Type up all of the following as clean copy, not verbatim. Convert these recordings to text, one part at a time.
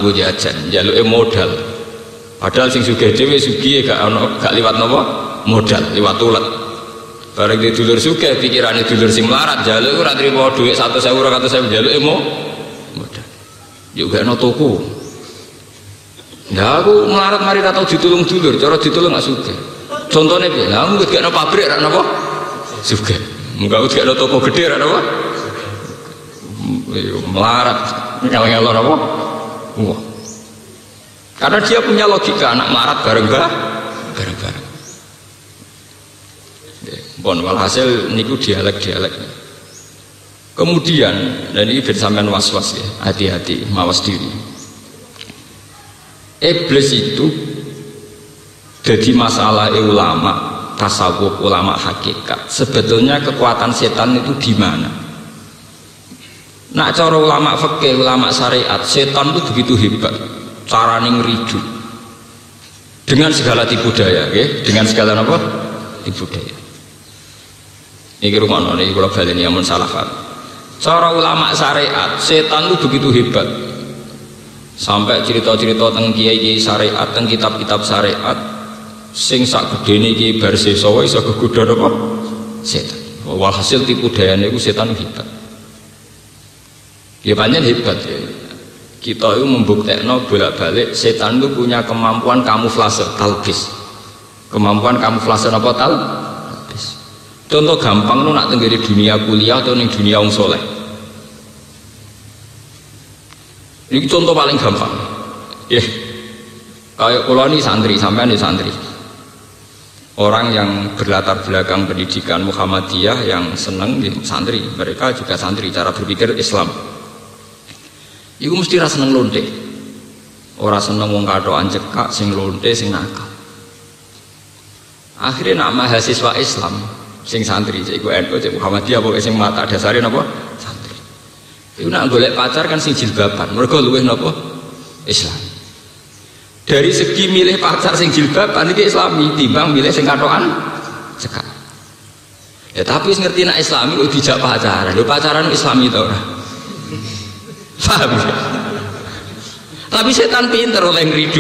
nganggo jajan, njaluke modal. Padahal sing sugih dhewe sugih gak liwat napa? Modal, liwat ulet. Bareng di dulur sugih pikirane dulur sing melarat, njaluk ora trimo dhuwit 100.000 200.000 njaluke modal. Yo gak ono toko. Lah aku melarat mari ra tau ditulung dulur, cara ditulung gak sugih. Contone piye? Lah aku gak ono pabrik ra napa? Sugih. Enggak gak ono toko gedhe ra napa? Melarat ngel-ngel apa? Wah. Karena dia punya logika anak melarat bareng-bareng. Bon, walhasil niku dialek-dialek. Kemudian, dan ini ben sampean was-was ya, hati-hati, mawas diri. Iblis itu jadi masalah ulama tasawuf, ulama hakikat. Sebetulnya kekuatan setan itu di mana? Nak cara ulama fikih, ulama syariat, setan itu begitu hebat, carane ngridu. Dengan segala tipu daya, okay? Dengan segala apa? Tipu daya. Ini rumah ini kalau baleni amun salah paham. Cara ulama syariat, setan itu begitu hebat. Sampai cerita-cerita tentang kiai-kiai syariat, tentang kitab-kitab syariat, sing sak gedene iki bar sesa wae iso kegodha apa? Setan. Walhasil tipu dayane iku setan hebat. Ya pancen hebat ya. Kita itu membuktikan bolak-balik setan itu punya kemampuan kamuflase, talbis. Kemampuan kamuflase apa talbis. Contoh gampang lu nak tenggiri dunia kuliah atau ning dunia wong soleh. Ini contoh paling gampang. Ya. Kayak kula ini santri, sampean ini santri. Orang yang berlatar belakang pendidikan Muhammadiyah yang senang ya, santri, mereka juga santri cara berpikir Islam. Iku mesti ra seneng lonte. Ora seneng wong kathokan cekak sing lonte sing nakal. Akhirnya nak mahasiswa Islam sing santri iku NU cek Muhammadiyah pokoke sing mata dasare napa? Santri. Iku nak golek pacar kan sing jilbaban, mergo luwih napa? Islam. Dari segi milih pacar sing jilbaban iki Islami timbang milih sing kathokan cekak. Ya tapi ngerti nak Islami kok dijak pacaran. Lho pacaran Islami ta ora? Paham ya? Tapi setan pinter oleh ngridu.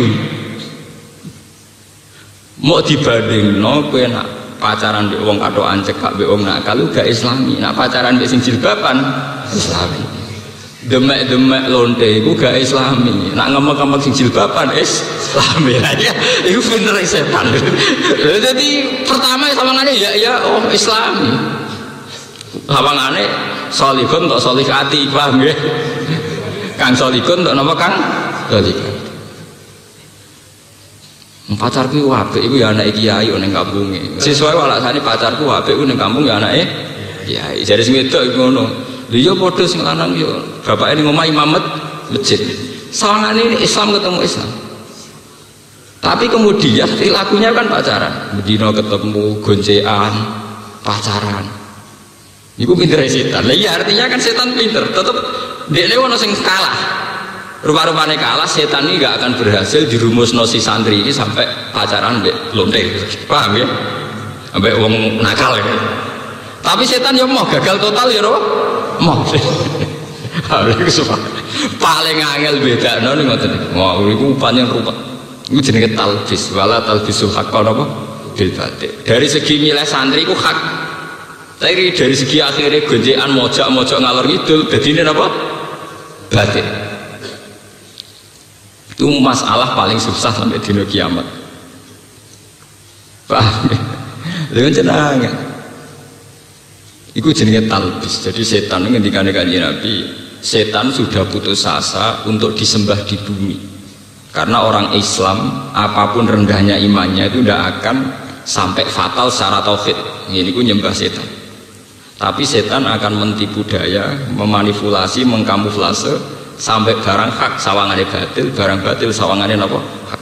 Mau dibandingno kowe nak pacaran mbek wong kathokan cekak mbek wong nakal gak Islami. Nak pacaran mbek sing jilbaban Islami. Demek-demek lonte iku gak Islami. Nak ngemek-ngemek sing jilbaban Islami. Ya iku pinter setan. Jadi pertama sawangane ya oh Islami. Sawangane salihun tok salihati, paham nggih? Kang Solikun untuk nama Kang Solikun. Pacarku apik iku ya anake kiai ning kampunge. Sesuai alasane pacarku apik ku ning kampung ya anake kiai. Jare sing wedok iku ngono. Lha iya padha sing lanang yo bapake ning omah imam masjid. Sawangane Islam ketemu Islam. Tapi kemudian perilakunya kan pacaran. Bedino ketemu goncekan, pacaran. Iku pinter setan. Lah iya artinya kan setan pinter, tetep dekne ono sing kalah. Rupa-rupane kalah, setan ini gak akan berhasil dirumusno si santri ini sampai pacaran mbek lonte. Paham ya? Sampai wong nakal ya. Tapi setan ya mau gagal total ya roh. Mau. Paling angel bedakno ning ngoten. Wah, iku pancen ruwet. Iku jenenge talbis, wala talbisul haqqan apa? Bil batil. Dari segi milih santri iku hak. Tapi dari segi akhirnya gonjekan mojok ngalor ngidul dadine apa? Batil. Itu masalah paling susah sampai dino kiamat. Paham? Dengan jenengan. Iku jenenge talbis. Jadi setan ngendikane Kanjeng Nabi, setan sudah putus asa untuk disembah di bumi. Karena orang Islam apapun rendahnya imannya itu tidak akan sampai fatal secara tauhid. Ini ku nyembah setan. Tapi setan akan mentipu daya, memanipulasi, mengkamuflase sampai barang hak sawangane batil, barang batil sawangane apa? Hak.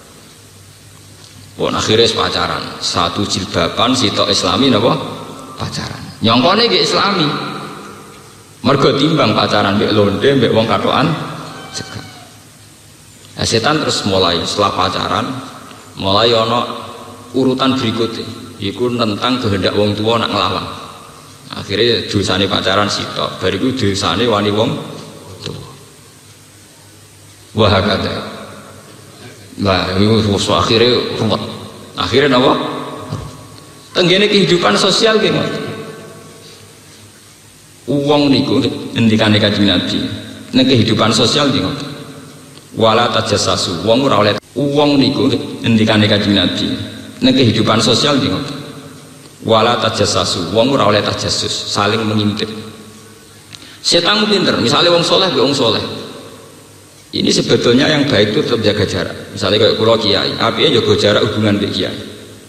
Pun akhirnya pacaran, satu jilbaban sitok Islami napa? Pacaran. Nyongkone nggih Islami. Mergo timbang pacaran mbek londe mbek wong kathokan cekak. Nah, setan terus mulai setelah pacaran, mulai ana urutan berikutnya, iku tentang kehendak wong tua nak nglawan. Akhirnya dosane pacaran sitok, bariku dosane wani wong tua. Wah kata. Lah itu akhirnya ruwet. Akhirnya apa? Tenggene kehidupan sosial ki ngoten. Wong niku ngendikane Kanjeng Nabi, ning kehidupan sosial ki ngoten. Wala tajassasu. Wong ora oleh wong niku ngendikane Kanjeng Nabi, ning kehidupan sosial ki ngoten. Wala tajassasu. Wong ora oleh tajassus, saling mengintip. Setan pinter, misalnya wong soleh be wong soleh. Ini sebetulnya yang baik itu tetap jaga jarak. Misalnya kayak kula kiai, apike jaga jarak hubungan be kiai.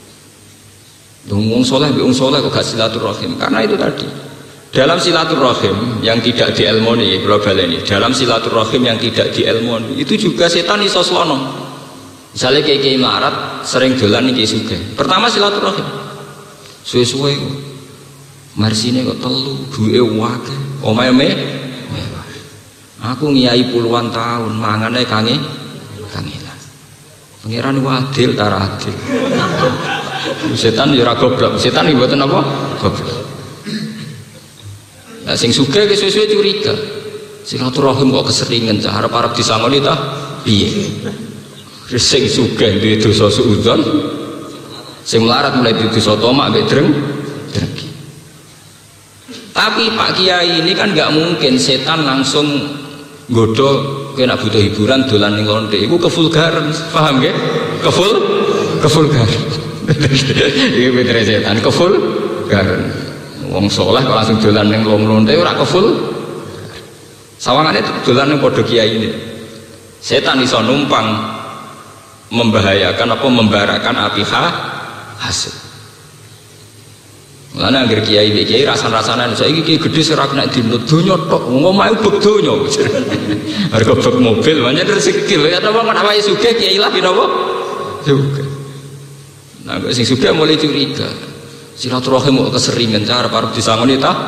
Wong soleh be wong soleh kok gak silaturahim? Karena itu tadi. Dalam silaturahim yang tidak dielmoni, global ini. Dalam silaturahim yang tidak dielmoni, itu juga setan iso slono. Misalnya kiai melarat sering dolan iki sugih. Pertama silaturahim. Suwe-suwe kok. Marsine kok telu, duwe akeh. Omahe aku ngiyai puluhan tahun mangane kangelan. Pangeran ku adil ta adil. Setan ya ora goblok, setan iki mboten apa? Goblok. Lah sing sugih ke suwe-suwe curiga. Silaturahim kok keseringan cah arep-arep disangoni ta? Piye? Sing sugih duwe dosa suudzon, sing melarat mulai duwe dosa tomak mbek drengki. Tapi Pak Kiai ini kan nggak mungkin setan langsung nggodho kena butuh hiburan dolan ning lonte. Iku kevulgaran, paham nggih? Kevulgaran. Iki pitere setan kevulgaran. Wong saleh kok langsung dolan ning lonte ora kevul. Sawangane dolan ning padha kiai ini. Setan iso numpang membahayakan apa membarakan api hasud. Mulane anggere kiai rasan-rasanan saiki iki gedhe ora kena dinut donya tok ngomahe bek donya. Harga bek mobil banyak rezeki lho ya apa awake sugih kiai lah napa? Sugih. Nah kok sing sugih mulai curiga. Silaturahim kok keseringan cara arep disangoni ta?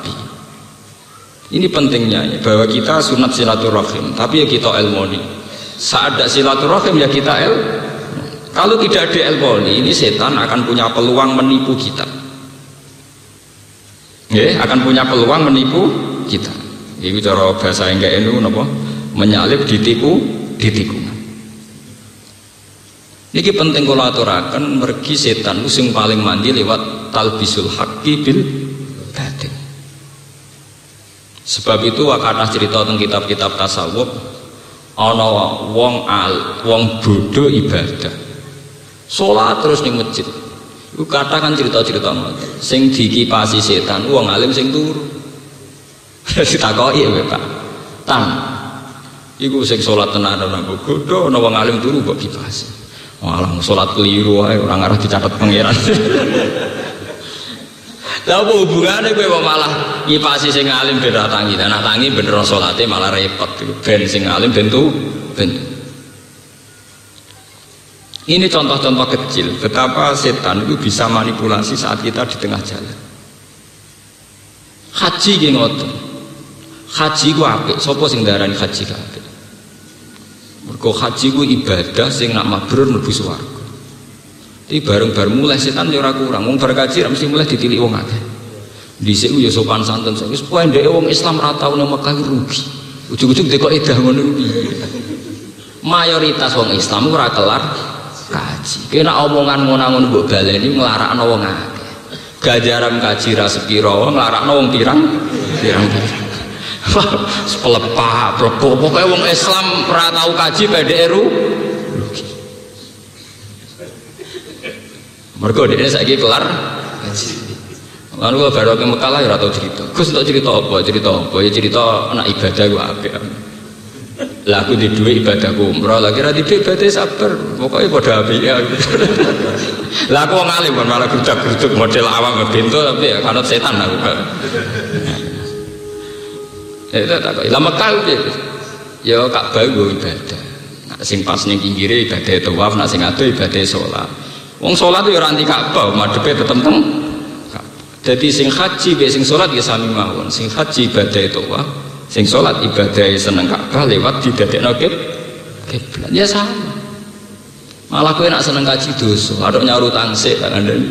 Ini pentingnya bahwa kita sunat silaturahim, tapi ya kita ilmoni. Saat ada silaturahim ya kita Kalau tidak ada ilmoni, ini setan akan punya peluang menipu kita. Akan punya peluang menipu kita. Itu cara bahasa enggak enu napa? Menyalip ditipu, ditikungan. Niki penting kula aturaken mergi setan sing paling mandi lewat talbisul haqqi bil batil. Sebab itu kathah cerita teng kitab-kitab tasawuf ana wong bodho ibadah. Salat terus ning masjid. Iku kata kan cerita-cerita ngoten. Sing dikipasi setan wong alim sing turu. Ditakoki ya Pak. Tan. Iku sing salat tenan ana godho ana wong alim turu kok kipasi. Walah salat keliru wae ora ngarep dicatet pangeran. Lah apa hubungane kowe kok malah ngipasi sing alim ben ora tangi. Nah tangi bener salate malah repot. Ben sing alim ben Ini contoh-contoh kecil betapa setan itu bisa manipulasi saat kita di tengah jalan. Haji ki ngoten. Haji ku apik, sapa sing darani haji ku apik? Mergo haji ku ibadah sing nak mabrur mlebu swarga. Iki bareng-bareng mulai setan ya ora kurang. Wong bareng kaji mesti mulai ditilik wong akeh. Dhisik ku ya sopan santun, wis pokoke ndeke wong Islam ra tau nang Mekah rugi. Ujug-ujug dekok edah ngono piye. Mayoritas wong Islam ora kelar kaji. Kena omongan ngono-ngono mbok baleni nglarakno wong akeh. Ganjaran kaji ra sepiro, nglarakno wong pirang. Sepelepak, pokoke wong Islam ora tau kaji pendeke rugi. Mergo dhekne saiki kelar kaji. Lalu kalau baru ke Mekah lah ya atau cerita. Gus untuk cerita apa? Ya cerita anak ibadah gue apik. Lah aku di duit ibadahku umroh lagi ra di ibadah sabar. Pokoknya pada apik ya. Lah aku ngalim kan malah geruduk-geruduk model awam ngebento tapi ya kanut setan aku. Itu tak kok. Lah Mekah ya Ka'bah gue ibadah. Nak sing pas ning pinggire ibadah tawaf, nak sing ado ibadah salat. Wong salat yo ora anti Ka'bah, madhepe tetep teng. Jadi sing haji be sing salat ya sami mawon. Sing haji ibadah tawaf, sing salat ibadah seneng Ka'bah lewat didadekno kiblat. Ya sama. Malah kowe nak seneng kaji dosa, aduk nyaur utang sik tak kandhani.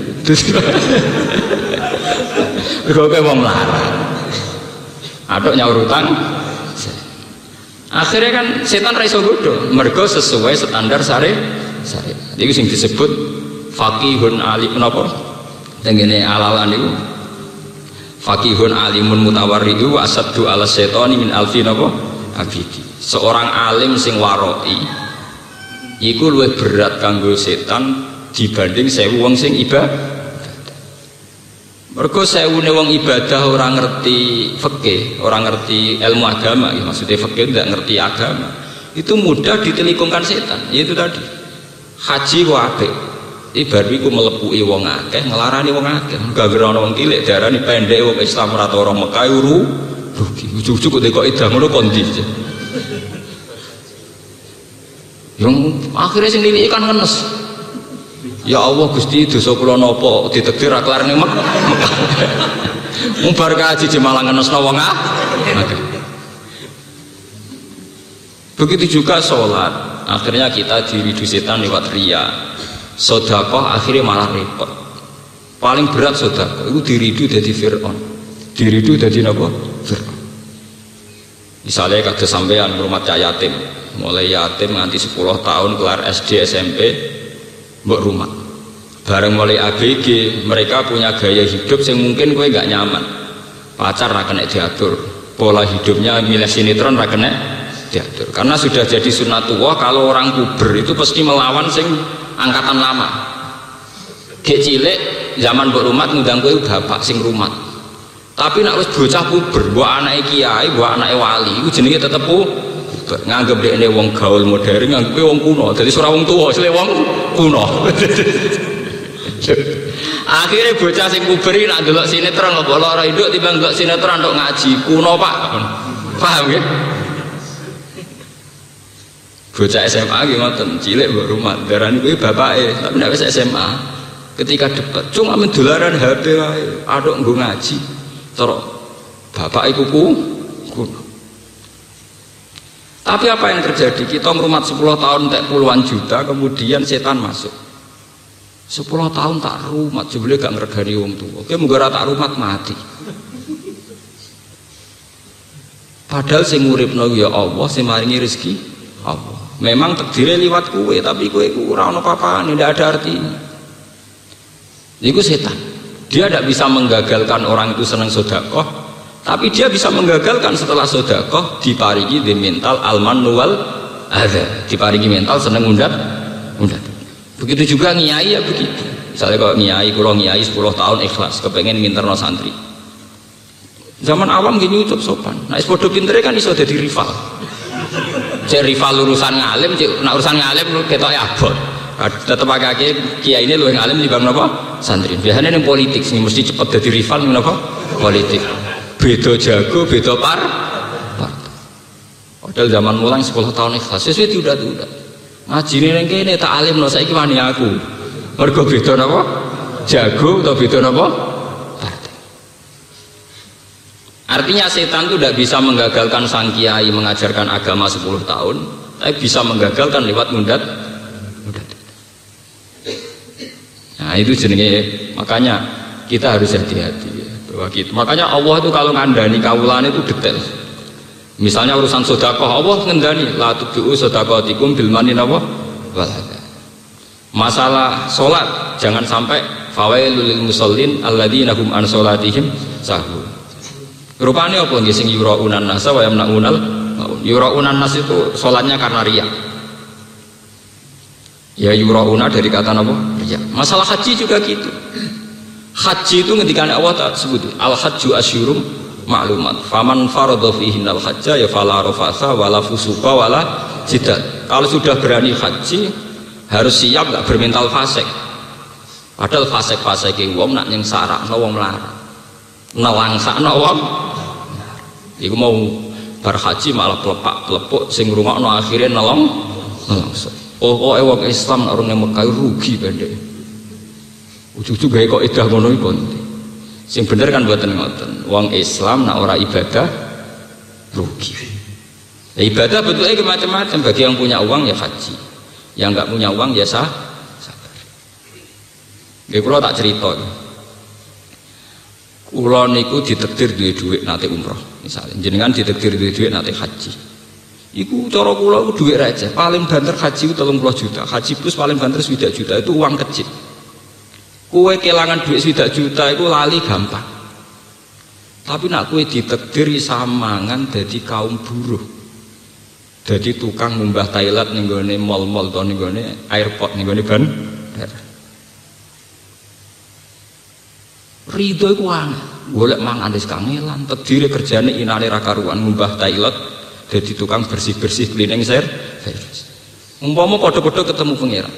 Kowe wong larang. Aduk nyaur utang. Akhirnya kan setan ra iso godho, mergo sesuai standar syariat. Iku sing disebut faqihun alim napa? Tengene alalan niku faqihun alimun mutawarridu wa asaddu ala syaitani min alfi napa? Abidi. Seorang alim sing waroi iku luwih berat kanggo setan dibanding 1000 wong sing ibadah. Mergo 1000 wong ibadah orang ngerti fikih, orang ngerti ilmu agama, ya maksudnya fikih tidak ngerti agama, itu mudah ditelikungkan setan. Itu tadi haji wae ibadah iku melepuki wong akeh, ngelarani wong akeh. Gara-gara ana wong cilik diarani pendek wong Islam ora tau orang Mekah rugi. Ujug-ujug kok edah ngono kondi. Yang akhirnya sing niliki kan ngenes. Ya Allah Gusti dosa kula napa ditakdir ra kelar ning Mekah. Mubar kaji malah ngenesno wong akeh. Begitu juga sholat, akhirnya kita diridu setan lewat riya. Sedekah akhirnya malah repot. Paling berat sedekah itu diridu dadi Fir'aun. Diridu dadi napa? Fir'aun. Misalnya kados sampean ngrumat cah yatim, mulai yatim nganti 10 tahun kelar SD SMP mbok rumah. Bareng mulai ABG mereka punya gaya hidup yang mungkin kowe gak nyaman. Pacar ra kena diatur, pola hidupnya milih sinetron ra kena diatur. Karena sudah jadi sunatullah kalau orang puber itu pasti melawan sing angkatan lama. Gek cilik zaman mbok rumah ngundang kowe bapak sing rumah. Tapi nek wis bocah puber, mbok anake kiai, mbok anake wali, iku jenenge tetep nganggep dekne wong gaul modern, nganggep wong kuno. Dadi ora wong tuwa, isile wong kuno. Akhirnya bocah sing puber iki nak delok sinetron kok lara induk timbang delok sinetron tok ngaji kuno, Pak. Paham nggih? Bocah SMA nggih ngoten, cilik mbok rumah, darani kuwi bapake, tapi nek wis SMA ketika debat, cuma amen dolaran HP wae, aduk nggo ngaji. Terus bapak iku kuno. Tapi apa yang terjadi? Kita merumat 10 tahun tak puluhan juta, kemudian setan masuk. 10 tahun tak rumat, jebule gak ngregani wong tuwa. Oke, munggah tak rumat mati. Padahal sing nguripno ya Allah, sing maringi rezeki Allah. Memang takdire liwat kowe, tapi kowe iku ora ono apa-apane, ndak ada artinya. Iku setan. Dia tidak bisa menggagalkan orang itu senang sedekah, tapi dia bisa menggagalkan setelah sedekah diparingi di mental alman wal adza, diparingi mental seneng undat. Begitu juga ngiyai ya begitu. Misalnya kalau ngiyai, kurang ngiyai 10 tahun ikhlas, kepengen nginterno santri. Zaman awam gini ucap sopan. Nah, sepodo pintere kan iso jadi rival. Cek rival urusan ngalim, cek nak urusan ngalim ketok ya abot. Tetep akeh kiai ini luwih ngalim dibanding napa? Santri. Biasanya ning politik sing mesti cepet dadi rival ning napa? Politik. Beda jago, beda padahal zaman mulang 10 tahun ikhlas sesuai tidak ngaji ning kene tak alim no saiki wani aku. Mergo beda napa? Jago atau beda napa? Artinya setan itu tidak bisa menggagalkan sang kiai mengajarkan agama 10 tahun, tapi bisa menggagalkan lewat mundat. Nah itu jenenge, makanya kita harus hati-hati ya, bahwa kita, makanya Allah itu kalau ngandani kawulan itu detail. Misalnya urusan sedekah Allah ngendani la tubiu sedaqatikum bil manni wal adza. Masalah salat jangan sampai fawailul lil musallin alladzina hum an salatihim sahun. Rupane apa nggih sing yuraunan nas wa yamnaunal maun. Yuraunan nas itu salatnya karena riya. Ya yurauna dari kata apa? Riya. Masalah haji juga gitu. Haji itu ketika Allah tak sebut al hajju asyurum maklumat. Faman faradha fihi al hajja ya fala rafasa wala fusuqa wala jidal. Kalau sudah berani haji harus siap gak bermental fasik. Padahal fasik-fasik wong nak nyeng sarakno wong melarat. Nelangsakno wong. Iku mau bar haji malah pelepak-pelepuk sing ngrungokno akhire nelongso. Oh wong Islam orang yang Mekah rugi pendek. Ujug-ujug gawe kok edah ngono iku. Sing bener kan mboten ngoten. Wong Islam nak ora ibadah rugi. Ya, ibadah bentuknya macam-macam. Bagi yang punya uang ya haji, yang nggak punya uang ya sabar. Nggih kula tak cerita. Kula niku ditakdir duwe dhuwit nate umroh, misalnya jenengan ditakdir duwe dhuwit nate haji. Iku cara kula iku dhuwit receh. Paling banter haji 30 juta. Haji plus paling banter 1 juta itu uang kecil. Kowe kelangan duit 1 juta itu lali gampang. Tapi nak kowe ditakdir samangan dadi kaum buruh. Dadi tukang ngumbah toilet ning gone mall-mall to ning gone airport ning gone bandara. Ridho iku angel. Golek mangan wis kangelan, takdire kerjane inane ra karuan ngumbah toilet dadi tukang bersih-bersih cleaning service. Umpama padha-padha ketemu pangeran.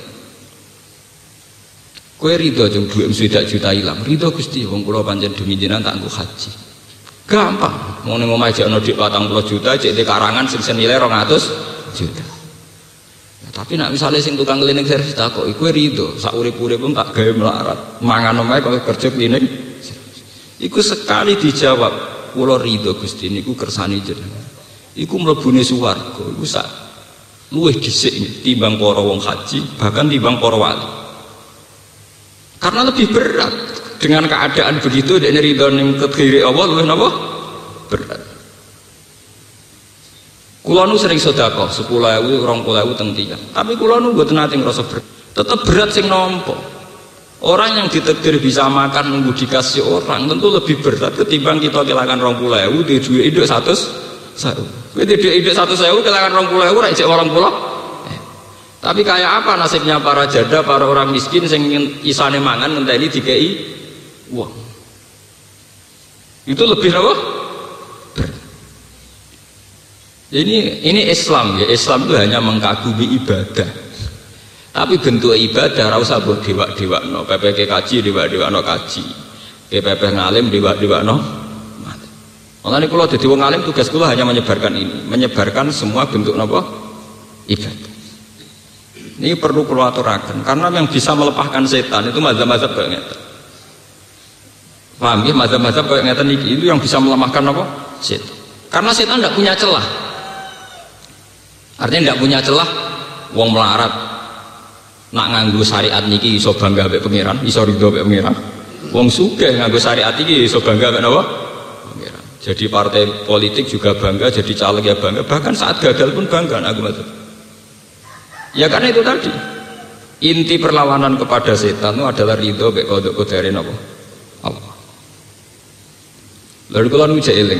Kowe ridho jeng dhuwit 1 juta ilang. Ridho Gusti wong kula pancen demi jenengan tak nggo haji. Gampang. Mau ning omah jek ana dhuwit 40 juta jek di karangan sing senilai 200 juta. Ya, tapi nak misale sing tukang cleaning service takoki kowe ridho sak urip-urip pun tak gawe melarat. Mangan omahe kok kerja cleaning. Iku sekali dijawab, kula ridho Gusti niku kersane jenengan. Iku mlebune swarga. Iku sak luwih dhisik timbang para wong haji, bahkan timbang para wali. Karena lebih berat dengan keadaan begitu dekne ridho ning kediri Allah luwih napa? Berat. Kula nu sering sedekah 10.000, 20.000 teng tiyang. Tapi kula nu mboten nate ngrasa berat. Tetep berat sing nampa. Orang yang ditakdir bisa makan nunggu dikasih orang tentu lebih berat ketimbang kita kehilangan 20.000 di duit hidup 100.000. Kowe di duit hidup 100.000 kehilangan 20.000 ra cek 80. Tapi kayak apa nasibnya para janda, para orang miskin sing isane mangan ngenteni dikei uang. Itu lebih apa? Ini Islam ya. Islam itu hanya mengkagumi ibadah. Tapi bentuk ibadah ora usah mbok dewak-dewakno. PPK kaji dewak-dewakno kaji. PPP ngalim dewak-dewakno. Mulane kula dadi wong alim tugas kula hanya menyebarkan ini, menyebarkan semua bentuk napa? Ibadah. Ini perlu kula aturaken karena yang bisa melepaskan setan itu mazhab-mazhab kayak ngeten. Paham ya mazhab-mazhab kayak ngeten iki itu yang bisa melemahkan apa? Setan. Karena setan tidak punya celah. Artinya tidak punya celah wong melarat nak nganggo syariat niki iso bangga mbek pangeran, iso ridho mbek pangeran. Wong sugih nganggo syariat iki iso bangga mbek napa? Pangeran. Jadi partai politik juga bangga, jadi caleg ya bangga, bahkan saat gagal pun bangga aku maksud. Ya karena itu tadi. Inti perlawanan kepada setan itu adalah ridho mbek qadar napa? Allah. Lalu kalau nu eling.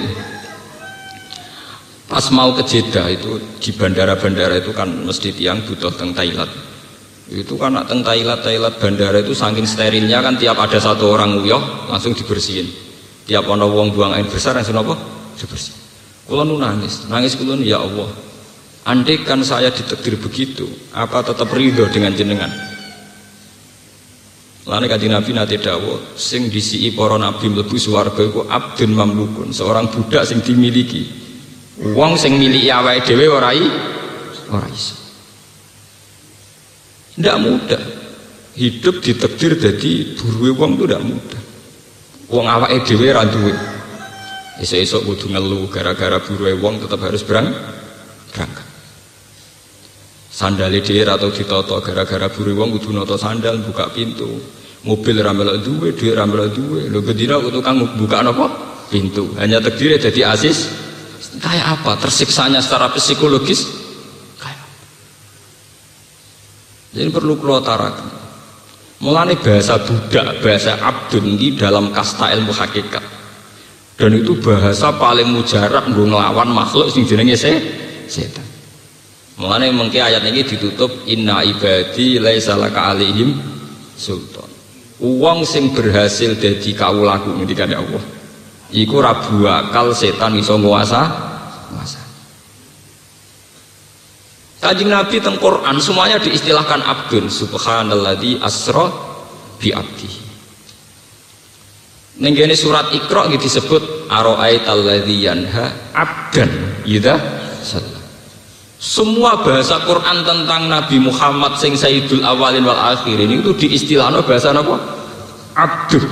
Pas mau ke Jeddah itu di bandara-bandara itu kan mesti tiang butuh teng Thailand. Itu kan teng Thailand bandara itu saking sterilnya kan tiap ada satu orang uyah langsung dibersihin. Tiap ana wong buang air besar langsung apa? Dibersihin. Kula nu nangis kula ya Allah. Andai kan saya ditakdir begitu, apa tetap ridho dengan jenengan? Lane kanjeng Nabi nate dawuh, sing disiki para nabi mlebu swarga iku abdun mamlukun, seorang budak sing dimiliki. Wong sing miliki awake dhewe ora iso. Tidak mudah. Hidup ditakdir jadi buruwe wong itu tidak mudah. Wong awake dhewe ra duwe. Esuk-esuk kudu ngelu gara-gara buruwe wong tetap harus berangkat. Sandale dhewe atau ditata gara-gara buruwe wong kudu nata sandal buka pintu. Mobil ra melok duwe, dhuwit ra melok duwe. Lho gendina tukang buka napa? Pintu. Hanya takdir jadi asis. Kayak apa? Tersiksanya secara psikologis. Jadi perlu kula taraken. Mulane bahasa budak, bahasa abdun ini dalam kasta ilmu hakikat. Dan itu bahasa paling mujarab nggo nglawan makhluk sing jenenge setan. Mulane mengke ayat ini ditutup inna ibadi laisa laka alaihim sultan. Wong sing berhasil dadi kawulaku ngendikane Allah. Iku ra buakal setan iso nguasa. Kanjeng Nabi teng Quran semuanya diistilahkan abdun, subhanalladzi asra bi abdihi. Ning kene surat Iqra iki disebut ara'aital ladzi yanha abdan idza shalla. Semua bahasa Quran tentang Nabi Muhammad sing sayyidul awalin wal akhirin itu diistilahno bahasa napa? Abdun.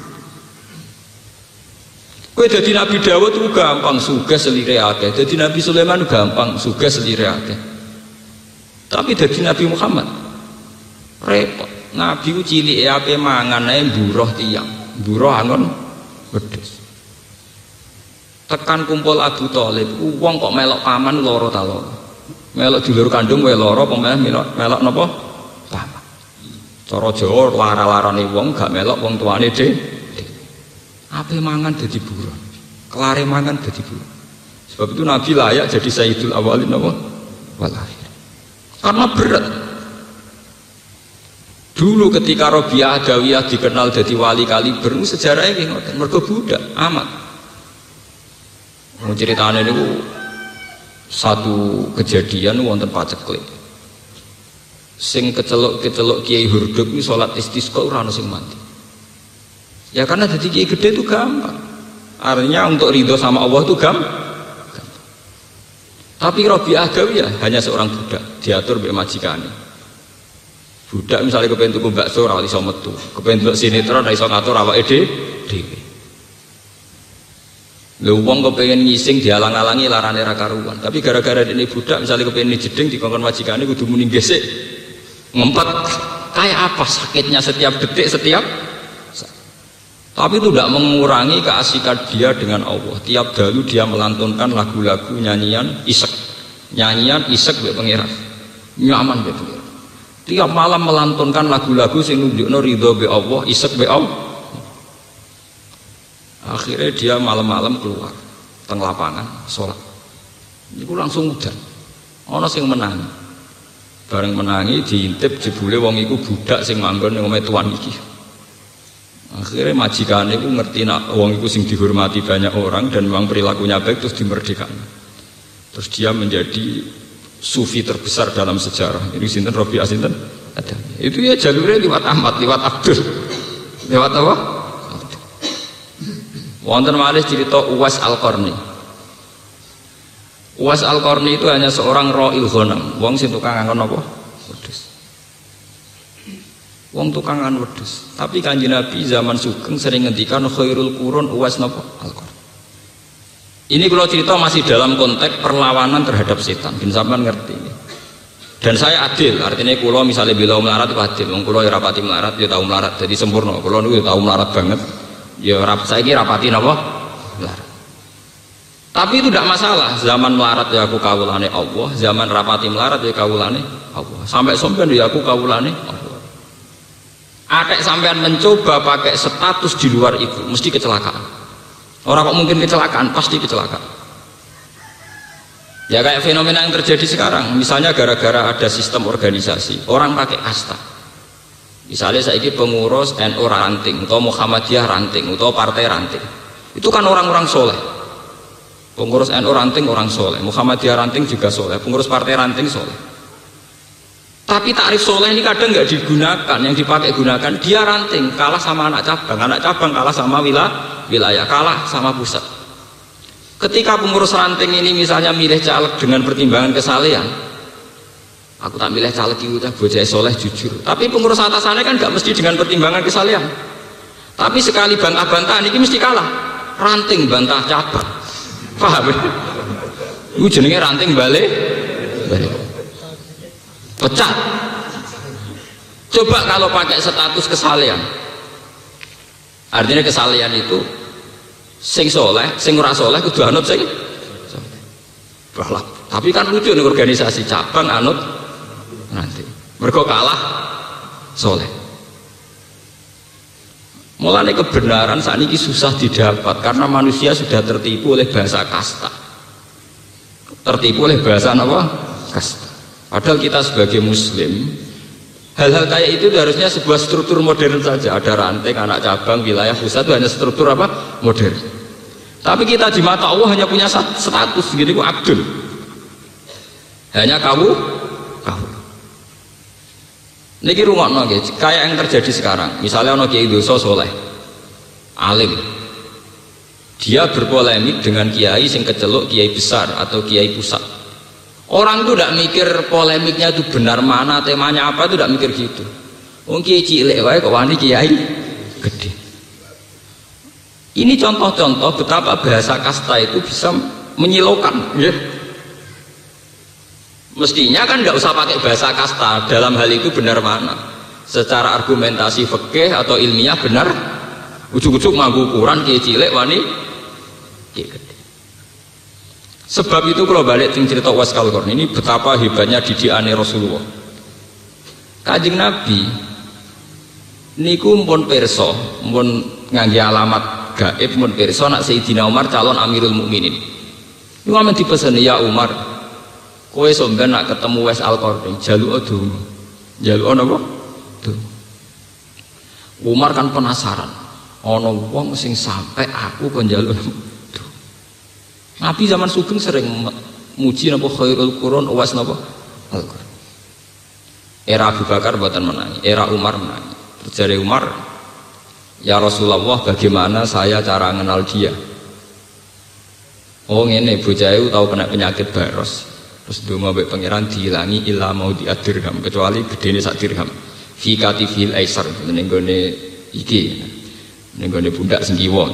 Kowe dadi Nabi Dawud itu gampang sugih selire akeh. Dadi Nabi Sulaiman gampang sugih selire akeh. Tapi dadi Nabi Muhammad repot. Nabi ku cilike ape mangan ae mburuh tiyang, mburuh angon wedhus. Tekan kumpul Abu Thalib, wong kok melok paman loro ta loro. Melok dulur kandung wae loro, melok napa? Paman. Cara Jawa lara-larane wong gak melok wong tuane dhewe. Ape mangan dadi buron. Kelare mangan dadi buron. Sebab itu Nabi layak jadi Sayyidul Awwalin wal Akhirin. Karena berat. Dulu ketika Rabi'ah Adawiyah dikenal jadi wali Kaliber, sejarahnya nggih ngoten, mergo budak amat. Mau ceritanya ini satu kejadian wonten paceklik. Sing kecelok Kiai Hurduk ini sholat istisqa ora ono sing mati. Ya karena jadi Kiai gede itu gampang. Artinya untuk ridho sama Allah itu gampang. Tapi Rabi'ah Adawiyah hanya seorang budak, diatur mbek majikane. Budak misalnya kepengen tuku bakso ora iso metu, kepengen ndelok sinetron ora iso ngatur awake dhewe. Lha wong kepengen ngising dialang-alangi larane ra karuan. Tapi gara-gara dene budak misalnya kepengen jeding dikongkon majikane kudu muni gesek. Ngempet kayak apa sakitnya setiap detik setiap. Tapi itu tidak mengurangi keasikan dia dengan Allah. Tiap dalu dia melantunkan lagu-lagu nyanyian isek mbek pangeran. Nyaman mbek pangeran. Tiap malam melantunkan lagu-lagu sing nunjukno ridho mbek Allah, isek mbek Allah. Akhirnya dia malam-malam keluar teng lapangan sholat. Niku langsung udan. Ana sing menangi. Bareng menangi diintip jebule wong iku budak sing manggon ning omahe tuan iki. Akhirnya majikane iku ngerti nak wong iku sing dihormati banyak orang dan memang perilakunya baik terus dimerdekakan. Terus dia menjadi sufi terbesar dalam sejarah. Ini sinten Rabi'ah sinten? Ada. Itu ya jalurnya liwat Ahmad, liwat Abdul. Liwat apa? Wonten malih cerita Uwais Al-Qarni. Uwais Al-Qarni itu hanya seorang ra'il ghanam, wong sing tukang ngangon apa? Wedhus. Wong tukang ngangon wedhus. Tapi Kanjeng Nabi zaman sugeng sering ngendikan khairul qurun Uwais napa? Al-Qarni. Ini kalau cerita masih dalam konteks perlawanan terhadap setan, bin sampean ngerti. Dan saya adil, artinya kula misalnya bela melarat itu adil. Wong kula ya rapati melarat, ya tau melarat, jadi sempurna. Kula niku ya tau melarat banget. Ya saiki rapati napa? Melarat. Tapi itu tidak masalah. Zaman melarat ya aku kawulane Allah, zaman rapati melarat ya kawulane Allah. Sampai sampean ya aku kawulane Allah. Atek sampean mencoba pakai status di luar itu, mesti kecelakaan. Orang kok mungkin kecelakaan, pasti kecelakaan. Ya kayak fenomena yang terjadi sekarang, misalnya gara-gara ada sistem organisasi, orang pakai kasta. Misalnya saya ini pengurus NU ranting, atau Muhammadiyah ranting, atau partai ranting. Itu kan orang-orang soleh. Pengurus NU ranting orang soleh, Muhammadiyah ranting juga soleh, pengurus partai ranting soleh. Tapi takrif soleh ini kadang nggak digunakan, yang dipakai gunakan dia ranting, kalah sama anak cabang kalah sama wilayah, kalah sama pusat. Ketika pengurus ranting ini misalnya milih caleg dengan pertimbangan kesalehan, aku tak milih caleg itu bocah soleh jujur. Tapi pengurus atasannya kan nggak mesti dengan pertimbangan kesalehan. Tapi sekali bantah-bantahan ini mesti kalah. Ranting bantah cabang, paham? Itu jenenge ranting balik. Pecat. Coba kalau pakai status kesalehan, artinya kesalehan itu sing soleh, sing ora soleh kudu anut sing balap. Tapi kan lucu nih organisasi cabang anut nanti. Mergo kalah soleh. Mulane kebenaran saat ini susah didapat karena manusia sudah tertipu oleh bahasa kasta. Tertipu oleh bahasa apa? Kasta. Padahal kita sebagai muslim, hal-hal kayak itu harusnya sebuah struktur modern saja. Ada ranting, anak cabang, wilayah pusat itu hanya struktur apa? Modern. Tapi kita di mata Allah hanya punya status gitu, abdul. Hanya kamu. Niki rungokno nggih, kayak yang terjadi sekarang. Misalnya ono kiai dosa soleh, alim. Dia berpolemik dengan kiai sing keceluk kiai besar atau kiai pusat. Orang itu tidak mikir polemiknya itu benar mana, temanya apa, itu tidak mikir gitu. Wong kiai cilik wae kok wani kiai gede. Ini contoh-contoh betapa bahasa kasta itu bisa menyilaukan, ya. Mestinya kan nggak usah pakai bahasa kasta dalam hal itu benar mana. Secara argumentasi fikih atau ilmiah benar. Ujuk-ujuk nganggo ukuran kiai cilik wani kiai gede. Sebab itu kalau balik ting cerita Uwais Al-Qarni ini betapa hebatnya didikane Rasulullah. Kanjeng Nabi niku mpun pirsa, mpun ngangge alamat gaib mpun pirsa nak Sayyidina Umar calon Amirul Mukminin. Niku amen dipeseni ya Umar, kowe sampeyan nak ketemu Uwais Al-Qarni jaluk donga. Jaluk napa? Donga. Umar kan penasaran. Ana wong sing sampai aku kon njaluk. Nabi zaman Sugeng sering muji napa khairul qurun Uwais napa Al-Qarni. Era Abu Bakar mboten menangi, era Umar menangi. Terjadi Umar, ya Rasulullah bagaimana saya cara mengenal dia? Oh ngene bocah itu tahu kena penyakit baros. Terus donga mbek pangeran diilangi illa mau diadirham kecuali gedene sak dirham. Fi katifil aisar ning gone iki. Ning gone pundak sing kiwa.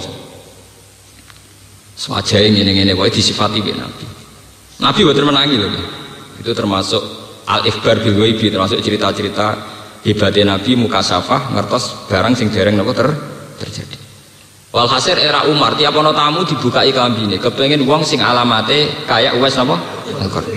Swajahe ngene-ngene wae disifati mbek Nabi. Nabi mboten menangi lho. Itu termasuk al-ikhbar bil ghaibi, termasuk cerita-cerita hebatnya Nabi mukasafah ngertos barang sing dereng napa terjadi. Walhasil era Umar tiap ana tamu dibukai kambine, kepengin wong sing alamate kayak Uwais napa Al-Qarni.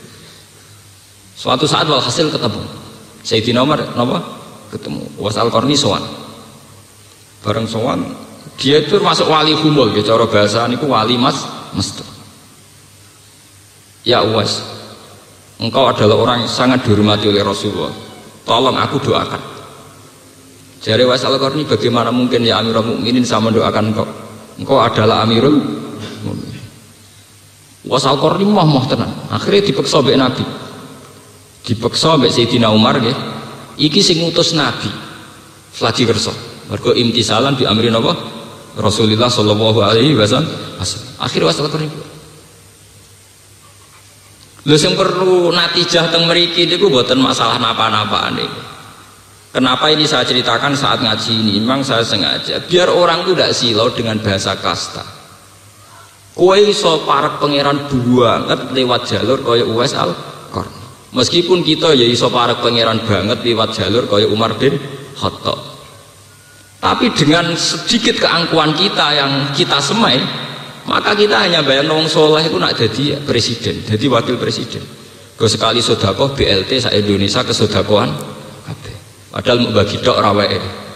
Suatu saat walhasil ketemu. Sayyidina Umar napa ketemu Uwais Al-Qarni sowan. Bareng sowan dia itu masuk wali humul, ya cara bahasa niku wali mesti. Ya Uwais, engkau adalah orang yang sangat dihormati oleh Rasulullah. Tolong aku doakan. Jare Uwais Al-Qarni, bagaimana mungkin ya Amirul Mukminin saya mendoakan engkau? Engkau adalah Amirul Mukminin. Uwais Al-Qarni moh tenan. Akhirnya dipeksa mbek Nabi. Dipeksa mbek Sayyidina Umar nggih. Iki sing ngutus Nabi. Lagi kersa. Mergo imtisalan bi amrin apa? Rasulullah sallallahu alaihi wasallam. Akhirnya Uwais Al-Qarni. Lho sing perlu natijah teng mriki niku mboten masalah napa-napaan niku. Kenapa ini saya ceritakan saat ngaji ini? Memang saya sengaja biar orang itu tidak silau dengan bahasa kasta. Kowe iso parek pangeran banget lewat jalur kaya Uwais Al-Qarni. Meskipun kita ya iso parek pangeran banget lewat jalur kaya Umar bin Khattab. Tapi dengan sedikit keangkuhan kita yang kita semai, maka kita hanya bayang wong soleh itu nak jadi presiden, jadi wakil presiden. Kau sekali sodakoh BLT sa Indonesia kesodakohan, padahal mau bagi dok rawae.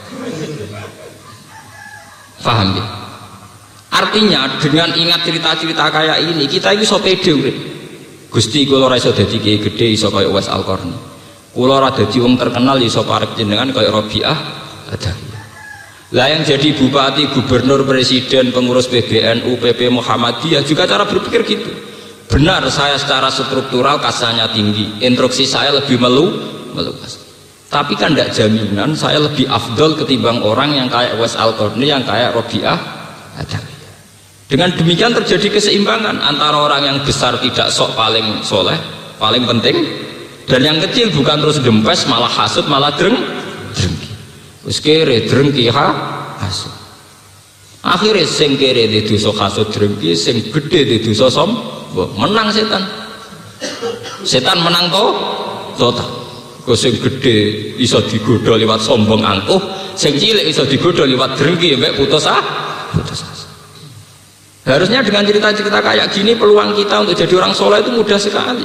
Paham ya? Artinya dengan ingat cerita-cerita kayak ini kita itu so pede. Gusti kula ora iso dadi kiai gedhe iso kaya Uwais Al-Qarni. Kula ora dadi wong terkenal iso parek jenengan kaya Rabi'ah Adawiyah. Lah yang jadi bupati, gubernur, presiden, pengurus PBNU, PP Muhammadiyah juga cara berpikir gitu. Benar saya secara struktural kasanya tinggi, instruksi saya lebih meluas. Tapi kan tidak jaminan saya lebih afdol ketimbang orang yang kayak Uwais Al-Qarni, yang kayak Rabi'ah Adawiyah. Dengan demikian terjadi keseimbangan antara orang yang besar tidak sok paling soleh, paling penting, dan yang kecil bukan terus dempes malah hasud malah drengki. Wis kere drengki hasud. Akhirnya sing kere di dosa hasud drengki, sing gede di dosa sombong. Menang setan. Setan menang total. Kok sing gede iso digodha liwat sombong angkuh, sing cilik iso digodha liwat drengki mbek putus asa. Harusnya dengan cerita-cerita kayak gini peluang kita untuk jadi orang soleh itu mudah sekali.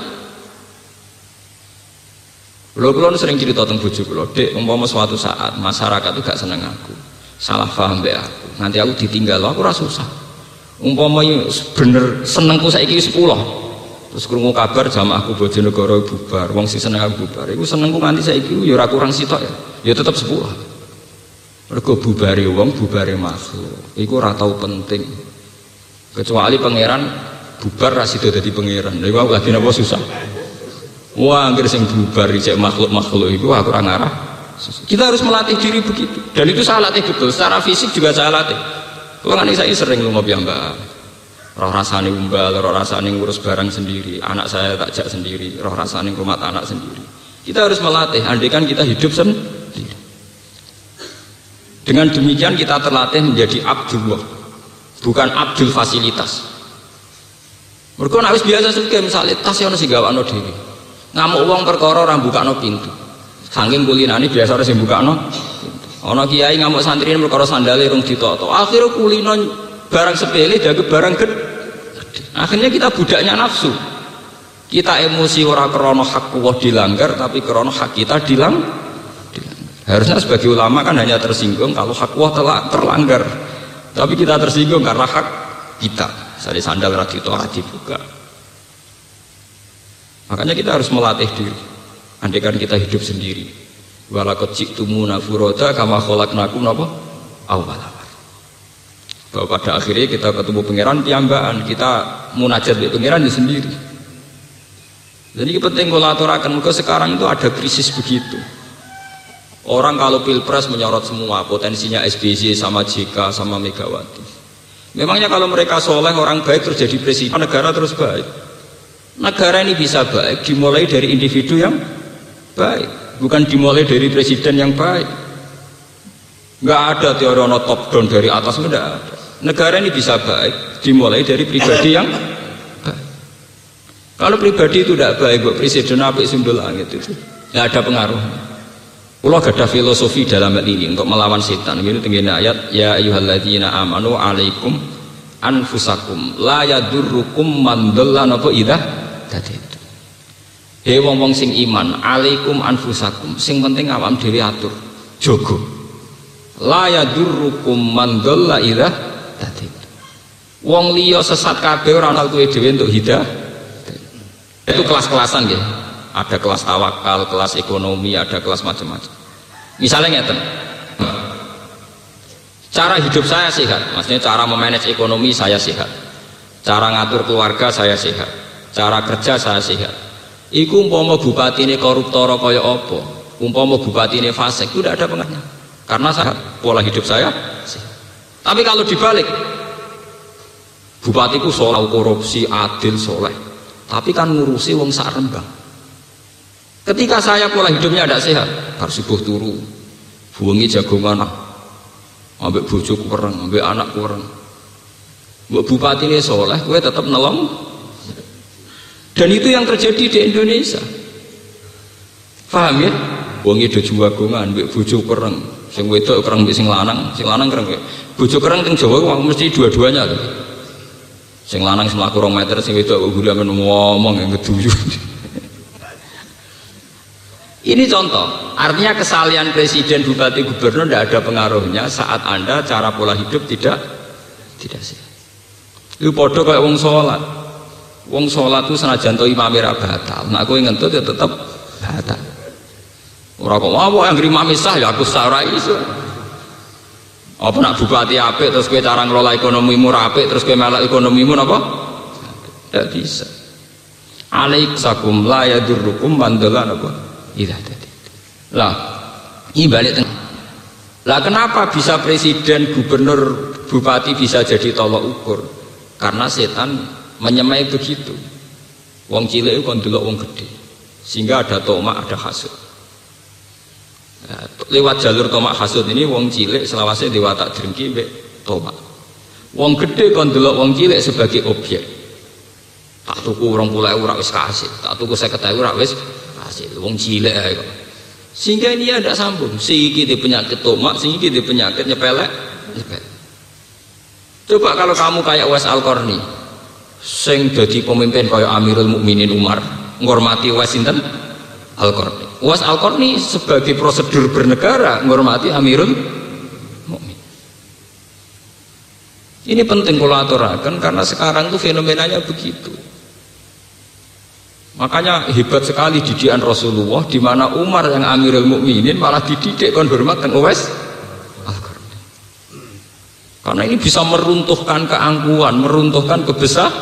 Kulo sering cerita tentang bojo kulo, Dek, umpama suatu saat masyarakat itu gak seneng aku, salah paham mbek aku, nanti aku ditinggal, aku ora susah. Umpama bener senengku saiki 10. Terus krungu kabar jamaahku Bojonegoro bubar, wong sing seneng aku bubar. Iku senengku nganti saiki ya ora kurang sitok ya. Ya tetep 10. Mergo bubare wong, bubare makhluk. Iku ora tau penting. Kecuali pangeran bubar ra sida dadi pangeran. Lha iku lagi napa susah. Wah, anggere sing bubar cek makhluk-makhluk itu aku ora ngarah. Kita harus melatih diri begitu. Dan itu saya latih betul. Secara fisik juga saya latih. Kalau nggak saya sering lunga piyambak. Roh rasane umbal, roh rasane ngurus barang sendiri. Anak saya tak jak sendiri, roh rasane ngrumat anak sendiri. Kita harus melatih. Andai kan kita hidup sendiri. Dengan demikian kita terlatih menjadi Abdullah, bukan Abdul fasilitas. Mergo nek wis biasa sugih misale tas ono sing gawakno dhewe. Ngamuk wong perkara ora mbukakno pintu. Saking kulinane biasa ora sing mbukakno pintu. Ana kiai ngamuk santrine perkara sandale rung ditok-tok. Akhire kulino barang sepele dianggap barang gede. pribadi. Akhirnya kita budaknya nafsu. Kita emosi ora krana hak Allah dilanggar, tapi krana hak kita dilanggar. Harusnya sebagai ulama kan hanya tersinggung kalau hak Allah telah terlanggar. Tapi kita tersinggung karena hak kita. Misalnya sandal radito dibuka. Makanya kita harus melatih diri. Andaikan kita hidup sendiri. Walaqad ji'tumuna furoda kama khalaqnakum napa? Awwala. Bahwa pada akhirnya kita ketemu pangeran piambaan, kita munajat dengan pangeran di sendiri. Jadi penting kalau aturakan, muka sekarang itu ada krisis begitu. Orang kalau pilpres menyorot semua potensinya SBY sama JK sama Megawati. Memangnya kalau mereka soleh orang baik terus jadi presiden, negara terus baik. Negara ini bisa baik dimulai dari individu yang baik, bukan dimulai dari presiden yang baik. Nggak ada teori top down dari atas, nggak ada. Negara ini bisa baik dimulai dari pribadi yang baik. Kalau pribadi itu tidak baik, buat presiden apik sundul langit itu nggak ada pengaruhnya. Allah gak ada filosofi dalam hal ini untuk melawan setan. Ini tinggi ayat ya ayyuhalladzina amanu alaikum anfusakum la yadurrukum man dhalla napa idza tadaitu. He wong-wong sing iman alaikum anfusakum, sing penting awam dhewe atur jaga. La yadurrukum man dhalla idza tadaitu. Wong liya sesat kabeh ora ana kowe dhewe untuk hidayah. Itu kelas-kelasan nggih. Ada kelas tawakal, kelas ekonomi, ada kelas macam-macam. Misalnya ngeten, cara hidup saya sehat, maksudnya cara memanage ekonomi saya sehat, cara ngatur keluarga saya sehat, cara kerja saya sehat. Iku umpama bupati ini koruptor kaya apa, umpama bupati ini fasik, itu tidak ada pengaruhnya. Karena saya, pola hidup saya sehat. Tapi kalau dibalik, bupatiku soleh, korupsi, adil, soleh, tapi kan ngurusi wong sak Rembang. Ketika saya pola hidupnya tidak sehat, harus subuh turu, buangi jagongan, ambek bojo kurang, ambek anak kurang. Buat bupati ini soleh, gue tetap nolong. Dan itu yang terjadi di Indonesia. Paham ya? Buangi do jagongan, ambek bojo kurang. Sing wedok kurang, ambek sing lanang kurang. Bojo kurang teng Jawa mesti dua-duanya. Sing lanang selaku 2 meter, sing wedok gula ngomong yang ketujuh. Ini contoh, artinya kesalahan presiden, bupati, gubernur tidak ada pengaruhnya saat Anda cara pola hidup tidak sehat. Itu podo kayak wong sholat. Wong sholat itu senajan to imam ora batal. Nah aku ngentut ya tetap batal. Ora kok apa yang imam sah ya aku sah ora iso. Apa nak bupati apik terus kowe cara ngelola ekonomimu ora apik terus kowe melok ekonomimu napa? Tidak bisa. Alaikum la yadurrukum man dhalla napa? Iya tadi. Lah, ini balik tengah. Lah kenapa bisa presiden, gubernur, bupati bisa jadi tolok ukur? Karena setan menyemai begitu. Wong cilik itu kon delok wong gede. Sehingga ada tomak, ada hasud. Nah, lewat jalur tomak hasud ini wong cilik selawase diwatak drengki mbek tomak. Wong gede kon delok wong cilik sebagai objek. Tak tuku 20.000 ora wis kasih, tak tuku 50.000 ora wis hasil wong cilik ae kok. Sehingga ini ada sambung. Si iki di penyakit tomak, si iki di penyakit nyepelek. Coba kalau kamu kayak Uwais Al-Qarni, sing dadi pemimpin kayak Amirul Mukminin Umar, ngormati Uwais sinten? Al-Qarni. Uwais Al-Qarni sebagai prosedur bernegara ngormati Amirul Mukminin. Ini penting kalau aturakan karena sekarang tuh fenomenanya begitu. Makanya hebat sekali didikan Rasulullah di mana Umar yang Amirul Mukminin malah dididik kon hormat teng Uwais Al-Qarni. Karena ini bisa meruntuhkan keangkuhan, meruntuhkan kebesaran.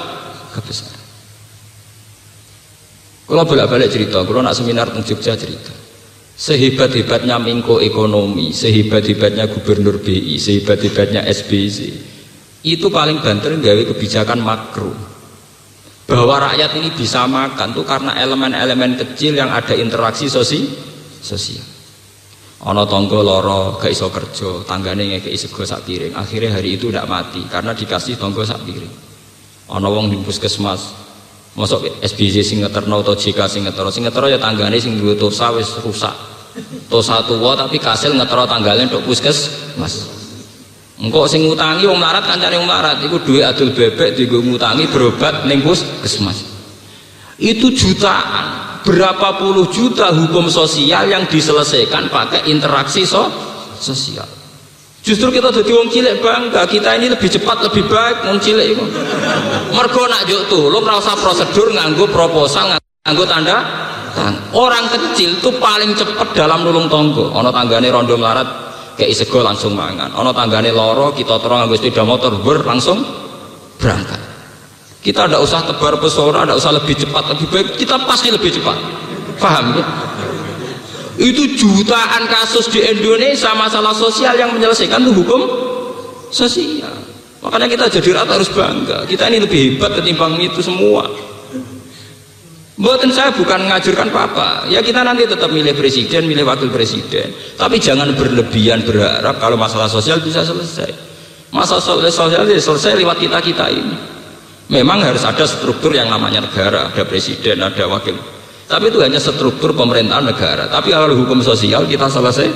Kalau bolak-balik cerita, kalau nak seminar teng Jogja cerita. Sehebat-hebatnya Menko Ekonomi, sehebat-hebatnya Gubernur BI, sehebat-hebatnya SBY, itu paling banter gawe kebijakan makro. Bahwa rakyat ini bisa makan tuh karena elemen-elemen kecil yang ada interaksi sosial. Ana tangga lara gak iso kerja, tanggane ngekeki sego sak piring. Akhirnya hari itu tidak mati karena dikasih tangga sak piring. Ana wong di puskesmas, mosok SBY sing ngeterno atau JK sing ngetero ya tanggane sing duwe tosa wis rusak. Tosa tuwa tapi kasil ngetero tanggane tok puskesmas. Engko sing ngutangi wong melarat kancane wong melarat iku duwe adul bebek dienggo ngutangi berobat ning puskesmas. Itu jutaan, berapa puluh juta hukum sosial yang diselesaikan pakai interaksi sosial. Justru kita jadi wong cilik bangga, kita ini lebih cepat lebih baik wong cilik iku. Mergo nak njuk tulung ora usah prosedur nganggo proposal nganggo tanda tangan. Orang kecil tuh paling cepat dalam nulung tangga. Ana tanggane rondo melarat kayak sego langsung mangan, ana tanggane loro kita terus nganggo sepeda motor langsung berangkat. Kita tidak usah tebar pesona, tidak usah lebih cepat lebih baik, kita pasti lebih cepat. Paham ya? Itu jutaan kasus di Indonesia masalah sosial yang menyelesaikan itu hukum sosial. Makanya kita jadi rata harus bangga, kita ini lebih hebat ketimbang itu semua. Buatan saya bukan ngajurkan apa-apa, ya kita nanti tetap milih presiden, milih wakil presiden, tapi jangan berlebihan berharap kalau masalah sosial bisa selesai. Masalah sosial selesai lewat kita-kita ini. Memang harus ada struktur yang namanya negara, ada presiden, ada wakil, tapi itu hanya struktur pemerintahan negara. Tapi kalau hukum sosial kita selesai.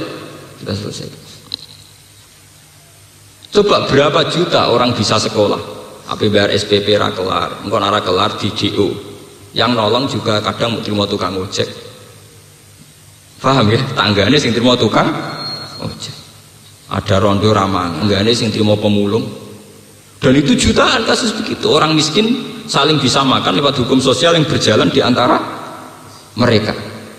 Coba berapa juta orang bisa sekolah, APBR SPP rakelar, engkau nara kelar di DO, yang nolong juga kadang terima tukang ojek. Paham ya? Tanggane sing terima tukang ojek, ada rondo ramang, tanggane sing terima pemulung. Dan itu jutaan kasus begitu, orang miskin saling bisa makan lewat hukum sosial yang berjalan di antara mereka.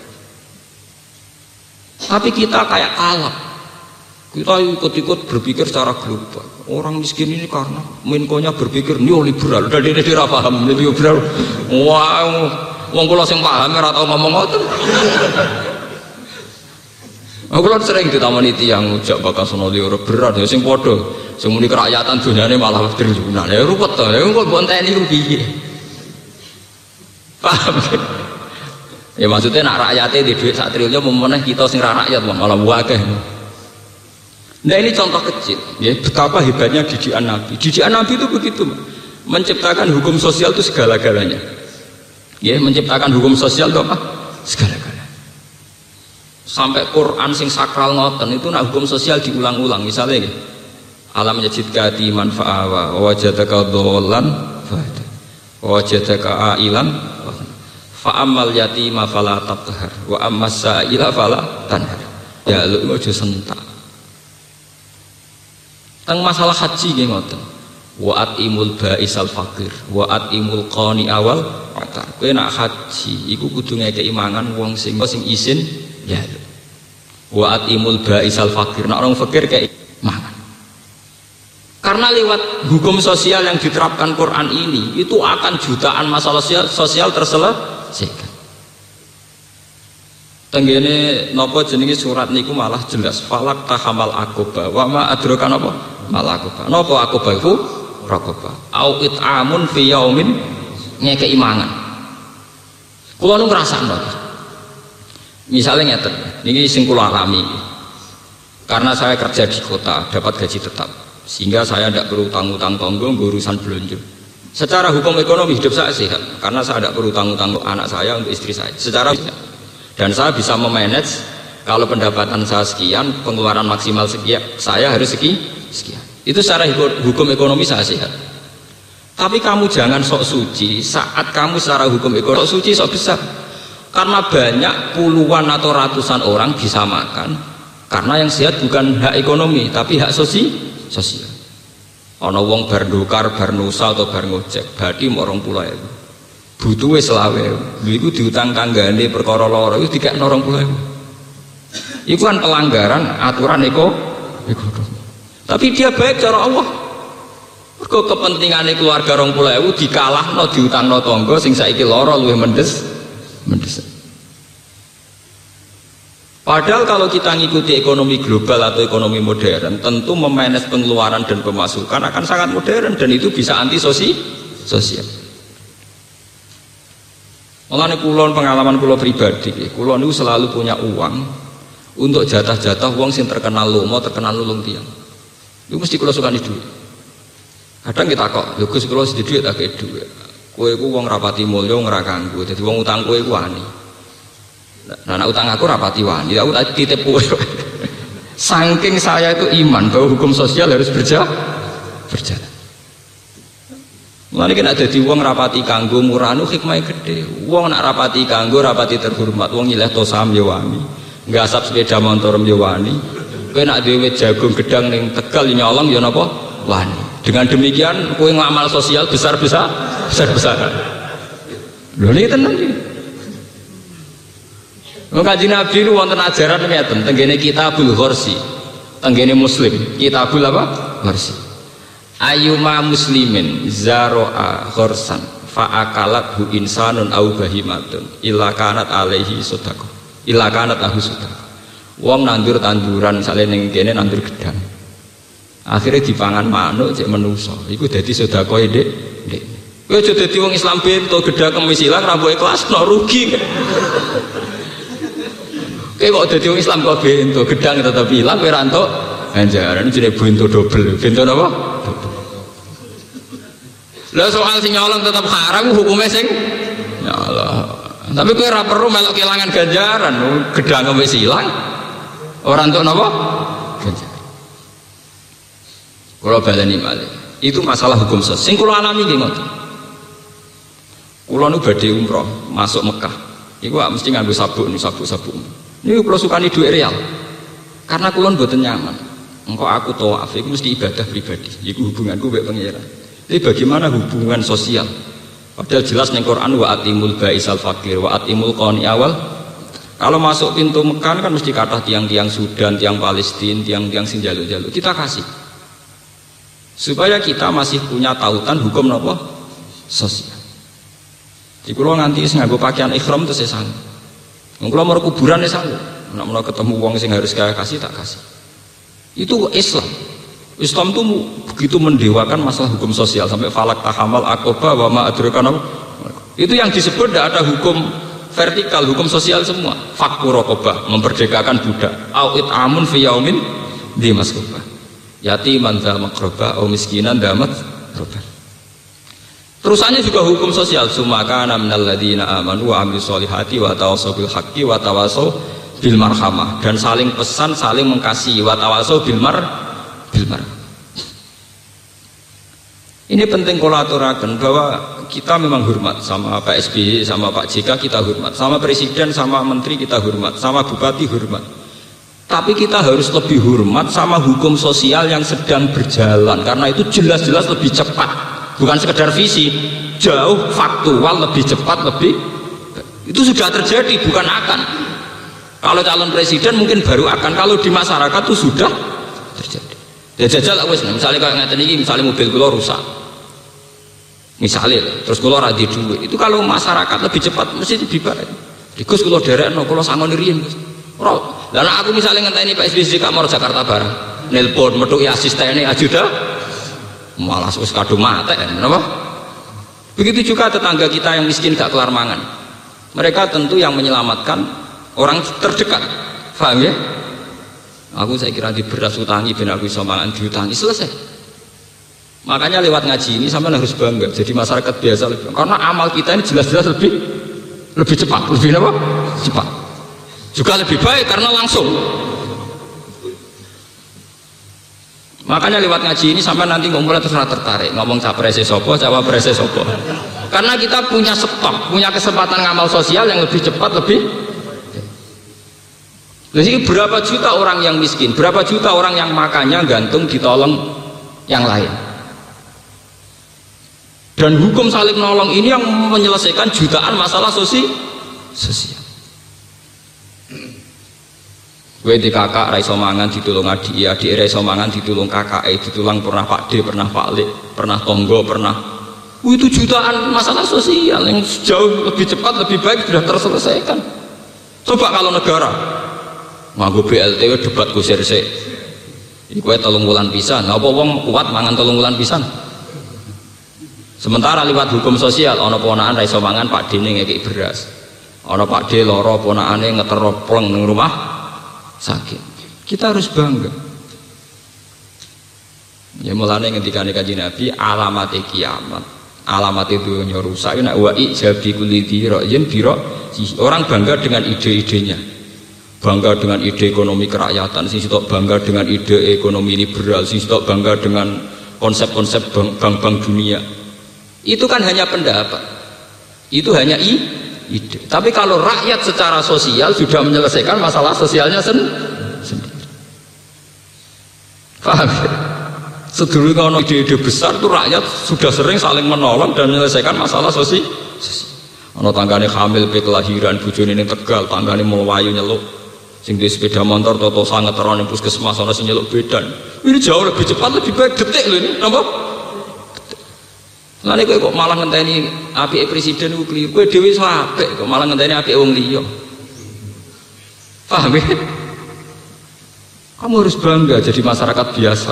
Tapi kita kayak alat, kita ikut-ikut berpikir secara global. Orang miskin ini karena Menkonya berpikir neoliberal, dan dia tidak paham neoliberal. Wow, wong kula sing paham ora tau ngomong ngoten. Aku sering ditamani tiyang ujak bakal sono liur berat ya sing padha sing muni kerakyatan dunyane malah triliunan. Ya ruwet to. Ya kok bonteni ku piye? Paham? Ya maksudnya nak rakyate di duit sak triliun meneh kita sing ra rakyat malah akeh. Nah ini contoh kecil ya betapa hebatnya didikan Nabi. Didikan Nabi itu begitu, menciptakan hukum sosial itu segala-galanya. Ya, menciptakan hukum sosial itu apa? Segala-galanya. Sampai Quran sing sakral ngoten itu nak hukum sosial diulang-ulang. Misalnya alam yajidka yatiman fa'awa wa wajadaka dhallan fahada wa wajadaka ailan fa'ammal yatima fala taqhar wa ammas sa'ila fala tanhar. Ya lu ojo sentak. Teng masalah haji nggih ngoten. Wa atimul ba'isal faqir wa atimul qani awal atar. Kowe nak haji iku kudu ngekeki mangan wong sing isin ya. Wa atimul ba'isal fakir, nak orang fakir kayak mangan. Karena lewat hukum sosial yang diterapkan Quran ini itu akan jutaan masalah sosial terselesaikan. Tenggene napa jenenge surat niku malah jelas falak tahamal aqaba wa ma adraka napa mal aqaba. Napa aqaba iku raqaba au it'amun fi yaumin ngekeki mangan. Kula nu ngrasakno. Misalnya ngeten, ini sing kula alami. Karena saya kerja di kota, dapat gaji tetap, sehingga saya tidak perlu utang-utang tonggo urusan belanja. Secara hukum ekonomi hidup saya sehat, karena saya tidak perlu utang-utang anak saya untuk istri saya. Secara dan saya bisa memanage kalau pendapatan saya sekian, pengeluaran maksimal sekian, saya harus sekian. Itu secara hukum ekonomi saya sehat. Tapi kamu jangan sok suci saat kamu secara hukum ekonomi sok suci sok besar. Karena banyak puluhan atau ratusan orang bisa makan karena yang sehat bukan hak ekonomi tapi hak sosial. Ana wong bar ndukar bar nusa atau bar ngojek badhe 20.000 butuh wis 20.000 lho iku diutang tanggane perkara lara iku dikekno 20.000. Iku kan pelanggaran aturan ekonomi. Tapi dia baik cara Allah. Mergo kepentingane keluarga 20.000 dikalahno diutangno tangga sing saiki lara luwih mendesak. Padahal kalau kita ngikuti ekonomi global atau ekonomi modern, tentu memanage pengeluaran dan pemasukan akan sangat modern dan itu bisa anti sosial. Mulane kula pengalaman kula pribadi, kula niku selalu punya uang untuk jatah-jatah uang sing terkenal lomo, terkenal nulung tiyang. Iku mesti kula sukani dhuwit. Kadang kita kok, lho Gus kula sithik dhuwit tak kei dhuwit. Kowe iku wong rapati mulya ora kanggo. Dadi wong utang kowe iku wani. Nah, nek utang aku rapati wani, aku tak titip kowe. Saking saya itu iman bahwa hukum sosial harus berjalan. Mulane kena dadi wong rapati kanggo muranu hikmah gede. Wong nak rapati kanggo rapati terhormat. Wong nyileh tosam ya wani. Nggasap sepeda motor ya wani. Kowe nak dhewe jagung gedang ning Tegal nyolong ya napa? Wani. Dengan demikian kowe ngamal sosial besar-besaran. Lho niki tenan iki. Wong Kanjeng Nabi niku wonten ajaran ngeten tenggene Kitabul Ghorsi. Tenggene Muslim, Kitabul apa? Ghorsi. Ayyuma muslimin zaro'a ghorsan fa'akalathu insanun au bahimatun illa kanat alaihi sedekah. Illa kanat lahu sedekah. Wong nandur tanduran misalnya ning kene nandur gedang. Akhirnya dipangan manuk cek menungso. Iku dadi sedekah Dik. Kowe aja dadi wong Islam bento gedang kemis ilang rambuke kelas no rugi. Kowe kok dadi wong Islam kok bento gedang tetep ilang kowe ra entuk ganjaran jenenge bento dobel. Bento napa? Lah soal sing nyolong tetap haram hukumnya sing nyolong. Tapi kowe ora perlu melok kelangan ganjaran, gedang wis ilang. Ora entuk napa? Ganjaran. Kula baleni malih. Itu masalah hukum sosial. Sing kula alami nggih ngoten. Kula nu badhe umroh masuk Mekah. Iku mesti nganggo sabuk. Niku kula sukani dhuwit real. Karena kula mboten nyaman. Engko aku tawaf iku mesti ibadah pribadi. Iku hubunganku mbek pangeran. Jadi bagaimana hubungan sosial? Padahal jelas ning Quran wa atimul ba'isal fakir wa atimul qani awal. Kalau masuk pintu Mekah kan mesti kata tiang-tiang Sudan, tiang Palestina, tiang-tiang sing jaluk-jaluk. Kita kasih. Supaya kita masih punya tautan hukum napa? Sosial. Di kula nganti wis nganggo pakaian ihram terus saya sanggup. Wong kula mau kuburan wis sanggup. Nek menawa ketemu wong sing harus kaya kasih tak kasih. Itu Islam. Islam itu begitu mendewakan masalah hukum sosial sampai falak tahamal akoba wa ma adraka. Itu yang disebut tidak ada hukum vertikal, hukum sosial semua. Fakku raqabah, memperdekakan budak. Au it'amun fi yaumin di masqubah. Yatiman dza maqrabah au miskinan damat robah. Terusannya juga hukum sosial. Sumakana minal ladzina amanu wa amilus solihati wa tawassaw bil haqqi wa tawassaw bil marhamah, dan saling pesan, saling mengasihi wa tawassaw bil marhamah. Ini penting kalau aturakan bahwa kita memang hormat sama Pak SBY, sama Pak JK kita hormat, sama Presiden, sama Menteri kita hormat, sama Bupati hormat. Tapi kita harus lebih hormat sama hukum sosial yang sedang berjalan, karena itu jelas-jelas lebih cepat, bukan sekedar visi, jauh faktual, lebih cepat, lebih itu sudah terjadi, bukan akan. Kalau calon presiden mungkin baru akan, kalau di masyarakat itu sudah terjadi. Ya jajal wis, misalnya kayak ngeten iki, misalnya mobil kula rusak. Misalnya, terus kula ra di duit. Itu kalau masyarakat lebih cepat mesti lebih baik. Di Gus kula derekno, kula sangon riyen, Gus. Ora. Lah nek aku misalnya ngenteni Pak SBY Kamar Jakarta Barang, nelpon metuki asistene ajuda, malah wis kadung mate, napa? Begitu juga tetangga kita yang miskin gak kelar mangan. Mereka tentu yang menyelamatkan orang terdekat. Paham ya? Aku saya kira di beras utangi ben aku iso mangan diutangi selesai. Makanya lewat ngaji ini sampean harus bangga jadi masyarakat biasa lebih, karena amal kita ini jelas-jelas lebih cepat, lebih apa? Cepat. Juga lebih baik karena langsung. Makanya lewat ngaji ini sampai nanti ngomong terus tertarik ngomong capres sapa, cawapres sapa. Karena kita punya stok, punya kesempatan ngamal sosial yang lebih cepat, lebih. Jadi berapa juta orang yang miskin, berapa juta orang yang makannya gantung ditolong yang lain. Dan hukum saling nolong ini yang menyelesaikan jutaan masalah sosial. Gue di kakak raiso mangan ditulung adik, adik raiso mangan ditulung kakak, ditulung pernah Pak D, pernah Pak Lek, pernah Tonggo, pernah. Itu jutaan masalah sosial yang jauh lebih cepat, lebih baik sudah terselesaikan. Coba kalau negara nganggo BLT debat kusir sik. Iku 3 wulan pisan. Apa wong kuat mangan 3 wulan pisan? Sementara lewat hukum sosial ana ponakan ra iso mangan Pak Dene ngekeki beras. Ana Pak D lara ponakane ngeteropleng ning rumah sakit. Kita harus bangga. Ya mulane ngendikane Kanjeng Nabi alamat kiamat. Alamat itu rusak nek wa ijabi kulli dhira yen biro orang bangga dengan ide-idenya. bangga dengan ide ekonomi kerakyatan, sing sitok bangga dengan ide ekonomi liberal, sing sitok bangga dengan konsep-konsep bank-bank dunia. Itu kan hanya pendapat, itu hanya ide. Tapi kalau rakyat secara sosial sudah menyelesaikan masalah sosialnya sendiri. Paham ya? Sedulu kalau ide-ide besar itu rakyat sudah sering saling menolong dan menyelesaikan masalah sosial. Ono tanggane hamil pe kelahiran bojone ning Tegal, tanggane mlayu nyeluk. Sing di sepeda motor toto sangat terone puskesmas ana sing nyeluk bedan. Ini jauh lebih cepat, lebih baik, detik lho ini, napa? Lane kowe kok malah ngenteni apike presiden ku kliru. Kowe dhewe iso apik kok malah ngenteni apike wong liya. Paham ya? Kamu harus bangga jadi masyarakat biasa.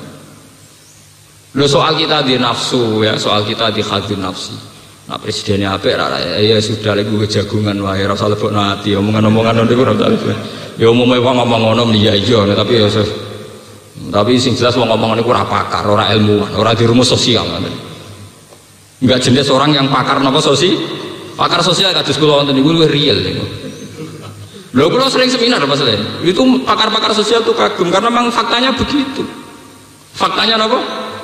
Loh, soal kita di nafsu ya, soal kita di khadun nafsi. Nah presidennya apik ya sudah lagi gue jagungan wae ora usah lebokno ati omongan-omongan niku ora usah. Ya umume wong ngomong ngono iya tapi ya tapi sing jelas wong ngomong niku ora pakar, ora ilmuwan, ora di rumus sosial. Enggak jenis orang yang pakar napa pakar sosial kados kula wonten niku luwih real niku. Lho kula sering seminar Mas Len. Itu pakar-pakar sosial tuh kagum karena memang faktanya begitu. Faktanya napa?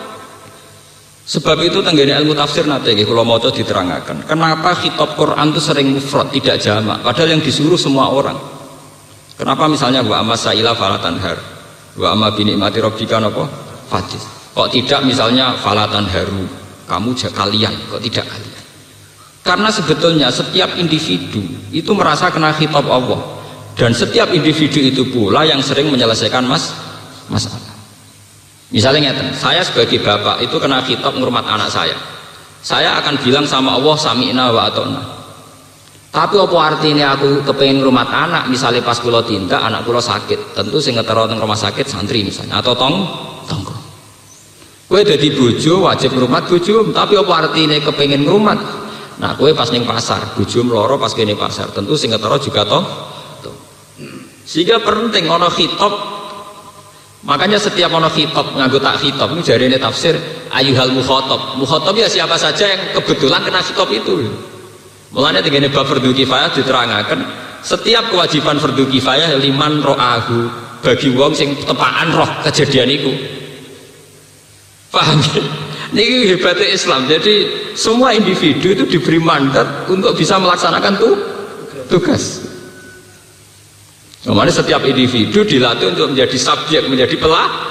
Sebab itu tenggene ilmu tafsir nate nggih kula maca diterangkan. Kenapa khitab Quran itu sering mufrad tidak jamak padahal yang disuruh semua orang. Kenapa misalnya wa amma sa'ila fala tanhar, wa amma bi nikmati rabbika napa fadis. Kok tidak misalnya fala tanharu, kamu kalian, kok tidak kalian? Karena sebetulnya setiap individu itu merasa kena khitab Allah dan setiap individu itu pula yang sering menyelesaikan masalah. Misalnya ngeten, saya sebagai bapak itu kena khitab ngurmat anak saya. Saya akan bilang sama Allah sami'na wa ata'na. Tapi apa artinya aku kepengen ngurmat anak, misalnya pas kula tindak anak kula sakit, tentu sing ngetero teng rumah sakit santri misalnya atau tonggo. Kowe dadi bojo wajib ngurmat bojo, tapi apa artinya kepengen ngurmat? Nah, kowe pas ning pasar, bojo mloro pas kene pasar, tentu sing ngetero juga toh. Sehingga penting ana khitab. Makanya setiap ana khitab nganggo tak khitab ini jarine tafsir ayyuhal mukhatab. Mukhatab ya siapa saja yang kebetulan kena khitab itu. Mulanya dengan bab fardu kifayah diterangkan setiap kewajiban fardu kifayah liman ro'ahu bagi wong sing tepaan roh kejadian itu. Paham ya? Ini hebatnya Islam. Jadi semua individu itu diberi mandat untuk bisa melaksanakan tugas. Kemarin setiap individu dilatih untuk menjadi subjek, menjadi pelaku.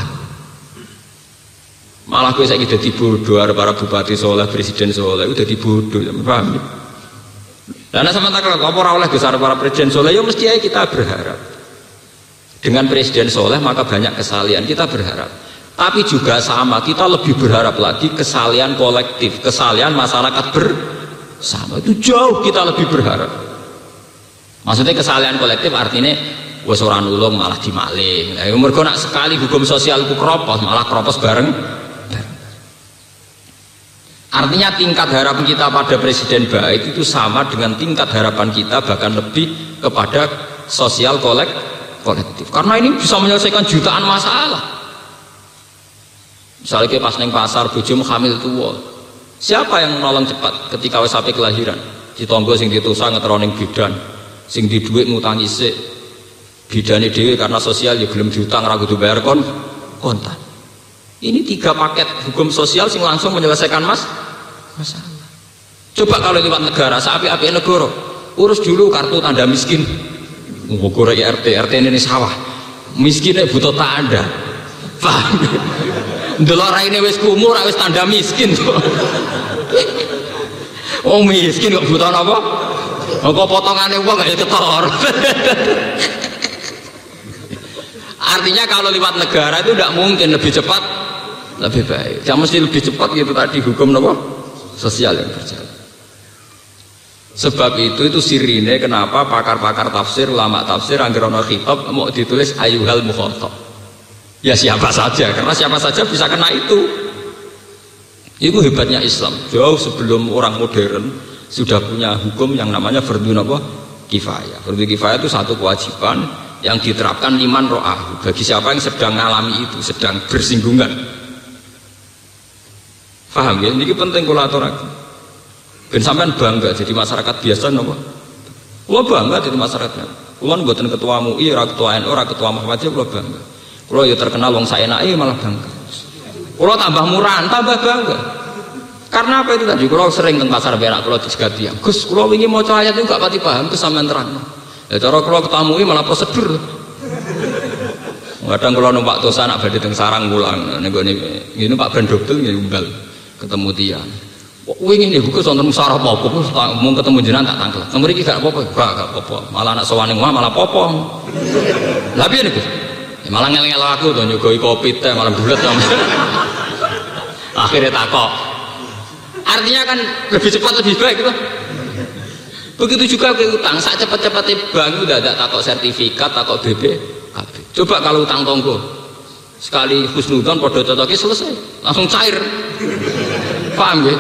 Malah gue saya jadi bodoh, para bupati soleh, presiden soleh, udah dibodoh, paham ya? Karena sementara kalau apa oleh besar para presiden soleh, ya mesti aja kita berharap dengan presiden soleh maka banyak kesalahan kita berharap. Tapi juga sama kita lebih berharap lagi kesalahan kolektif, kesalahan masyarakat bersama itu jauh kita lebih berharap. Maksudnya kesalahan kolektif artinya wes ora nulung malah dimaling. Lah mergo nak sekali hukum sosial ku kropos malah kropos bareng. Artinya tingkat harapan kita pada presiden baik itu sama dengan tingkat harapan kita bahkan lebih kepada sosial kolektif. Karena ini bisa menyelesaikan jutaan masalah. Misalnya kita pas neng pasar bojomu hamil tua, siapa yang menolong cepat ketika wis sampai kelahiran? Ditonggo sing ditusa ngeteroning bidan, sing di duit ngutangi sik. Bidane dhewe karena sosial ya gelem diutang ra kudu bayar kontan. Ini 3 paket hukum sosial sing langsung menyelesaikan masalah. Coba kalau lewat negara, seapi-api negara, urus dulu kartu tanda miskin. Ngukur RT ini sawah. Miskinnya butuh tanda. Paham? Ndelok raine wis kumur, wis tanda miskin. Oh miskin kok butuh apa? Kok potongane wong gak ketor. Artinya kalau lewat negara itu tidak mungkin lebih cepat, lebih baik. Yang mesti lebih cepat gitu tadi hukum apa? Sosial yang berjalan. Sebab itu sirine kenapa pakar-pakar tafsir, ulama tafsir angger ana khitab mau ditulis ayyuhal mukhatab. Ya siapa saja, karena siapa saja bisa kena itu. Itu hebatnya Islam. Jauh sebelum orang modern sudah punya hukum yang namanya fardhu kifayah. Fardhu kifayah itu satu kewajiban yang diterapkan liman ro'ahu bagi siapa yang sedang mengalami itu, sedang bersinggungan. Paham ya? Ini penting kalau aturaken. Ben sampean bangga jadi masyarakat biasa napa? Kula bangga jadi masyarakat. Kula mboten ketua MUI, ora ketua NU, ora ketua Muhammadiyah kula bangga. Kula ya terkenal wong saenake malah bangga. Kula tambah murahan, tambah bangga. Karena apa itu tadi? Kula sering teng pasar perak kula dicegat tiyang. Gus, kula wingi maca ayat itu gak pati paham terus sampean terangno. Ya cara kula ketua MUI malah prosedur. Kadang kula numpak tosa anak badhe teng sarang pulang. Nek ngene Pak Ben Dobel nggih umbal ketemu tiyang. Wingi niku Gus wonten musyawarah apa-apa Gus mung ketemu jenengan tak tangkel. Nomor iki gak apa-apa, gak apa-apa. Malah anak sowan ning omah malah apa-apa. Lah piye niku? Ya malah ngel-ngel aku to nyogoi kopi teh malah bulet to. Akhirnya takok. Artinya kan lebih cepat lebih baik gitu. Begitu juga ke utang, sak cepat-cepatnya bank udah ada takok sertifikat, takok BPKB. Coba kalau utang tonggo sekali husnudon podo cocoknya selesai, langsung cair. Paham ya?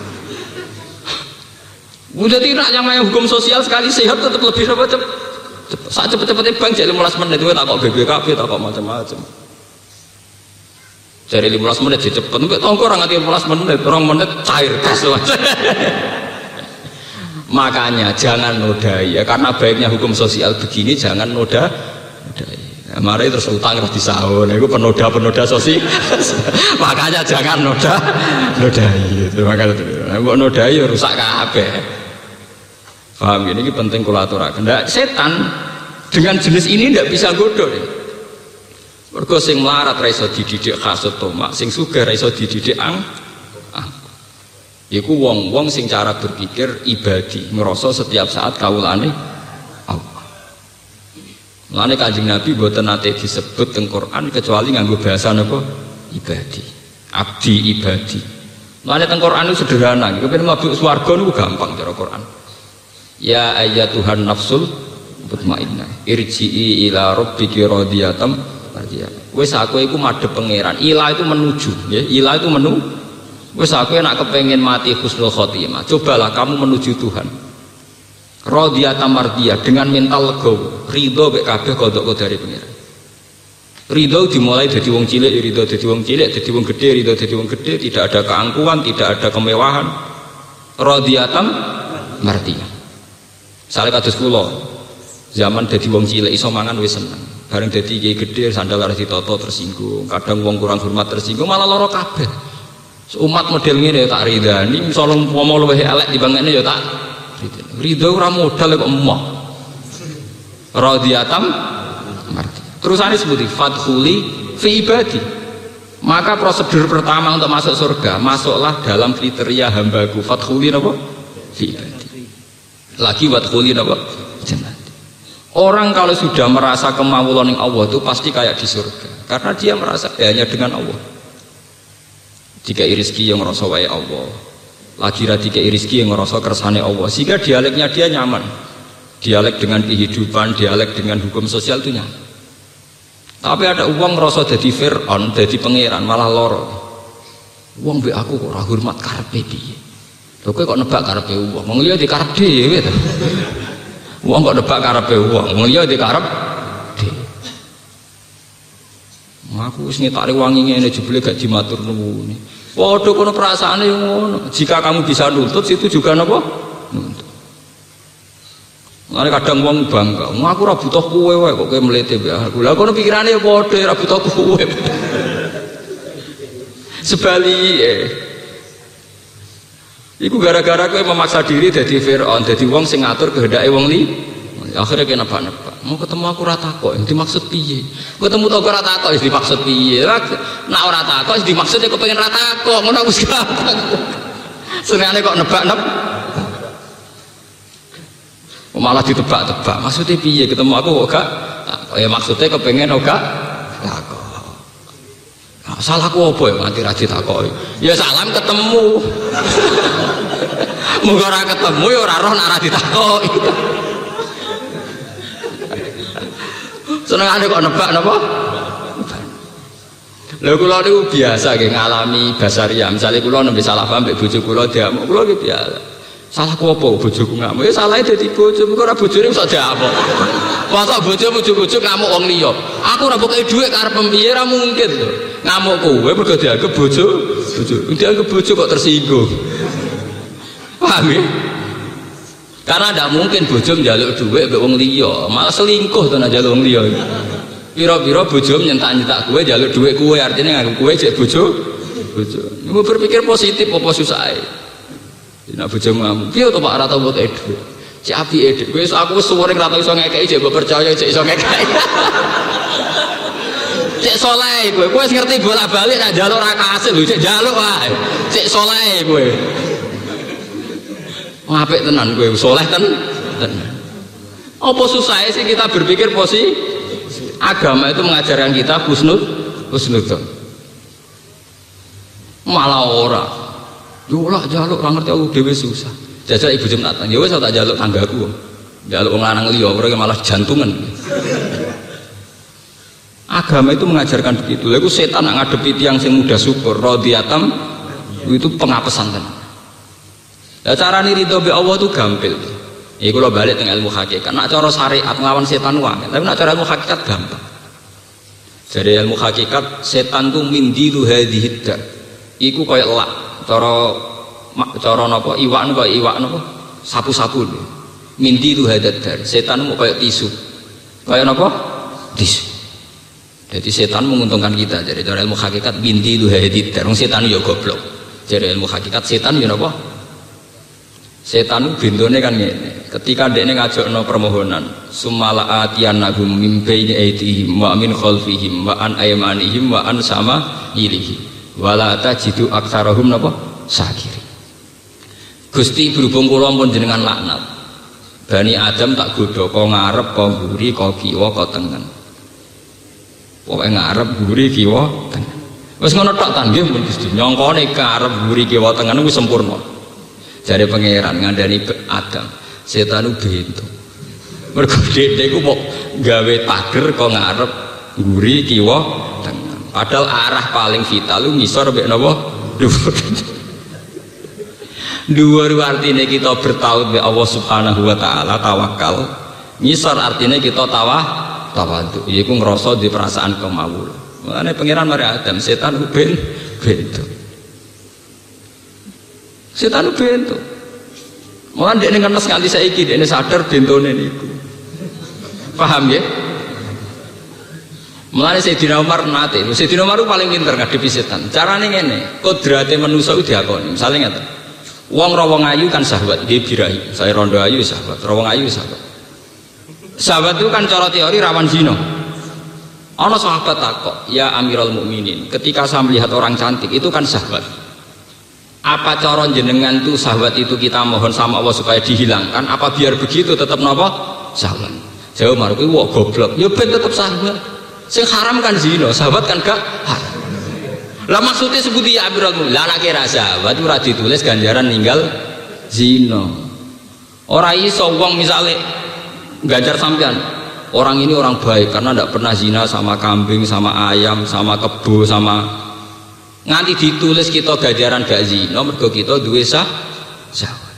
Udah tidak yang main hukum sosial sekali sehat tetap lebih cepat. Saat cepet-cepetnya bank jadi 15 menit itu takut BPKB takut macam-macam. Jadi 15 menit jadi cepet. Enggak tahu orang ngerti 15 menit, orang menit cair gas. Makanya jangan nodai ya, karena baiknya hukum sosial begini jangan nodai. Mari terus utang harus disahun. Itu penoda sosial. Makanya jangan nodai. Itu makanya nodai rusak kabeh. Paham ini penting kula aturaken. Ndak setan dengan jenis ini ndak bisa godho. Mergo sing melarat ra iso dididik kasut tomak, sing sugih ra iso dididik iku wong-wong sing cara berpikir ibadi, ngerasa setiap saat kawulane Allah. Mulane Kanjeng Nabi mboten nate disebut teng Quran kecuali nganggo bahasa napa? Ibadi. Abdi ibadi. Mulane teng Quran itu sederhana, kepen mlebu swarga niku gampang cara Quran. Ya ayyatuhan nafsul mutmainnah irji'i ila rabbiki radiyatan mardiyah. Wis aku iku madhep pangeran. Ila itu menuju, ya. Ila itu wis aku nek kepengin mati husnul khotimah, cobalah kamu menuju Tuhan. Radiyatan mardiyah dengan mental legowo, ridho mek kabeh kodok dari pangeran. Ridho dimulai dari wong cilik, ridho dari wong cilik, dari wong gede, ridho dari wong gede, tidak ada keangkuhan, tidak ada kemewahan. Radiyatan mardiyah. Misalnya kados kula zaman dadi wong cilik iso mangan wis seneng. Bareng dadi kiai gedhe sandal arep ditata tersinggung. Kadang wong kurang hormat tersinggung malah lara kabeh. Umat model ngene tak ridani, misale umpama luwih elek dibandingane ya tak ridho ora modal kok emoh. Radhiyatam marti. Terusane sebuti fadkhuli fi ibadi. Maka prosedur pertama untuk masuk surga, masuklah dalam kriteria hambaku. Fadkhuli napa? Fi ibadi. Lagi wadkhuli napa? Jannah. Orang kalau sudah merasa kemawulan Allah itu pasti kayak di surga, karena dia merasa hanya dengan Allah. Jika rezeki yang ngerasa wae Allah, lagi radike rezeki yang ngerasa kersane Allah, sehingga dialeknya dia nyaman. Dialek dengan kehidupan, dialek dengan hukum sosial itu nyaman. Tapi ada uang ngerasa jadi Fir'aun, jadi pangeran malah loro. Uang be aku kok ora hormat karepe piye? Lho kowe kok nebak karepe wong. Wong liya dikarep dhewe to. Wong kok nebak karepe wong. Wong liya dikarep dhewe. Aku wis ngetake wangi ngene jebule gak dimatur nuwun. Padha kono perasaane yo ngono. Jika kamu bisa nuntut situ juga napa? Nuntut. Mane kadang wong bangga, aku ora butuh kowe wae kok kowe mlete mbek aku. Lah kono pikirane yo padha ora butuh kowe. Sebalike iku gara-gara kowe memaksa diri dadi Fir'aun, dadi wong sing ngatur kehendake wong li. Akhirnya kena nebak-nebak. Mau ketemu aku ora takok, dimaksud piye? Ketemu toko ora takok, dimaksud piye? Nek ora takok dimaksud kok pengen ora takok, ngono wis gampang. Senengane kok nebak-nebak. Malah ditebak-tebak. Maksudnya piye? Ketemu aku kok gak takok. Ya maksudnya kepengen kok gak takok. Salahku apa ya nganti ra ditakoki? Ya salam ketemu. Muga ora ketemu ya ora roh nek ora ditakoki. Senengane kok nebak napa? Lha kula niku biasa nggih ngalami basaria. Misale kula nembe salah paham mbek bojo kula diamuk, kula nggih biasa. Salahku apa bojoku ngamuk? Ya salahe dadi bojo, kok ora bojone iso diamuk. Masa bojo-bojo ngamuk wong liya. Aku ora pokoke dhuwit karep piye ra mungkin lho. Ngamuk kowe mergo dianggap bojo. Dianggap bojo kok tersinggung. Paham ya? Karena tidak mungkin bojo njaluk dhuwit mbek wong liya, malah selingkuh to nek njaluk wong liya. Pira-pira bojo nyentak-nyentak kowe njaluk dhuwit kowe artinya nganggep kowe cek bojo. Mau berpikir positif apa susah ae. Nek bojomu ngomong, "Piye to Pak ora tau mbok dhuwit?" Cek apike dik. Wis aku wis suwere ora tau iso ngekeki jek mbok percaya cek iso ngekeki. Cek saleh kowe wis ngerti bolak-balik nek njaluk ora kasil lho, cek njaluk wae. Cek saleh kowe. Apik tenan kowe, saleh tenan. Apa susah sih kita berpikir positif? Agama itu mengajarkan kita husnudzon. Malah ora. Yo lah njaluk ora ngerti aku dhewe susah. Jajal ibu jam datang, ya wis tak njaluk tanggaku. Njaluk wong lanang liya, ora malah jantungan. Agama itu mengajarkan begitu. Lha iku setan nak ngadepi tiyang sing mudah syukur, radiyatam itu pengapesan tenan. Lah carane ridho be Allah itu gampil. Iku lho balik teng ilmu hakikat. Nak cara syariat nglawan setan wae, tapi nak cara ilmu hakikat gampang. Jadi ilmu hakikat setan tuh mindilu hadhid dar. Iku kaya lak, cara napa iwak napa sapu-sapu. Mindilu hadhid dar. Setan mau kaya tisu. Kaya napa? Tisu. Jadi setan menguntungkan kita. Jadi cara ilmu hakikat mindilu hadhid dar. Wong setan yo goblok. Jadi ilmu hakikat setan yo napa? Setan itu bintone kan ngene. Ketika dekne ngajakno permohonan, sumala atiyannahum min baini aydihim wa min khalfihim wa an aymanihim wa an sama ilihim wala tajidu aktsarahum napa syakiri. Gusti berhubung kula pun jenengan laknat. Bani Adam tak godho kok ngarep kok mburi kok kiwa kok tengen. Pokoke ngarep mburi kiwa tengen. Wis ngono tok ta nggih pun Gusti. Nyongkone karep mburi kiwa tengen wis sempurna. Jare pangeran ngandani Adam, setan ku bento. Mergo dhek ku mau gawe tager kok ngarep nguri kiwa tengen. Padahal arah paling vital lu ngisor mek napa? Dhuwur. Dhuwur artine kita bertauhid mek Allah Subhanahu wa taala, tawakal. Ngisor artine kita tawadhu. Iku ngrasa di perasaan kemawul. Mulane pangeran mari Adam, setan ku bento. Setan bento. Mulane dekne ngenes nganti saiki dekne sadar bentone niku. Paham ya? Mulane Sayyidina Umar nate, Sayyidina Umar paling pinter ngadepi setan. Carane ngene, kodrate manusa ku diakoni. Misale ngaten. Wong ra wong ayu kan sahabat, nggih birahi. Saya rondo ayu sahabat, ra wong ayu sahabat. Sahabat itu kan cara teori rawan zina. Ana sahabat takok, "Ya Amirul Mukminin, ketika saya melihat orang cantik itu kan sahabat. Apa cara jenengan tuh sahabat itu kita mohon sama Allah supaya dihilangkan? Apa biar begitu tetap napa? Sahabat." Jawab Umar, "Kuwi wong goblok. Ya ben tetap sahabat. Sing haram kan zina, sahabat kan gak haram." Lah maksudnya sebuti ya Amirul Mukminin. Lah nek ra sahabat ora ditulis ganjaran ninggal zina. Ora iso wong misale ganjar sampean. Orang ini orang baik karena tidak pernah zina sama kambing, sama ayam, sama kebo, sama nganti ditulis kita ganjaran gak zina mergo kita duwe sahabat.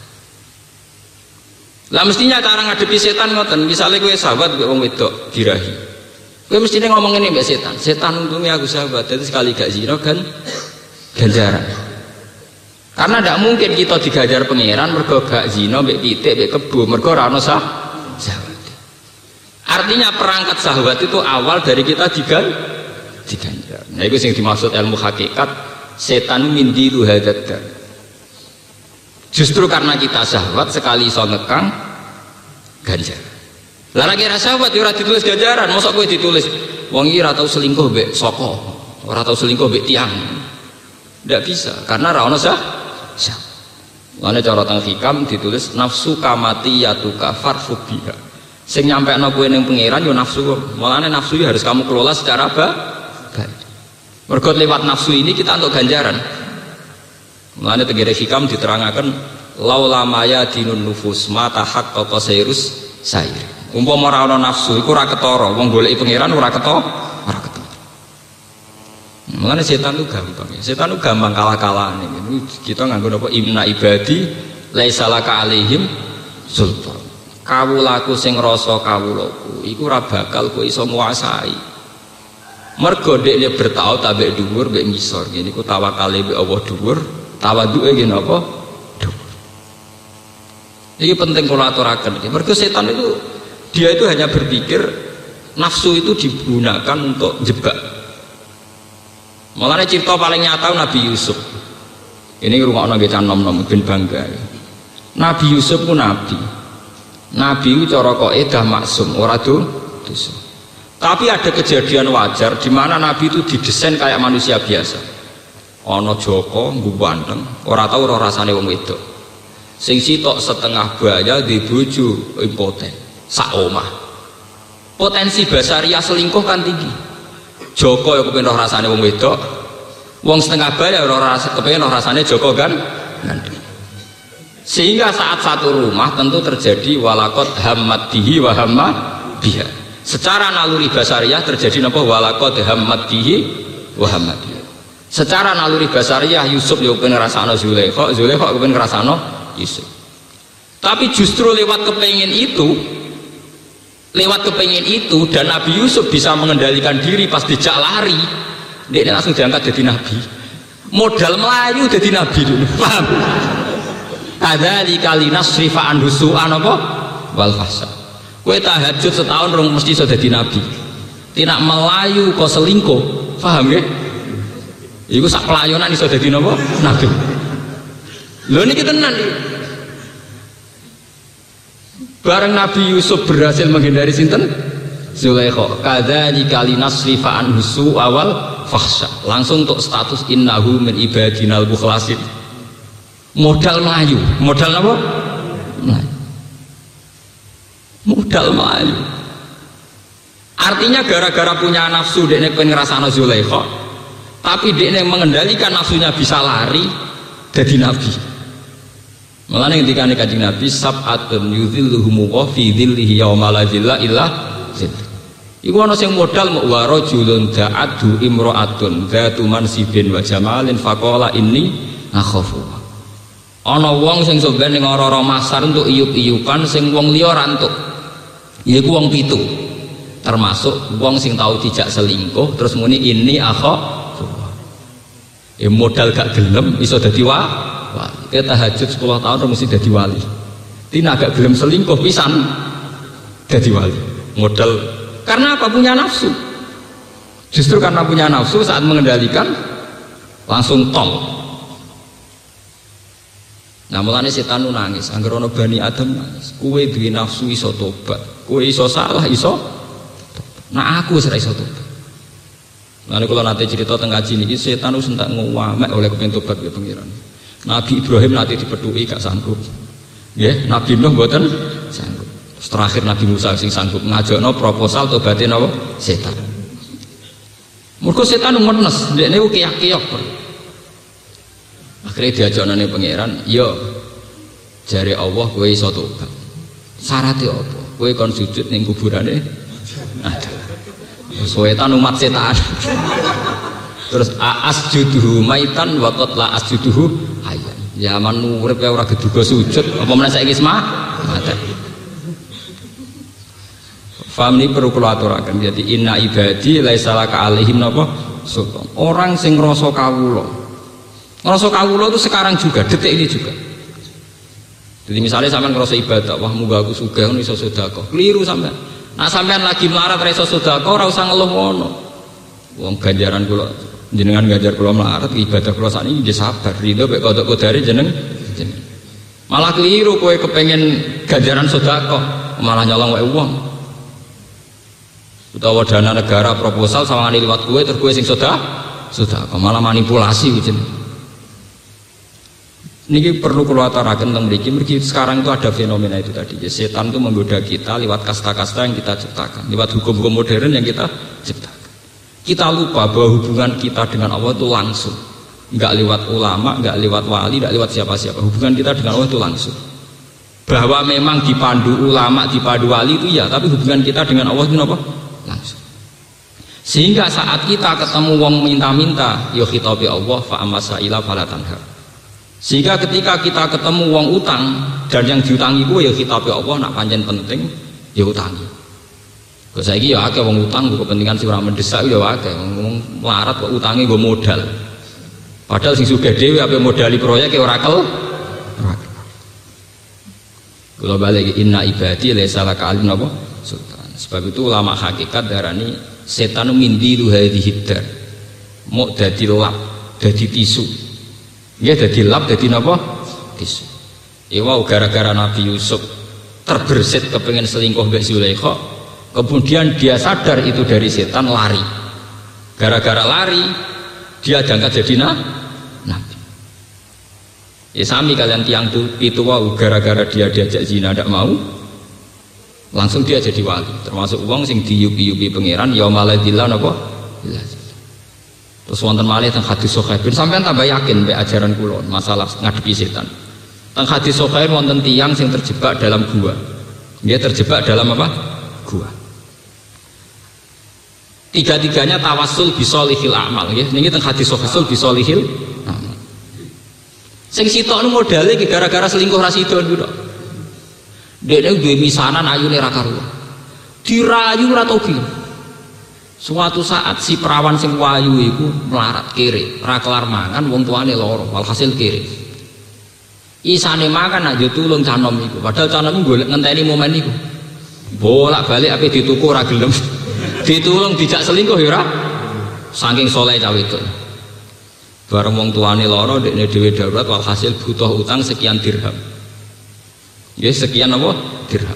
Lah mestinya cara ngadepi setan ngoten, misale kowe sahabat mbek wong wedok birahi. Kowe mestine ngomong ngene mbek setan. Setan untungnya aku sahabat, dadi sekali gak zina kan ganjaran. Karena tidak mungkin kita digajar pangeran mergo gak zina mbek pitik mbek kebo, mergo ora ono sahabat. Artinya perangkat sahabat itu awal dari kita diganjar. Nah itu yang dimaksud ilmu hakikat, setan mindilu hadadar. Justru karena kita sahabat sekali iso ngekang ganjar. Lah kira sahabat ora ditulis ganjaran, mosok kowe ditulis wong iki ora tau selingkuh mbek saka, ora tau selingkuh mbek tiang. Ndak bisa karena ra ono sahabat. Mane cara teng hikam ditulis nafsu kamati yatuka farfu biha. Sing nyampekno kowe ning pangeran yo nafsu. Mulane nafsu harus kamu kelola secara baik. Mergo lewat nafsu ini kita untuk ganjaran. Mulane tegere hikam diterangaken laula maya dinun nufus mata haqqaqa sairus sair. Umpama ora ana nafsu iku ora ketara, wong goleki pangeran ora ketara. Mulane setan itu gampang. Setan itu gampang kalah-kalahan iki. Kita nganggo napa inna ibadi laisa laka alaihim sultan. Kawulaku sing rasa kawulaku iku ora bakal kowe iso nguasai. Mergo dekne bertau tabek dhuwur mbek ngisor. Ngene iku tawakale mbek Allah dhuwur, tawaduke nggih napa? Dhuwur. Ini penting kalau aturakan. Mergo setan itu dia itu hanya berpikir nafsu itu digunakan untuk jebak. Mulanya cerita paling nyata Nabi Yusuf. Ini rungokno nggih nom-nom ben bangga. Nabi Yusuf ku nabi. Nabi itu cara kok dah maksum, ora dosa. Tapi ada kejadian wajar di mana Nabi itu didesain kayak manusia biasa. Ana Joko nggo ganteng, ora tau ora rasane wong wedok. Sing sitok setengah baya di bojo impoten, sak omah. Potensi basaria selingkuh kan tinggi. Joko ya kepengin roh rasane wong wedok. Wong setengah baya ora kepengin roh rasane Joko kan. Sehingga saat satu rumah tentu terjadi walakot hammat bihi wa hamma biha. Secara naluri basariyah terjadi napa walakot hammat bihi wa hamma biha. Secara naluri basariyah Yusuf yo pengen ngrasakno Zulaikha, Zulaikha pengen ngrasakno Yusuf. Tapi justru lewat kepengin itu dan Nabi Yusuf bisa mengendalikan diri pas dijak lari, dia langsung diangkat jadi nabi. Modal melayu jadi nabi dulu. Paham? Ada di kali nasrifa andusuan apa wal fahsya. Kowe tahajud setahun rong mesti sudah jadi nabi. Tidak melayu kok selingkuh, paham nggih? Iku sak pelayonan iso dadi napa? Nabi. Lho niki tenan iki. Bareng Nabi Yusuf berhasil menghindari sinten? Zulaikha. Kadzalika linasrifa anhusu awal fahsya. Langsung untuk status innahu min ibadinal mukhlasin. Modal melayu, modal apa? Melayu. Modal melayu. Artinya gara-gara punya nafsu dekne pengen ngrasakno Zulaikha, tapi dekne mengendalikan nafsunya bisa lari jadi nabi. Mulane ketika Kanjeng Nabi sab'atun yudhilluhum wa fi dhillihi yauma la dhilla illa dhill. Iku ana sing modal wa rajulun da'atu imra'atun dzatu mansibin wa jamalin faqala inni akhafu. Ana wong sing sampeyan ning ora-ora masar untuk iyup-iyupan sing wong liya ora entuk. Yaiku wong 7. Termasuk wong sing tahu dijak selingkuh terus muni ini akhafu. Modal gak gelem iso dadi wali. Kita tahajud 10 tahun mesti dadi wali. Tina agak gelem selingkuh pisan dadi wali. Modal karena apa? Punya nafsu. Justru karena punya nafsu saat mengendalikan langsung tong. Nah mulane setan nangis, anggere ana Bani Adam nangis. Kowe duwe nafsu iso tobat, kowe iso salah iso. Nah aku wis ora iso tobat. Mulane kula nate cerita teng kaji niki setan wis entek ngowamek oleh kepengin tobat ya pengiran. Nabi Ibrahim nate dipethuki gak sanggup. Nggih, Nabi Nuh mboten sanggup. Terus terakhir Nabi Musa sing sanggup ngajakno proposal tobaté napa? Setan. Mergo setan ngenes, ndekne ku kiyak-kiyok. Akhirnya diajakno ning pangeran, "Yo, jare Allah kowe iso tobat. Syaratnya apa? Kowe kon sujud ning kuburane ada." Setan umat setan. Terus asjuduhu maitan wa qad la asjuduhu hayyan. Zaman urip ora geduga sujud, apa meneh saiki mati. Faham ini perlu kula aturaken. Jadi inna ibadi laisa laka alaihim napa sultan. Orang sing ngrasa kawula. Ngerasa kawula itu sekarang juga, detik ini juga. Jadi misalnya sampean ngerasa ibadah, wah muga aku sugih ngono iso sedekah. Keliru sampean. Nah sampean lagi melarat ra iso sedekah ora usah ngeluh ngono. Wong ganjaran kula jenengan ganjar kula melarat ibadah kula sakniki nggih sabar, ridho mek kodok kodare jeneng. Malah keliru kowe kepengin ganjaran sedekah, malah nyolong wae wong. Utawa dana negara proposal sawangane liwat kowe terus kowe sing sedekah, malah manipulasi jeneng. Ini perlu keluar aturaken teng mriki sekarang itu ada fenomena itu tadi. Ya, setan itu menggoda kita lewat kasta-kasta yang kita ciptakan, lewat hukum-hukum modern yang kita ciptakan. Kita lupa bahwa hubungan kita dengan Allah itu langsung, nggak lewat ulama, nggak lewat wali, nggak lewat siapa-siapa. Hubungan kita dengan Allah itu langsung. Bahwa memang dipandu ulama, dipandu wali itu ya, tapi hubungan kita dengan Allah itu apa? Langsung. Sehingga saat kita ketemu wong minta-minta, ya khitabi Allah fa amasaila fala tanhar. Sehingga ketika kita ketemu wong utang dan yang diutangi ku ya khitabe Allah nak pancen penting ya utangi. Kok saiki ya akeh wong utang kok kepentingan sing ora mendesak ya akeh wong melarat kok utangi nggo modal. Padahal sing sugih dhewe ape modali proyek ora kel. Kula balik inna ibadi laisa laka alim napa sultan. Sebab itu ulama hakikat darani setan mindilu hadhihi dar. Mau dadi lap, dadi tisu. Ya dadi lap, dadi napa? Tisu. Iwa gara-gara Nabi Yusuf terbersit kepengen selingkuh mbek Zulaikha, kemudian dia sadar itu dari setan, lari. Gara-gara lari dia diangkat jadi nabi. Ya sami kalian tiang itu wow, gara-gara dia diajak zina tidak mau, langsung dia jadi wali. Termasuk wong sing diyupi-yupi pangeran yaumaladillah napa? Terus wonten malih teng hadis sahih ben sampean tambah yakin mbek ajaran kula masalah ngadepi setan. Teng hadis sahih wonten tiang sing terjebak dalam gua. Dia terjebak dalam apa? Gua. Tiga-tiganya tawassul bisolihil amal ya. Niki teng hadis tawassul bisolihil amal. Sing sitok nu modale iki gara-gara selingkuh ra sida niku tok. Dekne duwe misanan ayune ra karuan. Dirayu ra togi. Suatu saat si perawan sing wayu iku melarat kere, ra kelar mangan wong tuane lara, walhasil kere. Isane makan aja tulung canom iku. Padahal canom golek ngenteni momen iku. Bolak-balik ape dituku ora gelem. Ditulung dijak selingkuh ya ora. Saking saleh cawe itu. Bareng wong tuane lara dekne dhewe darurat walhasil butuh utang sekian dirham. Ya sekian apa? Dirham.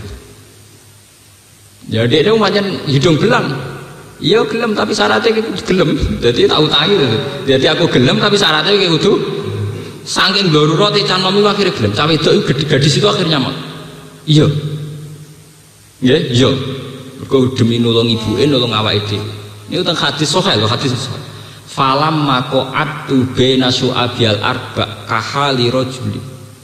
Ya dekne pancen hidung belang. Iya gelem tapi syaratnya gelem. Jadi tak utangi to. Jadi aku gelem tapi syaratnya kayak kudu saking darurat canom iku akhire gelem. Cawe itu gadis itu akhirnya mau. Iya. Nggih, iya. Mergo demi nulung ibuke nulung awake dhewe. Niku teng hadis sahih lho, hadis sahih. Falam maqa'atu baina su'abil arba kahali rajuli.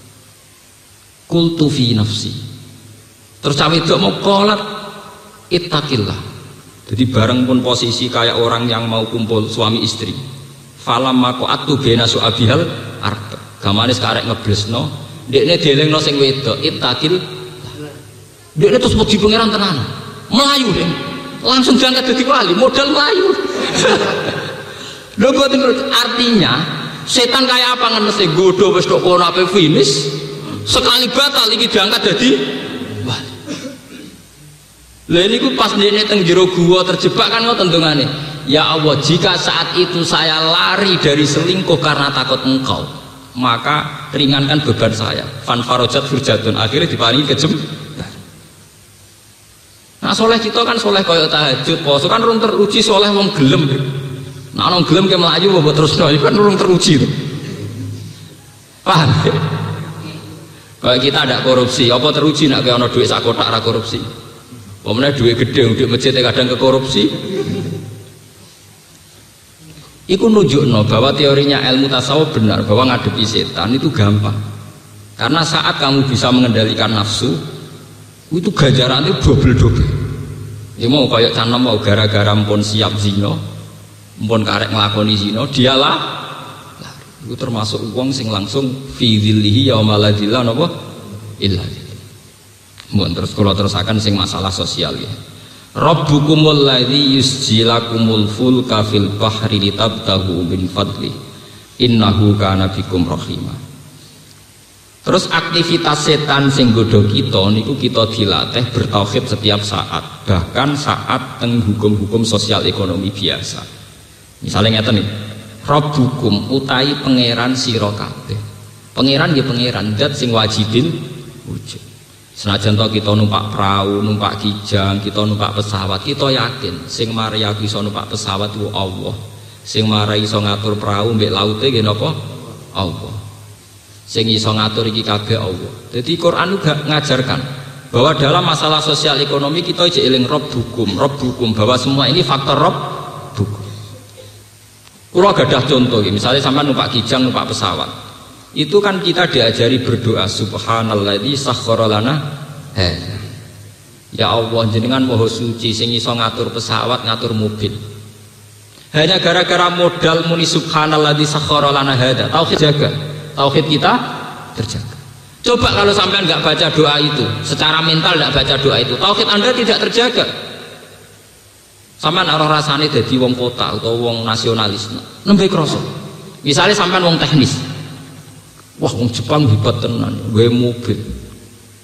Qultu fi nafsi. Terus cawe itu mau qolat ittaqillah. Jadi bareng pun posisi kayak orang yang mau kumpul suami istri. Falam maqa'atu baina su'abil arba. Gamane sekarek ngeblesno, ndekne dielingno sing wedok ittaqil. Ndekne terus wedi pangeran tenan. Melayu deh, langsung diangkat jadi wali, modal melayu. Lho boten artinya setan kayak apa kan mesti godo wis kok kono ape finish sekali batal iki diangkat jadi wali. Lha niku pas dene teng jero gua terjebak kan ngoten tentungane. Ya Allah, jika saat itu saya lari dari selingkuh karena takut engkau, maka ringankan beban saya. Fan farojat furjatun, akhirnya diparingi kejem. Nah soleh kita kan soleh kaya tahajud, poso kan urung teruji soleh wong gelem. Nah wong gelem ke melayu mbok terusno kan urung teruji to. Paham? Kalau kita ada korupsi, apa teruji nak kaya ana dhuwit sak kotak ra korupsi. Pemene dhuwit gedhe dhuwit masjid kadang ke korupsi. Iku nunjukno bahwa teorinya ilmu tasawuf benar bahwa ngadepi setan itu gampang. Karena saat kamu bisa mengendalikan nafsu, itu ganjarannya double-double. Ya mau kayak canom mau gara-gara mpun siap zina, mpun karek nglakoni zina, dialah itu termasuk wong sing langsung fi dzillihi yauma la dzilla napa illa. Mun terus kula terusaken sing masalah sosial ya. Rabbukumul ladzi yusjilakumul fulka fil bahri litabtahu min fadli innahu kana bikum rahimah. Terus aktivitas setan sing godho kita niku kita dilatih bertauhid setiap saat, bahkan saat teng hukum-hukum sosial ekonomi biasa. Misalnya ngeten nih, Rabbukum utai pangeran sira kabeh. Pangeran nggih pangeran zat sing wajibin wujud. Senajan to kita numpak perahu, numpak kijang, kita numpak pesawat, kita yakin sing marai aku iso numpak pesawat ku Allah. Sing marai iso ngatur perahu mbek laute nggih napa? Allah. Sing iso ngatur iki kabeh Allah. Jadi Quran juga ngajarkan bahwa dalam masalah sosial ekonomi kita aja eling Rabbukum bahwa semua ini faktor Rabbukum. Kula gadah contoh misalnya sampean numpak kijang, numpak pesawat. Itu kan kita diajari berdoa subhanalladzi sakhkhara lana hadza. Ya Allah jenengan maha suci sing iso ngatur pesawat, ngatur mobil. Hanya gara-gara modal muni subhanalladzi sakhkhara lana hadza, tauhid jaga. Tauhid kita terjaga. Coba kalau sampean nggak baca doa itu, secara mental nggak baca doa itu, tauhid Anda tidak terjaga. Sampean ora rasane dadi wong kota atau wong nasionalis, nembe kroso. Misalnya sampean wong teknis, wah wong Jepang hebat tenan, gawe mobil,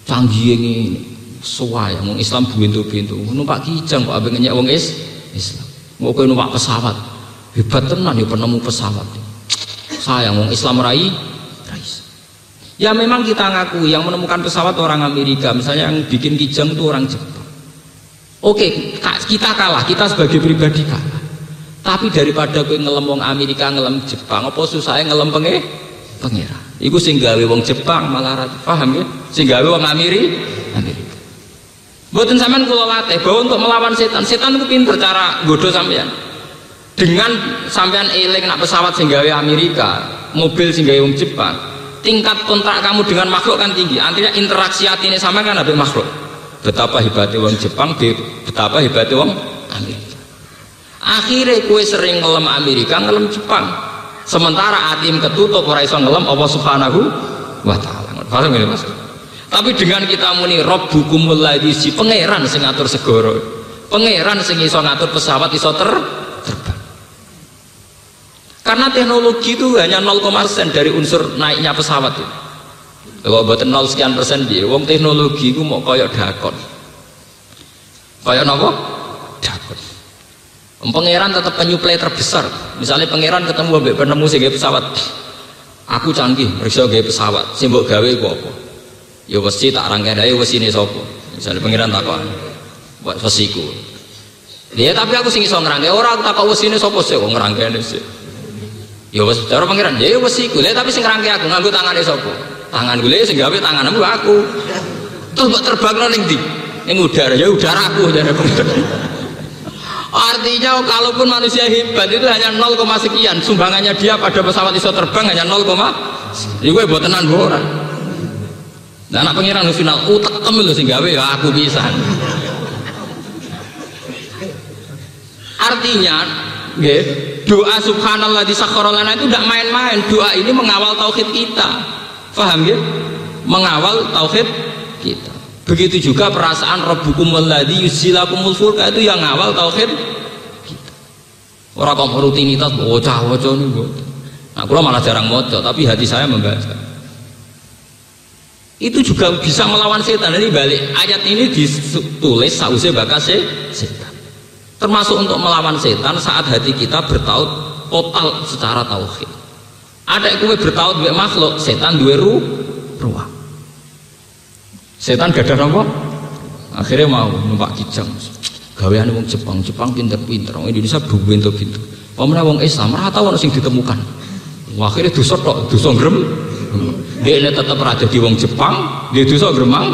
canggih ngene. Suwaya wong Islam bintu-bintu numpak kijang kok ambek ngenyek wong Islam. Mau kowe numpak pesawat. Hebat tenan ya penemu pesawat. Sayang wong Islam rai. Ya memang kita ngakui yang menemukan pesawat orang Amerika, misalnya yang bikin kijang itu orang Jepang. Oke, kita kalah, kita sebagai pribadi kalah. Tapi daripada kowe ngelem wong Amerika, ngelem Jepang, apa susahnya ngelem pangeran. Iku sing gawe wong Jepang malah paham ya? Sing gawe wong Amerika. Mboten sampean kula latih bahwa untuk melawan setan. Setan itu pinter cara nggodho sampean. Dengan sampean eling nak pesawat sing gawe Amerika, mobil sing gawe wong Jepang, tingkat kontrak kamu dengan makhluk kan tinggi. Artinya interaksi hatine sampean kan ambek makhluk. Betapa hebatnya wong Jepang, betapa hebatnya wong Amerika. Akhirnya kue sering ngelem Amerika, ngelem Jepang. Sementara atim ketutup ora iso ngelem Allah Subhanahu wa taala. Paham ngene Mas? Tapi dengan kita muni Rabbukumul ladzi, si pangeran sing ngatur segara. Pangeran sing iso ngatur pesawat iso terbang. Karena teknologi itu hanya 0,% dari unsur naiknya pesawat itu. Kalau mboten 0 sekian persen piye, wong teknologi iku mau kaya dakon. Kaya napa? Dakon. Pangeran tetap penyuplai terbesar. Misalnya pangeran ketemu ambek penemu sing gawe pesawat. Aku canggih, iso gawe pesawat. Sing mbok gawe ku apa? Ya wesi tak rangkaiane wesine sapa? Misalnya pangeran takon. Wesiku. Ya tapi aku sing iso ngrangkai, ora aku takon wesine sapa sih kok ngrangkaine sih. Ya wes cara pangeran, ya wesiku. Lah tapi sing ngrangkai aku nganggo tangane sapa? Tangan gue sing gawe tanganmu aku. Terus mbok terbangno ning ndi? Ning udara, ya udaraku jare pangeran. Artinya kalaupun manusia hebat itu hanya 0, sekian sumbangannya dia pada pesawat iso terbang hanya 0, iku mbok tenan mbok ora. Nah anak pangeran final utek lho sing gawe ya aku pisan. Artinya nggih, doa subhanallah di sakhara lana itu tidak main-main. Doa ini mengawal tauhid kita. Paham ya? Mengawal tauhid kita. Begitu juga perasaan Rabbukumul ladzi yusilakumul fulka itu yang ngawal tauhid kita. Ora kok rutinitas bocah-bocah niku. Nah, kula malah jarang maca, tapi hati saya membaca. Itu juga bisa melawan setan. Jadi balik ayat ini ditulis sausé bakas setan. Termasuk untuk melawan setan saat hati kita bertaut total secara tauhid. Ada kowe bertaut mbek makhluk, setan duwe ruang. Setan gadah apa? Akhirnya mau numpak kijang. Gaweane wong Jepang, Jepang pinter-pinter. Wong Indonesia pinter-pinter. Pamane wong Islam ora tau ono sing ditemukan. Akhirnya dosa tok, dosa grem. Dia tetap ada di wong Jepang, dia dosa gremang.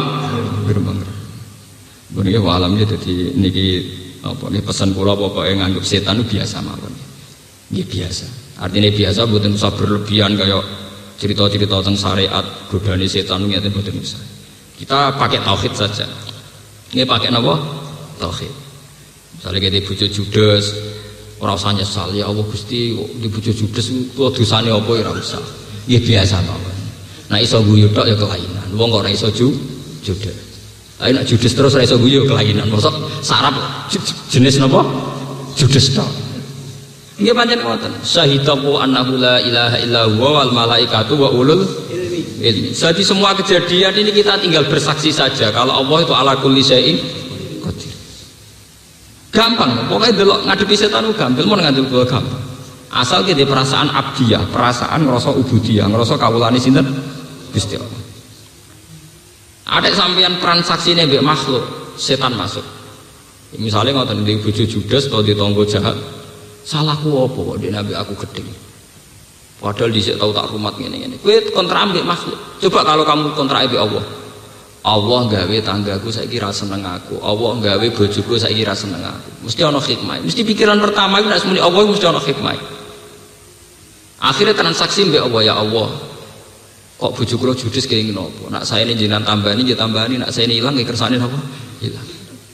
Niki alamnya dadi niki apa nih pesan kula pokoknya nganggep setan itu biasa mawon. Nggih biasa. Artinya biasa mboten usah berlebihan kayak cerita-cerita tentang syariat godane setan ngene mboten usah. Kita pakai tauhid saja. Ini pakai apa? Tauhid. Misalnya kita bojo judes, ora usah nyesal ya Allah Gusti di bojo judes kok dosane apa ya ora usah. Nggih biasa mawon. Nah iso guyu tok ya kelainan. Wong kok ora iso judes. Ayo nak judes terus ora iso guyu kelainan. Mosok sarap jenis napa? Judes tok. Nggih pancen ngoten. Syahidaku annahu la ilaha illa huwa wal malaikatu wa ulul ilmi. Jadi semua kejadian ini kita tinggal bersaksi saja kalau Allah itu ala kulli syai'in qadir. Gampang, pokoknya delok ngadepi setan itu gampang, mau ngadepi gampang. Asal kita perasaan abdiyah, perasaan ngerasa ubudiyah, ngerasa kawulane sinten Gusti Allah. Ada sampean transaksine mbek makhluk, setan masuk. Misalnya ngoten di bojo judes atau di tonggo jahat. Salahku apa kok dia nabi aku gedeng. Padahal dhisik tau tak rumat ngene-ngene. Kowe kontrak ambek makhluk. Coba kalau kamu kontrak ambek Allah. Allah gawe tanggaku saiki ra seneng aku. Allah gawe bojoku saiki ra seneng aku. Mesti ana hikmah. Mesti pikiran pertama iku nek muni Allah mesti ana hikmah. Akhirnya transaksi mbek Allah, ya Allah. Kok bojoku kula judes kaya ngene apa? Nak saya ini jenengan tambani, nggih tambani, nak saya ini ilang nggih kersane apa? Hilang.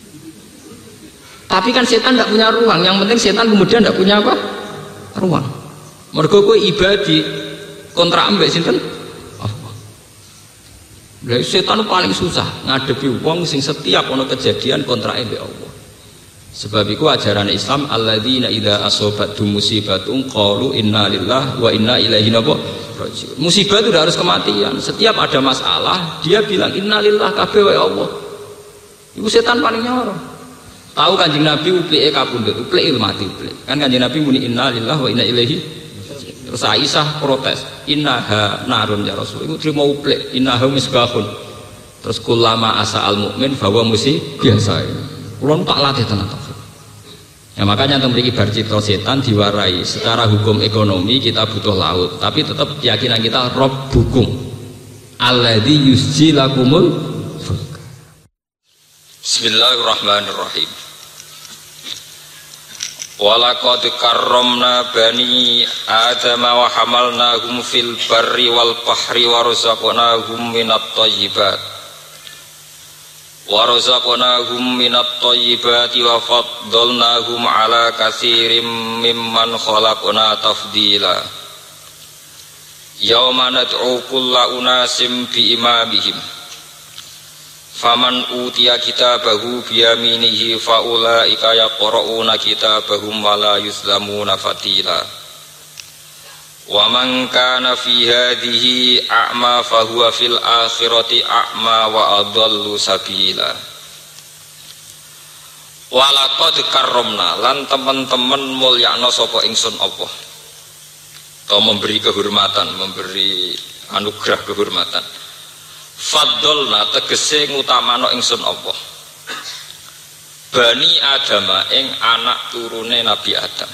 Tapi kan setan tidak punya ruang. Yang penting setan kemudian tidak punya apa? Ruang. Mergo kowe ibadi kontrak ambek sinten? Allah. Lah setan paling susah ngadepi wong sing setiap ana kejadian kontrak ambek Allah. Sebab itu ajaran Islam alladzina idza asobatum musibatun qalu inna lillahi wa inna ilaihi raji'un. Musibah itu harus kematian. Setiap ada masalah dia bilang inna lillahi kabeh wa Allah. Iku setan paling nyoro. Tahu Kanjeng Nabi uplike kapundhut, uplike mati uplike. Kan Kanjeng Nabi muni inna lillahi wa inna ilaihi. Terus Aisyah protes, innaha narun ya Rasul. Iku trimo uplik, innaha misbahun. Terus kullama asa al mukmin bahwa musibah biasa. Kulon tak latih tenan. Ya makanya untuk memiliki bercitra setan diwarai secara hukum ekonomi kita butuh laut, tapi tetap keyakinan kita Rob hukum alladzi yusjilakumul fulk. Bismillahirrahmanirrahim. Walaqad karramna bani adama wa hamalnahum fil barri wal bahri wa razaqnahum minat thayyibat wa razaqnahum minat thayyibati wa faddalnahum ala katsirin mimman khalaqna tafdila. Yauma nad'u kulla unasim bi imamihim faman utiya kitabahu biyaminihi faulaika yaqra'una kitabahum wa la yuzlamuna fatila. Wa man kana fi hadhihi a'ma fa huwa fil akhirati a'ma wa adallu sabila. Walaqad karramna lan teman-teman mulyakna sapa ingsun Allah. Atau memberi kehormatan, memberi anugerah kehormatan. Faddalna tegese ngutamano ingsun Allah. Bani Adam ing anak turune Nabi Adam.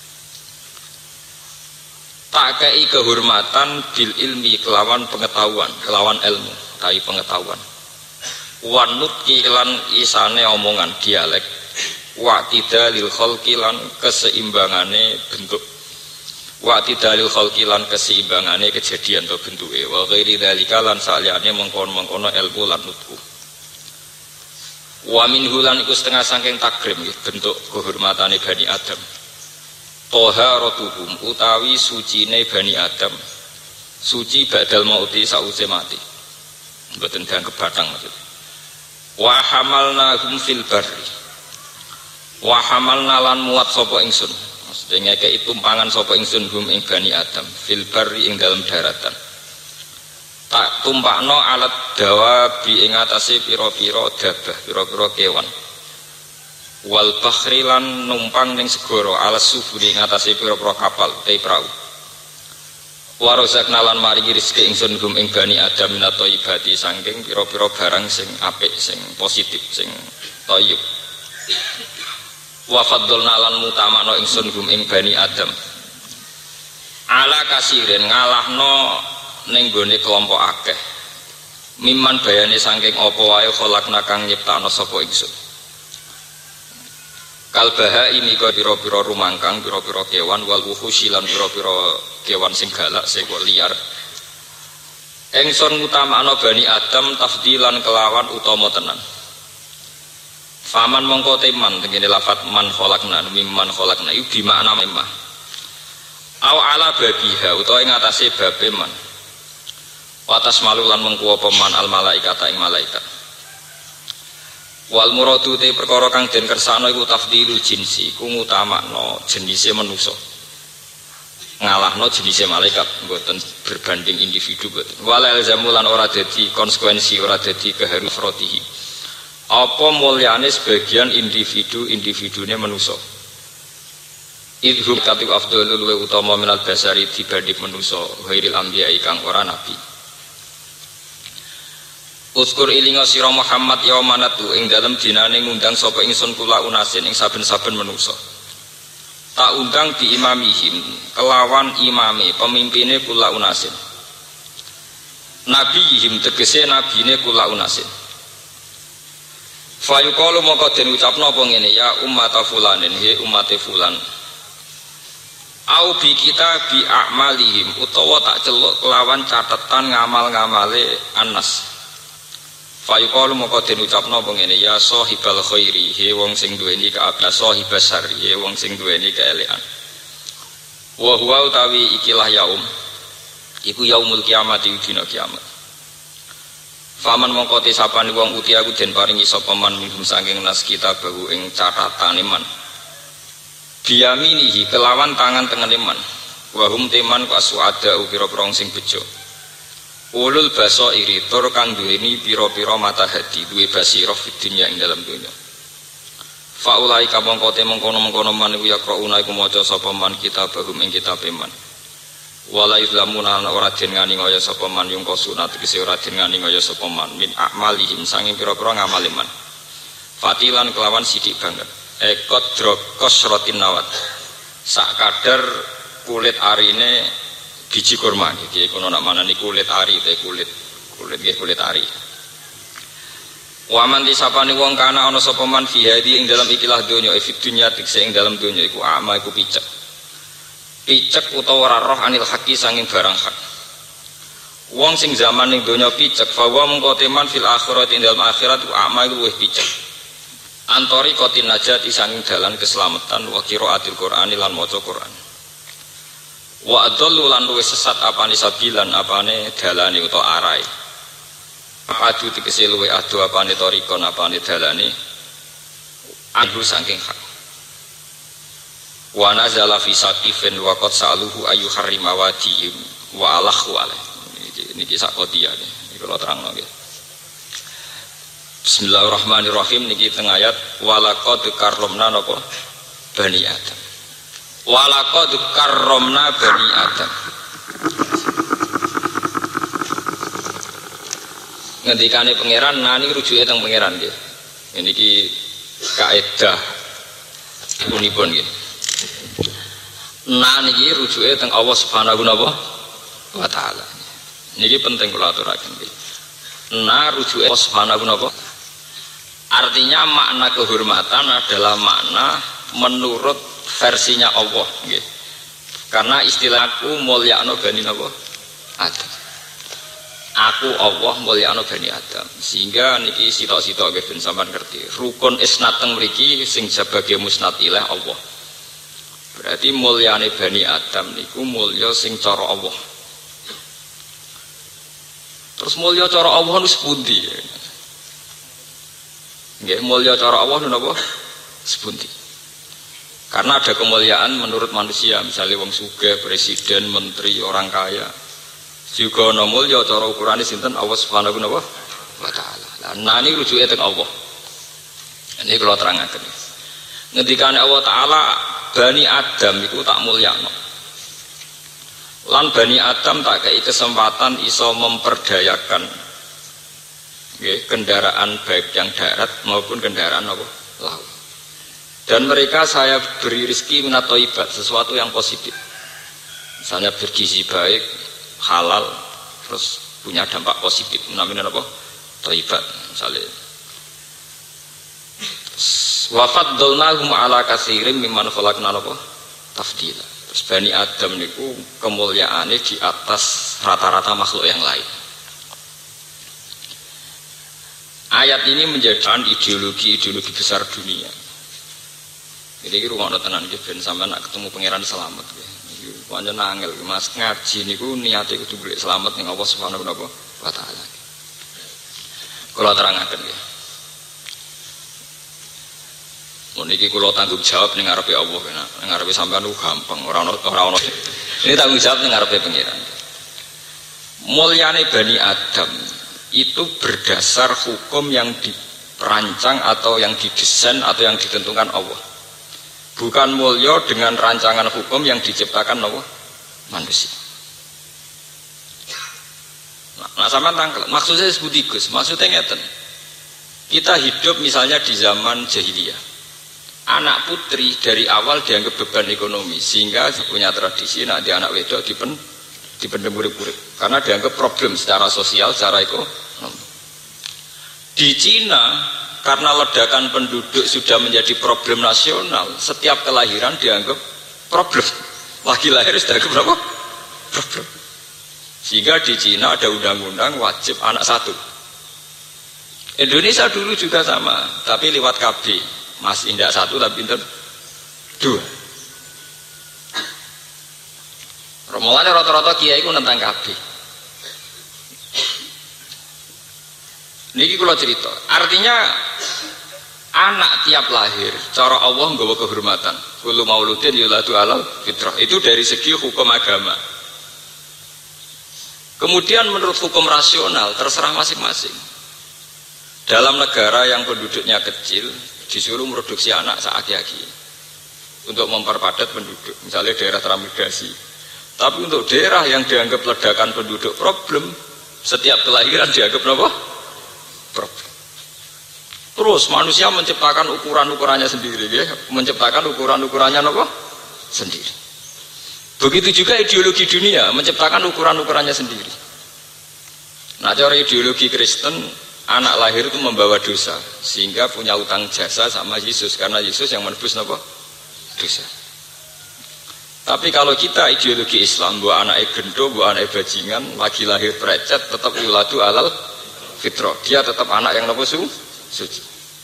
Tak kei kehormatan bil ilmi kelawan pengetahuan, kelawan ilmu, kai pengetahuan. Wanut kilan isane omongan dialek, wa'tidalil khalqi lan keseimbangane bentuk. Wa'tidalil khalqi lan keseimbangane kejadian atau bentuke. Wa ghairi dzalika lan saliyane mengkon-mengkono ilmu lan nutku. Wa minhu lan iku setengah saking takrim bentuk kehormatane Bani Adam. Toharatuhum utawi sucine Bani Adam, suci badal mauti sause mati, mboten dianggep batang maksud. Wa hamalnahum fil barri, wa hamalna lan muat sapa ingsun, maksudnya ngekeki tumpangan sapa ingsun hum ing Bani Adam fil barri ing dalam daratan. Tak tumpakno alat dawabi ing atase pira-pira dabah, pira-pira kewan. Wal bakhri lan numpang ning segara alas sufuri ngatasi pira-pira kapal te prau. Wa razaqna lan maringi rezeki ingsun gum ing Bani Adam minat thayyibati saking pira-pira barang sing apik, sing positif, sing thayyib. Wa faddalna lan mutamano ingsun gum ing Bani Adam. Ala kasirin ngalahno ning gone kelompok akeh. Miman bayane saking apa wae kholakna kang nyiptakno sapa ingsun. Kalbaha ini kau piro-piro rumangkang, piro-piro kewan, wal wuhusilan piro-piro kewan sing galak, sing liar. Engson utamakno Bani Adam tafdilan kelawan utama tenan. Faman mongko teman tengene lafat man kholakna, mimman kholakna iku bimakna memah. Aw ala babiha utawa ing atase babe man. Watas malulan mengkuwa peman al malaikata ing malaikat. Wal muradu te perkara kang den kersane iku tafdilul jinsi, ku ngutamakno jenise manusa. Ngalahno jenise malaikat, mboten berbanding individu mboten. Wal ilzamulan ora dadi konsekuensi, ora dadi keharus rotihi. Apa mulyane sebagian individune manusa. Idhum katu afdhalul wa utama minal basari dibanding manusa, ghairil anbiya kang ora nabi. Uskur ilinga sira Muhammad yaumanatu ing dalem dinane ngundang sapa ingsun kula unasin ing saben-saben manusa. Tak undang di imamihim kelawan imame pemimpine kula unasin. Nabiyihim tegese nabine kula unasin. Fayuqalu mongko den ucapno apa ngene ya ummata fulanin he ummate fulan. Au bi kita bi a'malihim utawa tak celuk kelawan catatan ngamal-ngamale Anas. Fayuqalu moko den ucapno apa ngene ya sahibal khairi he wong sing duweni kaapian sahibas syarri he wong sing duweni kaelekan. Wa huwa utawi ikilah yaum iku yaumul kiamat dina kiamat. Faman mongko te sapane wong uti aku den paringi sapa man minhum saking nas kita bahu ing catatane man. Biyaminihi kelawan tangan tengene man. Wa hum teman kasuada pira-pira sing bejo. Ulul basairi tur kang duweni pira-pira mata hati, duwe basirah fid dunya ing dalam dunya. Faulai kabang kote mengkono-mengkono man iku yaqrauna iku maca sapa man kitabahum ing kitabe man. Wala izlamuna ora den ngani kaya sapa man yung sunat tegese ora den ngani kaya sapa man min amalihim sanging pira-pira ngamali man. Fatilan kelawan sithik banget. Ekot drokos rotin nawat. Sak kadar kulit arine biji kurma iki kono nak manani kulit ari te kulit nggih kulit ari. Waman disapane wong kana ana sapa man fi hadi ing dalam ikilah donya fi dunya tikse ing dalam donya iku ama iku picek. Picek utawa ora roh anil haqi sanging barang hak. Wong sing zaman ning donya picek fa wa mengko teman fil akhirat ing dalam akhirat iku ama iku wis picek. Antori kotin najati sanging dalan keselamatan wa qiraatil Qur'ani lan maca Qur'an. Wa adallu lan luwih sesat apane sabilan apane dalane utawa arahe. Adu tegese luwe adu apane torikon apane dalane adu saking hak. Wa nazala fi saqifin wa qad sa'aluhu ayu harrima wadihim wa alahu alaih. Niki sak kodia iki kula terangno nggih. Bismillahirrahmanirrahim niki teng ayat walaqad karramna napa bani Adam. Walaqad karramna bani Adam. Ngendikane pangeran nani rujuke teng pangeran nggih. Niki kaidah punipun nggih. Nah niki rujuke teng Allah Subhanahu wa taala. Niki penting kula aturaken nggih. Nah rujuke Allah Subhanahu wa taala. Artinya makna kehormatan adalah makna menurut versinya Allah nggih. Karena istilahku mulyakno bani napa? Adam. Aku Allah mulyakno bani Adam. Sehingga niki sitok-sitok nggih ben sampean ngerti. Rukun isnad teng mriki sing sebagai musnad ilah Allah. Berarti mulyane bani Adam niku mulya sing cara Allah. Terus mulya cara Allah niku sepundi? Nggih mulya cara Allah niku napa? Sepundi. Karena ada kemuliaan menurut manusia, misalnya wong sugih, presiden, menteri, orang kaya. Juga ana mulya cara ukurane sinten Allah Subhanahu wa taala. Lah nani rujuke teng Allah. Ini kula terangaken. Ngendikane Allah taala Bani Adam itu tak mulyakno. Lan Bani Adam tak kei kesempatan iso memperdayakan nggih kendaraan baik yang darat maupun kendaraan apa laut. Dan mereka saya beri rezeki minat thayyibat, sesuatu yang positif. Misalnya bergizi baik, halal, terus punya dampak positif. Namanya apa? Thayyibat misalnya. Wa faddalnahum ala katsirin mimman khalaqna apa? Tafdila. Terus Bani Adam niku kemuliaannya di atas rata-rata makhluk yang lain. Ayat ini menjadi ideologi besar dunia. Jadi iki rungokno tenan iki ben sampean nak ketemu pangeran selamat nggih. Iki pancen angel Mas ngaji niku niate kudu golek selamat ning Allah Subhanahu wa taala. Kula terangaken nggih. Mun iki kula tanggung jawab ning ngarepe Allah kena. Ning ngarepe sampean ku gampang, ora ono. Ini tanggung jawab ning ngarepe pangeran. Mulyane Bani Adam itu berdasar hukum yang dirancang atau yang didesain atau yang ditentukan Allah. Bukan mulya dengan rancangan hukum yang diciptakan Allah manusia. Nah sama tangkel, maksudnya seperti Gus, maksudnya ngeten. Kita hidup misalnya di zaman jahiliyah. Anak putri dari awal dianggap beban ekonomi, sehingga punya tradisi nak di anak wedok dipendem urip-urip karena dianggap problem secara sosial, secara ekonomi. Di Cina karena ledakan penduduk sudah menjadi problem nasional, setiap kelahiran dianggap problem. Lagi lahir sudah dianggap berapa? Problem. Sehingga di Cina ada undang-undang wajib anak satu. Indonesia dulu juga sama, tapi lewat KB. Masih tidak satu tapi pinter dua. Romolannya rata-rata kiai itu tentang KB. Niki kula cerita. Artinya anak tiap lahir cara Allah nggawa kehormatan. Kullu mauludin yuladu alal fitrah. Itu dari segi hukum agama. Kemudian menurut hukum rasional terserah masing-masing. Dalam negara yang penduduknya kecil disuruh produksi anak seaki-aki untuk memperpadat penduduk. Misalnya daerah transmigrasi. Tapi untuk daerah yang dianggap ledakan penduduk problem, setiap kelahiran dianggap apa? Problem. Terus manusia menciptakan ukuran-ukurannya sendiri, ya? Menciptakan ukuran-ukurannya apa? Sendiri. Begitu juga ideologi dunia menciptakan ukuran-ukurannya sendiri. Nah, cara ideologi Kristen, anak lahir itu membawa dosa, sehingga punya utang jasa sama Yesus, karena Yesus yang menebus apa? Dosa. Tapi kalau kita ideologi Islam, buat anak gendo, buat anak bajingan, lagi lahir precet, tetap yuladu alal fitrah. Dia tetap anak yang apa? Suci.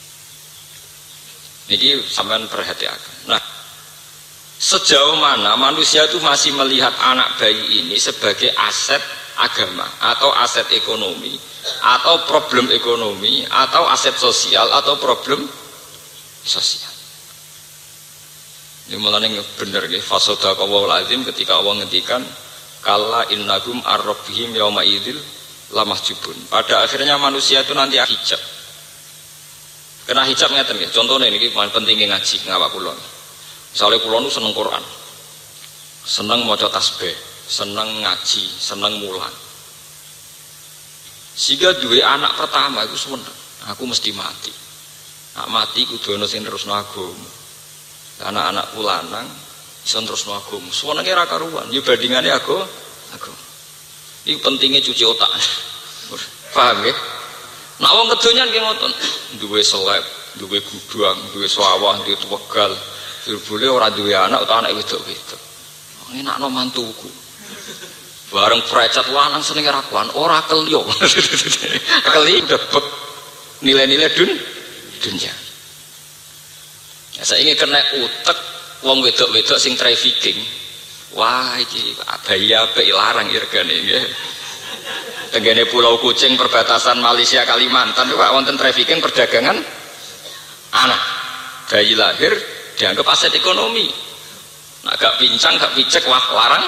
Ini sampean perhatikan. Nah, sejauh mana manusia itu masih melihat anak bayi ini sebagai aset agama atau aset ekonomi atau problem ekonomi atau aset sosial atau problem sosial. Ini mulanya bener ya. Fasodaqallahul azim ketika Allah ngendikan kalla innahum ar-rabbihim yauma idzil lamahjubun. Pada akhirnya manusia itu nanti hijab. Kena hijab ngeten ya. Contohnya ini paling pentingnya ngaji ngawak kula. Misalnya kula nu seneng Quran. Seneng maca tasbih, seneng ngaji, seneng mulang. Sehingga dua anak pertama itu sebenarnya aku mesti mati. Nak mati kudu ana sing terusno agama. Anak-anakku lanang iso terusno agama. Suwenenge ra karuan, ya bandingane aku. Iki pentingnya cuci otak. Paham ya? Nak wong kedonyan ki ngoten, duwe seleb, duwe gudang, duwe sawah, duwe tegal, jebule ora duwe anak utawa anak wedok-wedok. Enakno mantuku. Bareng precet lanang seneng ra kuan, ora kelyo. Keli debek nilai-nilai dunia. Ya saiki kena utek wong wedok-wedok sing trafficking. Wah iki bayi apik larang regane nggih. Tenggene Pulau Kucing perbatasan Malaysia Kalimantan Pak wonten trafficking perdagangan anak. Bayi lahir dianggap aset ekonomi. Nah, gak pincang, gak picek, wah larang.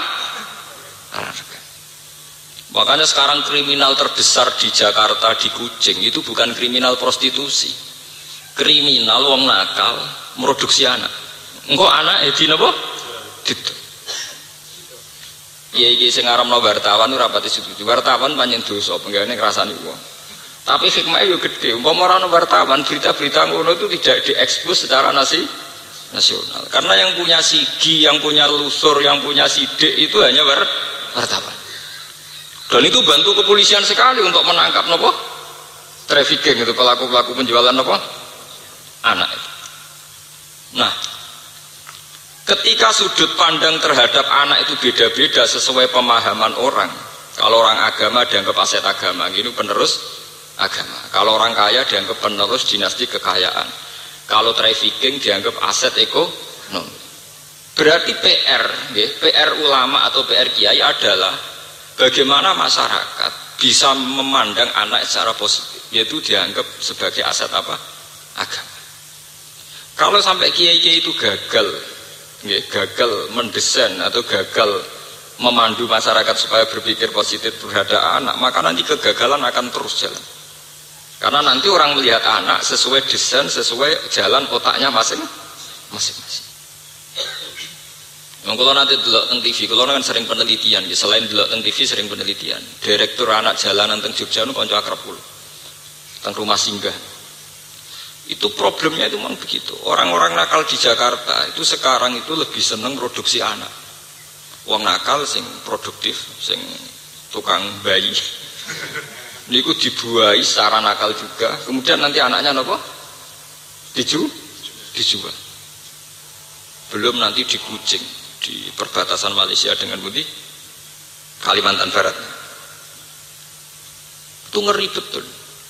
Makanya sekarang kriminal terbesar di Jakarta di Kucing itu bukan kriminal prostitusi. Kriminal wong nakal produksi anak. Engko anak di napa? Gitu. Iya iki sing ngaramno wartawan ora pati setuju. Wartawan pancen dosa, penggane ngrasani wong. Tapi hikmahnya yo gede. Umpama ora ono wartawan, berita-berita ngono itu tidak diekspos secara nasional. Karena yang punya sigi, yang punya lusur, yang punya sidik itu hanya wartawan. Dan itu bantu kepolisian sekali untuk menangkap nopo trafficking itu pelaku-pelaku penjualan nopo anak itu. Nah, ketika sudut pandang terhadap anak itu beda-beda sesuai pemahaman orang. Kalau orang agama dianggap aset agama, ini penerus agama. Kalau orang kaya dianggap penerus dinasti kekayaan. Kalau trafficking dianggap aset ekonomi. Berarti PR ulama atau PR kiai adalah bagaimana masyarakat bisa memandang anak secara positif, yaitu dianggap sebagai aset apa? Agama. Kalau sampai kiai-kiai itu gagal mendesain atau gagal memandu masyarakat supaya berpikir positif terhadap anak, maka nanti kegagalan akan terus jalan. Karena nanti orang melihat anak sesuai desain, sesuai jalan otaknya masing-masing. Kalau nanti delok teng TV, kalau kan sering penelitian, ya selain delok teng TV sering penelitian. Direktur anak jalanan teng Jogja nu kanca akrab kula. Teng rumah singgah. Itu problemnya itu memang begitu. Orang-orang nakal di Jakarta itu sekarang itu lebih seneng produksi anak. Wong nakal sing produktif, sing tukang bayi. Niku dibuahi secara nakal juga. Kemudian nanti anaknya nopo? Dijual. Belum nanti di Kucing, di perbatasan Malaysia dengan Budi Kalimantan Barat. Itu ngeri betul.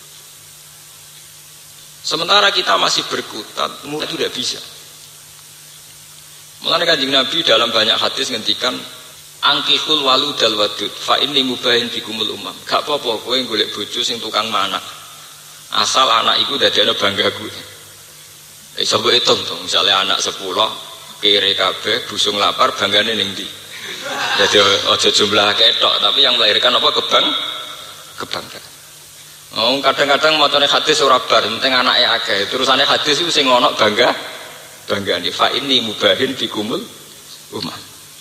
Sementara kita masih berkutat, itu tidak bisa. Mengenai Kanjeng Nabi dalam banyak hadis ngendikan angkihul waludal wadud fa inni mubahin bikumul umam. Gak apa-apa kowe golek bojo sing tukang manak. Asal anak iku dadekno banggaku. Iso mbok hitung to, misale anak 10 kere kabeh busung lapar banggane ning ndi. Jadi aja jumlah ketok, tapi yang melahirkan apa kebanggaan. Oh, kadang-kadang macane hadis ora bar, penting anake akeh. Terusane hadis iku sing ono banggane fa ini mubahin bikumul umam.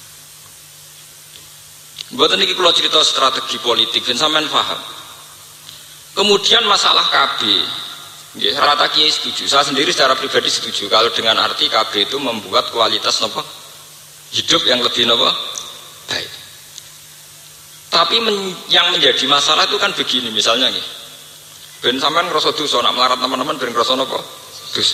Mboten iki kula cerita strategi politik ben sampean paham. Kemudian masalah KB. Nggih, rata kiai setuju. Saya sendiri secara pribadi setuju kalau dengan arti KB itu membuat kualitas napa hidup yang lebih napa baik. Tapi yang menjadi masalah itu kan begini misalnya nih. Ben sampean ngrasa dosa nak melarat teman-teman ben ngrasa napa? Dosa.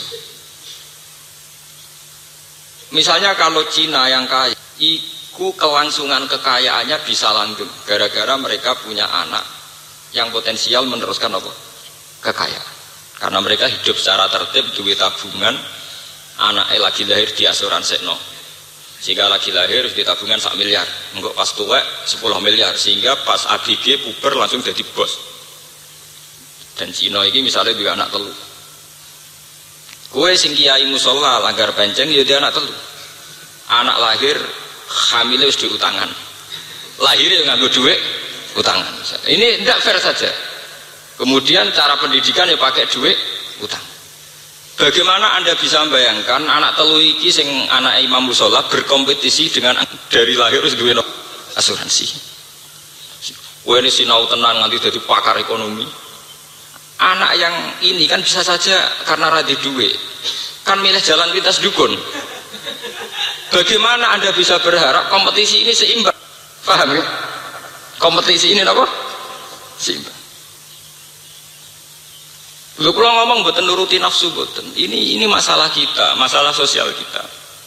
Misalnya kalau Cina yang kaya, iku kelangsungan kekayaannya bisa langgeng gara-gara mereka punya anak yang potensial meneruskan apa? Kekayaan. Karena mereka hidup secara tertib, duit tabungan, anaknya lagi lahir di asuransi no. Sehingga lagi lahir di tabungan 1 miliar, enggak pas tuwek 10 miliar, sehingga pas ABG puber langsung jadi bos. Dan Cina ini misalnya juga anak telu. Kue sing kiai musola langgar penceng ya dia anak telu. Anak lahir hamilnya wis diutangan. Lahirnya nganggo duit utangan. Ini tidak fair saja. Kemudian cara pendidikan ya pakai duit utang. Bagaimana Anda bisa membayangkan anak telu iki sing anak imam musola berkompetisi dengan dari lahir wis duwe asuransi. Kue ini sinau tenang nanti jadi pakar ekonomi. Anak yang ini kan bisa saja karena radhi duit kan milih jalan lintas dukun. Bagaimana Anda bisa berharap kompetisi ini seimbang? Paham ya? Kompetisi ini apa? Seimbang. Lu kalau ngomong boten nuruti nafsu boten. Ini masalah kita, masalah sosial kita.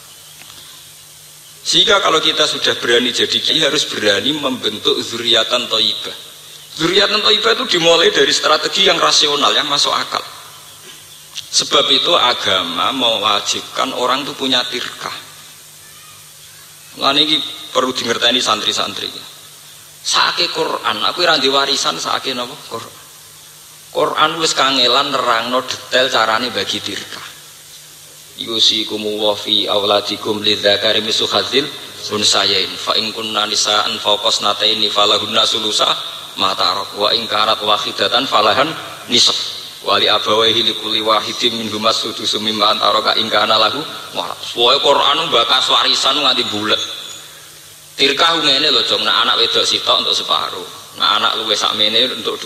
Sehingga kalau kita sudah berani jadi kiai harus berani membentuk zuriatan thayyibah. Zuriatan thayyibah itu dimulai dari strategi yang rasional, yang masuk akal. Sebab itu agama mewajibkan orang itu punya tirkah. Lah niki perlu dingerteni santri-santri. Saake Quran, aku ora ndek warisan saake napa? Quran. Quran wis kangelan nerangno detail carane bagi tirkah. Yusikum wa fi auladikum lidzakari mislu hadzil unsayain fa in kunna nisaan fawqasnataini falahunna sulusa matarok wa in kanat wahidatan falahan nisf wali abawaihi likulli wahidin minhum as-sudus mimma antaraka in kana lahu walad. Pokoke Quran bakas warisan nganti bulet. Tirkah ngene lho, Jong, nek anak wedok sitok untuk separuh. Nek anak luwih sakmene untuk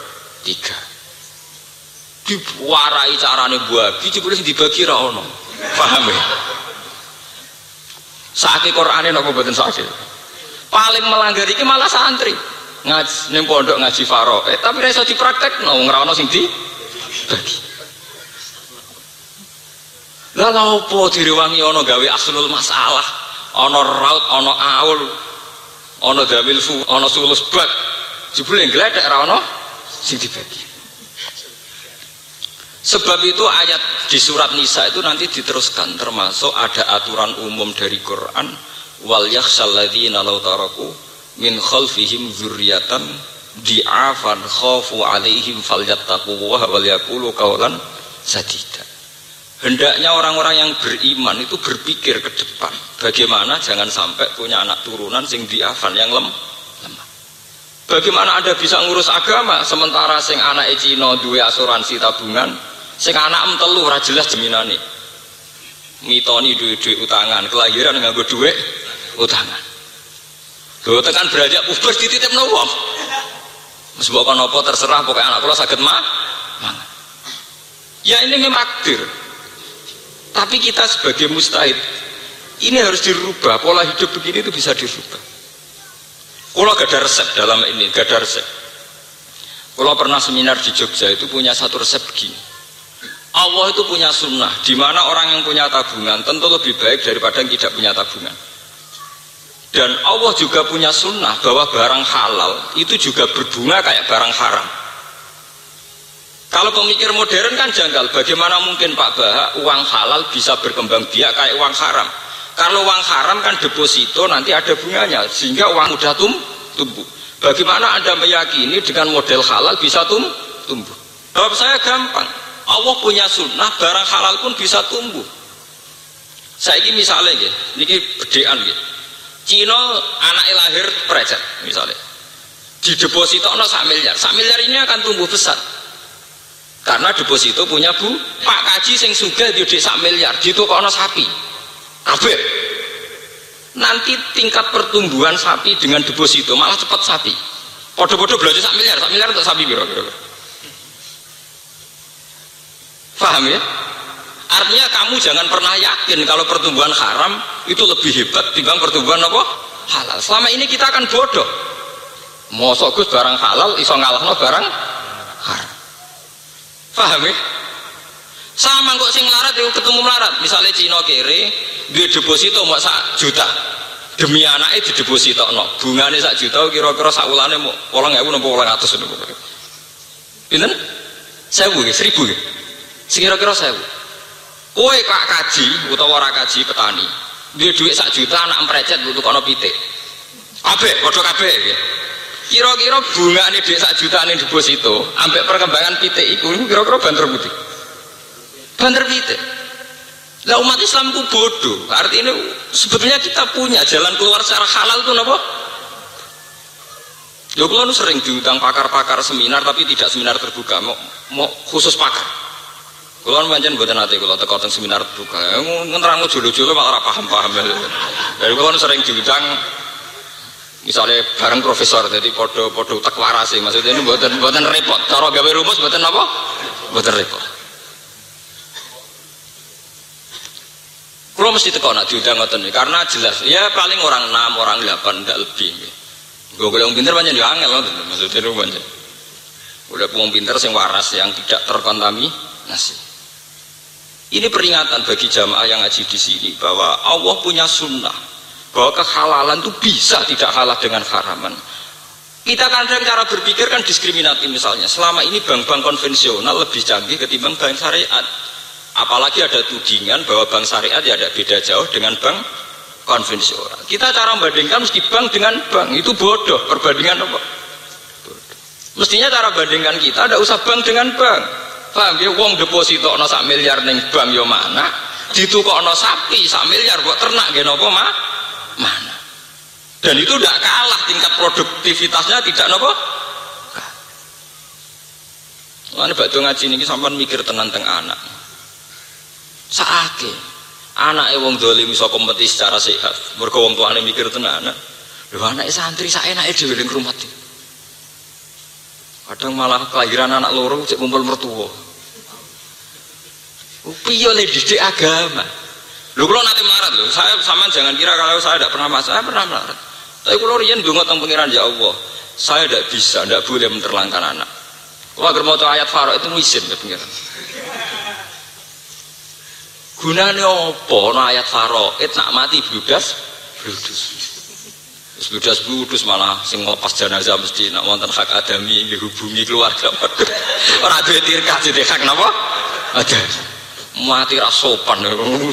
2/3. Diwarai carane buabi jebule dibagi ra ono. Paham ya? Saiki Qur'ane napa mboten sakit. Paling melanggar iki malah santri. Ngaji ning pondok ngaji faraid tapi ra iso dipraktekno wong ora ono sing dibagi. Lah lha opo direwangi ana gawe aslul masalah, ana raut, ana aul, ana damil fu, ana sulus bak. Jebule gledek ra ono sing dibagi. Sebab itu ayat di surat Nisa itu nanti diteruskan termasuk ada aturan umum dari Quran wal yakhshal ladzina law taraku min khalfihim dzurriatan di'afan khafu alaihim falyattaqullaha wal yaqulu qawlan sadida. Hendaknya orang-orang yang beriman itu berpikir ke depan bagaimana jangan sampai punya anak turunan sing di'afan yang lemah. Bagaimana Anda bisa ngurus agama sementara sing anake Cina duwe asuransi tabungan, sing anak telu ora jelas jaminane. Mitoni duwe utangan, kelahiran nganggo duwe utangan. Lho tekan beranjak puber dititipno wong. Wis mbok kono apa terserah pokoke anak kula saged mangan. Ya ini memang takdir. Tapi kita sebagai mustahid ini harus dirubah, pola hidup begini itu bisa dirubah. Kula gak ada resep dalam ini, gak ada resep. Kula pernah seminar di Jogja itu punya satu resep begini. Allah itu punya sunnah, di mana orang yang punya tabungan tentu lebih baik daripada yang tidak punya tabungan. Dan Allah juga punya sunnah bahwa barang halal itu juga berbunga kayak barang haram. Kalau pemikir modern kan janggal, bagaimana mungkin Pak Baha uang halal bisa berkembang biak kayak uang haram? Kalau uang haram kan deposito nanti ada bunganya sehingga uang mudah tumbuh. Bagaimana Anda meyakini dengan model halal bisa tumbuh? Jawab saya gampang. Allah punya sunnah, barang halal pun bisa tumbuh. Saiki misalnya nggih, niki bedekan nggih. Cina anaknya lahir precet misalnya. Di depositono 1 miliar. 1 miliar ini akan tumbuh besar. Karena deposito punya Pak Kaji sing sugih di 1 miliar, ditukokno sapi. Kabeh. Nanti tingkat pertumbuhan sapi dengan deposito malah cepat sapi. Podo-podo belanja 1 miliar, 1 miliar untuk sapi kira-kira. Paham ya? Artinya kamu jangan pernah yakin kalau pertumbuhan haram itu lebih hebat dibanding pertumbuhan apa? Halal. Selama ini kita akan bodoh. Mosok Gus barang halal iso ngalahno barang haram. Paham ya? Sama kok sing melarat itu ketemu melarat. Misalnya Cina kere duwe deposito mau 1 juta. Demi anaknya di deposito no. Bungane 1 juta kira-kira sak wulane mau 8.000 napa 800 niku. Pinten? 1.000 nggih, 1.000 nggih. Sekira-kira 1.000. Kowe Kak Kaji utawa ora kaji petani, duwe dhuwit 1 juta anak emprecet butuh kono pitik. Kabeh padha kabeh nggih. Kira-kira bungane dhuwit 1 juta ning deposito, ambek perkembangan pitik iku kira-kira banter putih. Banter pitik. Lah umat Islam itu bodoh. Artinya sebetulnya kita punya jalan keluar secara halal itu napa? Ya kula sering diundang pakar-pakar seminar tapi tidak seminar terbuka, mau khusus pakar. Kula pancen mboten nate kula teko teng seminar terbuka. Ngerangno jolo-jolo malah ora paham-paham. Dari kula sering diundang misalnya bareng profesor, jadi podo utek waras sih, maksudnya ini buatan repot, cara gawe rumus buatan apa? Buatan repot. Kalau mesti teko nak diundang ngoten nih, karena jelas, ya paling orang 6, orang 8, tidak lebih. Gue yang pinter banyak diangel, maksudnya itu banyak. Udah wong pinter yang waras, yang tidak terkontaminasi. Ini peringatan bagi jamaah yang ngaji di sini bahwa Allah punya sunnah. Bahwa kehalalan itu bisa tidak kalah dengan haraman. Kita kadang cara berpikir kan diskriminatif misalnya. Selama ini bank-bank konvensional lebih canggih ketimbang bank syariat. Apalagi ada tudingan bahwa bank syariat ya ada beda jauh dengan bank konvensional. Kita cara membandingkan mesti bank dengan bank. Itu bodoh. Perbandingan apa? Bodoh. Mestinya cara bandingkan kita ada usah bank dengan bank. Paham ya? Wong deposito no 1 miliar ning bank yo mana? Ditukokno sapi 1 miliar buat ternak nggih napa mana? Dan itu tidak kalah tingkat produktivitasnya tidak napa? Mana bakdo ngaji niki sampean mikir tenan teng anak. Saake anake wong dolim iso kompetisi secara sehat. Mergo wong tuane mikir tenan. Lho anake santri sak enake dhewe ning rumah. Kadang malah kelahiran anak loro cek kumpul mertua. Piye le didik agama. Lho kula nate melarat lho. Saya sampean jangan kira kalau saya tidak pernah masuk, saya pernah melarat. Tapi kula riyen ndonga teng pangeran ya Allah. Saya tidak bisa, tidak boleh menterlankan anak. Kula agar maca ayat Farok itu isin ya pangeran. Gunane apa ana ayat Farok? Nak mati bludas. Bludas malah sing lepas jenazah mesti nak wonten hak adami dihubungi keluarga. Ora duwe tirkah dite hak napa? Ada. Mati ra sopan.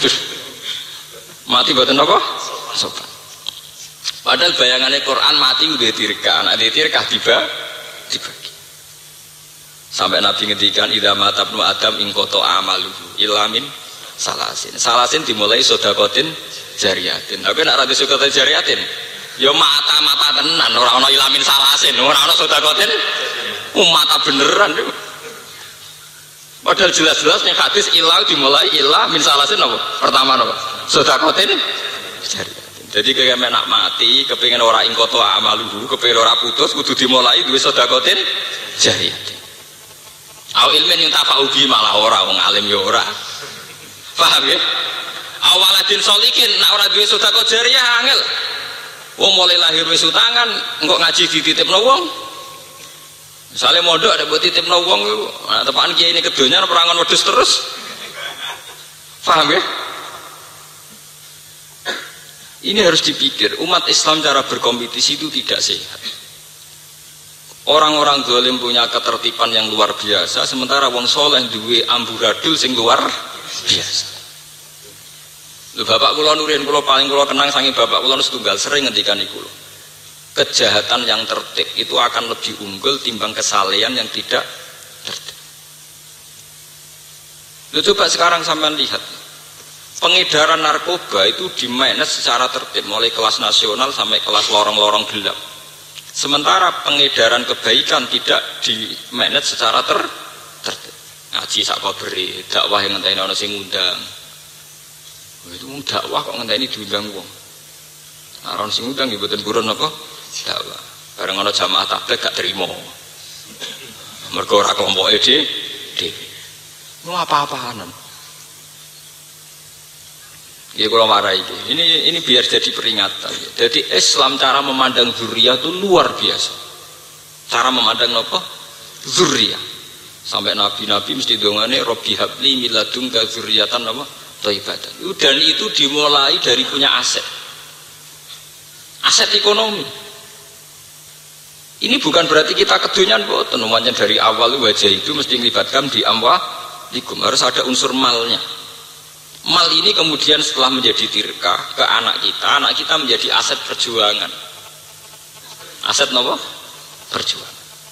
Mati mboten napa? Sopan. Padahal bayangannya Quran mati udah tirkah, anak tirkah dibagi. Sampai Nabi ngendikan idza mata ibnu Adam ing qata amaluhu ilamin salasin dimulai sedekatin jariyatin. Tapi nek ra sedekatin jariyatin ya mata tenan ora ana ilamin salasin, ora ana sedekatin mata beneran. Padahal jelas-jelas yang hadis ilah dimulai ilah min salasin apa? Pertama apa? Sedekatin jariyatin. Jadi kayak menak mati, kepingin orang ingkoto amaluhu, kepingin orang putus, kudu dimulai duwe sedekatin jariyatin. Au ilmin yang tafa'ubi malah ora wong alim ya ora. Paham ya? Awaladin solikin nak ora duwe sedekah jariyah angel. Wong mulai lahir wis utangan, engko ngaji dititipno wong. Misale mondok ada buat titipno wong iku, nah tepakan kiai ini kedonya perangan wedhus terus. Paham ya? Ini harus dipikir, umat Islam cara berkompetisi itu tidak sehat. Orang-orang zalim punya ketertiban yang luar biasa, sementara wong soleh duwe amburadul sing luar biasa. Lho bapak kula nurin kula paling kula kenang saking bapak kula setunggal sering ngendikan iku lho. Kejahatan yang tertib itu akan lebih unggul timbang kesalehan yang tidak tertib. Lu coba sekarang sampean lihat. Pengedaran narkoba itu di-manage secara tertib mulai kelas nasional sampai kelas lorong-lorong gelap. Sementara pengedaran kebaikan tidak di-manage secara tertib. Ngaji sak beri, dakwah yang ngenteni ana sing ngundang. Itu dakwah kok ngenteni diundang wong. Aron sing ngundang nggih mboten purun apa? Dakwah. Bareng ana jamaah tabligh gak terima. Mergo ora kelompoke dhewe. Mau apa-apaan. Ya kalau marah ini biar jadi peringatan. Jadi Islam cara memandang zuriyah itu luar biasa. Cara memandang apa? Zuriyah. Sampai nabi-nabi mesti dongane Robbi habli miladunka zuriyatan apa? Thayyibatan. Dan itu dimulai dari punya aset. Aset ekonomi. Ini bukan berarti kita kedonyan boten. Namanya dari awal wajah itu mesti melibatkan di amwalikum. Harus ada unsur malnya. Mal ini kemudian setelah menjadi tirkah ke anak kita menjadi aset perjuangan. Aset apa? Perjuangan.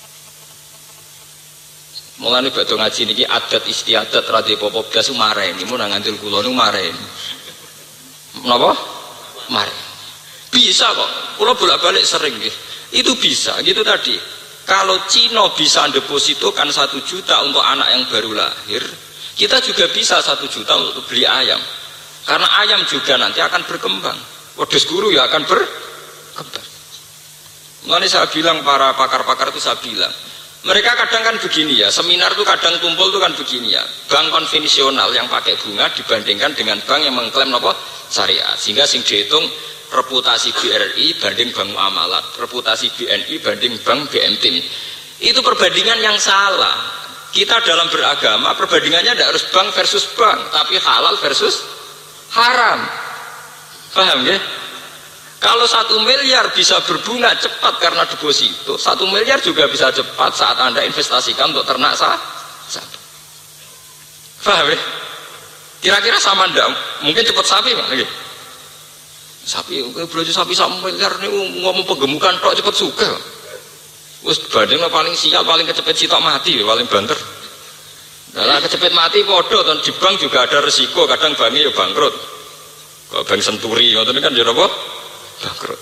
Mulane badhe ngaji niki adat istiadat radi apa blas mareni mun nang ngandel kula niku mareni. Napa? Mareni. Bisa kok. Kula bolak-balik sering nggih. Itu bisa, gitu tadi. Kalau Cina bisa depositokan 1 juta untuk anak yang baru lahir, kita juga bisa 1 juta untuk beli ayam. Karena ayam juga nanti akan berkembang. Wedhus guru ya akan berkembang. Makanya saya bilang para pakar-pakar itu saya bilang, mereka kadang kan begini ya, seminar itu kadang kumpul itu kan begini ya. Bank konvensional yang pakai bunga dibandingkan dengan bank yang mengklaim apa? Syariat. Sehingga sing dihitung reputasi BRI banding bank muamalat, reputasi BNI banding bank BMTIM. Itu perbandingan yang salah. Kita dalam beragama perbandingannya tidak harus bank versus bank, tapi halal versus haram. Paham ya? Kalau 1 miliar bisa berbunga cepat karena deposito, 1 miliar juga bisa cepat saat Anda investasikan untuk ternak sapi. Paham ya? Kira-kira sama ndak? Mungkin cepat sapi Pak. Sapi, belajar sapi 1 miliar ini ngomong penggemukan tok cepat suka. Wes banding paling sial, paling kecepet sitok mati, paling banter. Nah, kecepet mati podo, dan di bank juga ada resiko, kadang banknya ya bangkrut. Kalau bank Senturi, itu kan jadi apa? Bangkrut.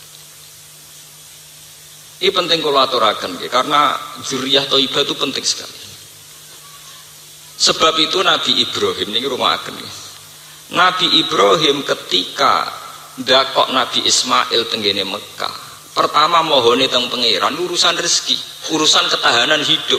Ini penting kalau aturakan, karena zuriyah thayyibah itu penting sekali. Sebab itu Nabi Ibrahim, ini rumah agen. Nabi Ibrahim ketika dakok Nabi Ismail tenggene Mekah, pertama mohone teng pangeran urusan rezeki, urusan ketahanan hidup.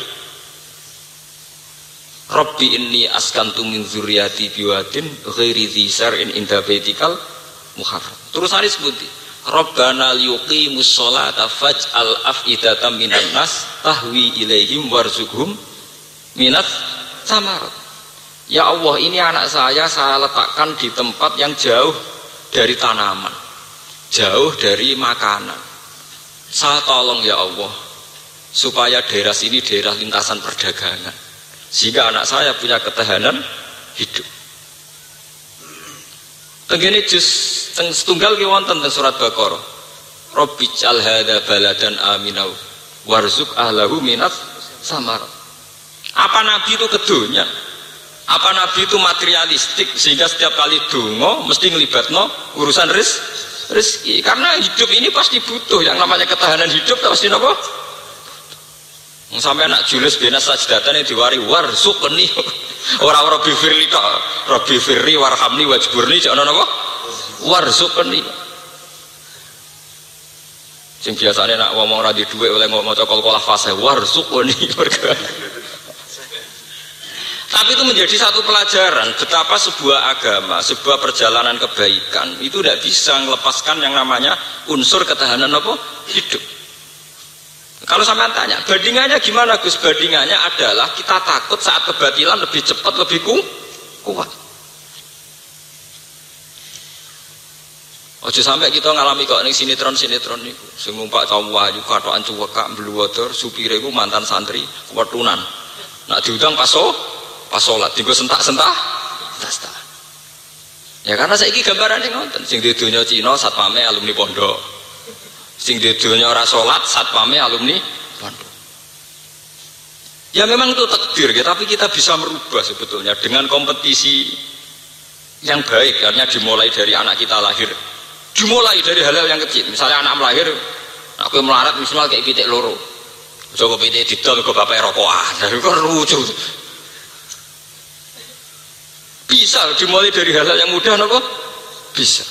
Rabbi inni askantu min dzurriyyati biwadin ghairi dzi sar'in inda baitikal muharram. Terusane sebuti, Rabbana liyuqimus sholata faj'al af'idatan minan nas tahwi ilaihim warzuqhum minat samarat. Ya Allah, ini anak saya letakkan di tempat yang jauh dari tanaman, jauh dari makanan. Saya tolong ya Allah supaya daerah sini daerah lintasan perdagangan, sehingga anak saya punya ketahanan hidup. Tenggene juz setunggal ki wonten teng surat Baqarah. Rabbij'al hadza baladan aminau warzuq ahlahu minat samarat. Apa Nabi itu kedunya? Apa Nabi itu materialistik sehingga setiap kali donga mesti ngelibatno urusan rezeki? Karena hidup ini pasti butuh yang namanya ketahanan hidup, pasti apa? Sampai anak Julius bin Sajdatan yang diwari warzuqni, orang Rabbi firli tok, Rabbi firli warhamni wajburni, jangan apa? Warzuqni. Sing biasanya nak ngomong ra di dhuwit oleh ngomong cokol-kolah fase warzuqni. Tapi itu menjadi satu pelajaran betapa sebuah agama, sebuah perjalanan kebaikan itu tidak bisa melepaskan yang namanya unsur ketahanan apa? Hidup. Kalau sampean tanya, bandingannya gimana Gus? Bandingannya adalah kita takut saat kebatilan lebih cepat, lebih kuat. Ojo sampai kita ngalami kok ning sinetron niku. Sing numpak kaum wahyu katokan cuwekak mbluwodor, supire iku mantan santri wetunan. Nak diundang pas salat dienggo sentak-sentak. Ya karena saiki gambarane ngoten, sing di donya Cina satpame alumni pondok. Sing di donya ora salat satpame alumni pondok. Ya memang itu takdir ya, tapi kita bisa merubah sebetulnya dengan kompetisi yang baik. Karena dimulai dari anak kita lahir, dimulai dari hal-hal yang kecil. Misalnya anak melahir, aku melarat misalnya kayak pitik loro, coba pitik didol ke bapak rokokan, dari kan lucu. Bisa dimulai dari hal-hal yang mudah, nopo bisa.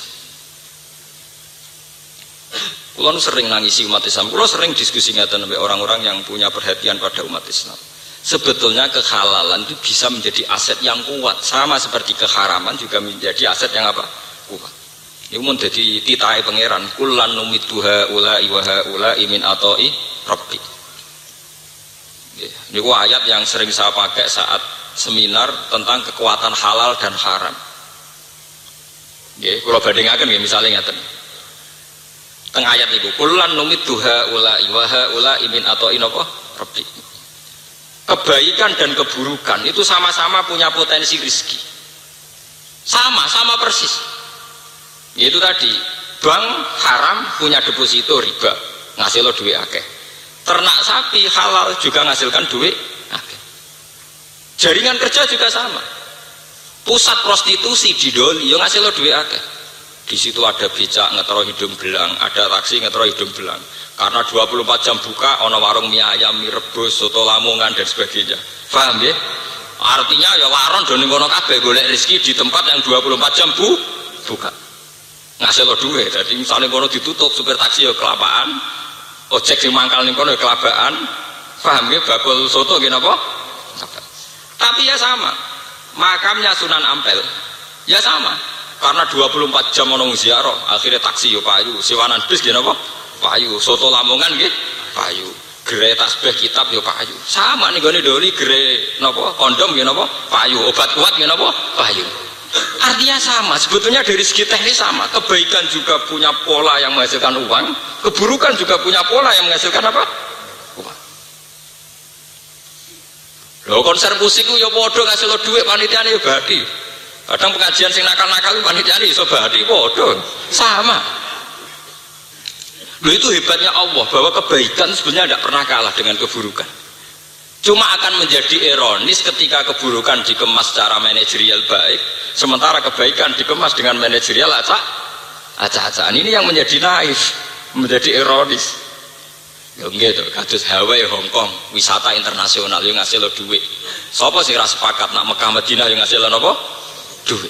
Kulo sering nangisi umat Islam, kulo sering diskusi dengan orang-orang yang punya perhatian pada umat Islam. Sebetulnya kehalalan itu bisa menjadi aset yang kuat, sama seperti keharaman juga menjadi aset yang apa? Kuat. Ini menjadi titah pangeran. Kullan numituha ulai wa haulai min atoi rabbi. Ini ayat yang sering saya pakai saat seminar tentang kekuatan halal dan haram. Nggih, kula bandingaken nggih misalnya ngaten. Teng ayat niku kullan numituha ulai wa haulai min atoi napa? Rabbi. Kebaikan dan keburukan itu sama-sama punya potensi rezeki, sama persis. Yaitu tadi bank haram punya deposito riba, ngasih lo duit akeh. Ternak sapi halal juga ngasilkan duit akeh. Jaringan kerja juga sama. Pusat prostitusi di Doli yo ngasih lo duit akeh. Di situ ada becak ngetro hidung belang, ada taksi ngetro hidung belang. Karena 24 jam buka, ono warung mie ayam, mie rebus, soto Lamongan dan sebagainya. Paham ya? Artinya ya waron doni kono kabeh golek rezeki di tempat yang 24 jam buka. Ngasih lo duit. Jadi misalnya kono ditutup, supir taksi ya kelapaan, ojek sing mangkal ning kono ya kelapaan. Paham ya? Bakul soto gini apa? Tapi ya sama. Makamnya Sunan Ampel ya sama. Karena 24 jam ono ziarah, akhirnya taksi yo payu, sewanan bis gini apa? Payu, soto Lamongan nggih payu, gere tasbih kitab yo payu. Sama nih gone Doli gere napa kondom nggih napa payu, obat kuat nggih napa payu. Artinya sama, sebetulnya dari segi teknis sama. Kebaikan juga punya pola yang menghasilkan uang, keburukan juga punya pola yang menghasilkan apa? Uang. Lho konser musik ku yo padha ngasih lo duit panitiane yo badi. Kadang pengajian sing nakal-nakal panitiane iso badi padha. Sama. Loh itu hebatnya Allah, bahwa kebaikan sebenarnya tidak pernah kalah dengan keburukan. Cuma akan menjadi ironis ketika keburukan dikemas secara manajerial baik, sementara kebaikan dikemas dengan manajerial acak-acakan. Ini yang menjadi naif, menjadi ironis. Ya gitu, kados Hawaii, Hong Kong, wisata internasional yang ngasih lo duit. Sapa sing ra sepakat nak Mekah Madinah yang ngasih lo napa? Duit.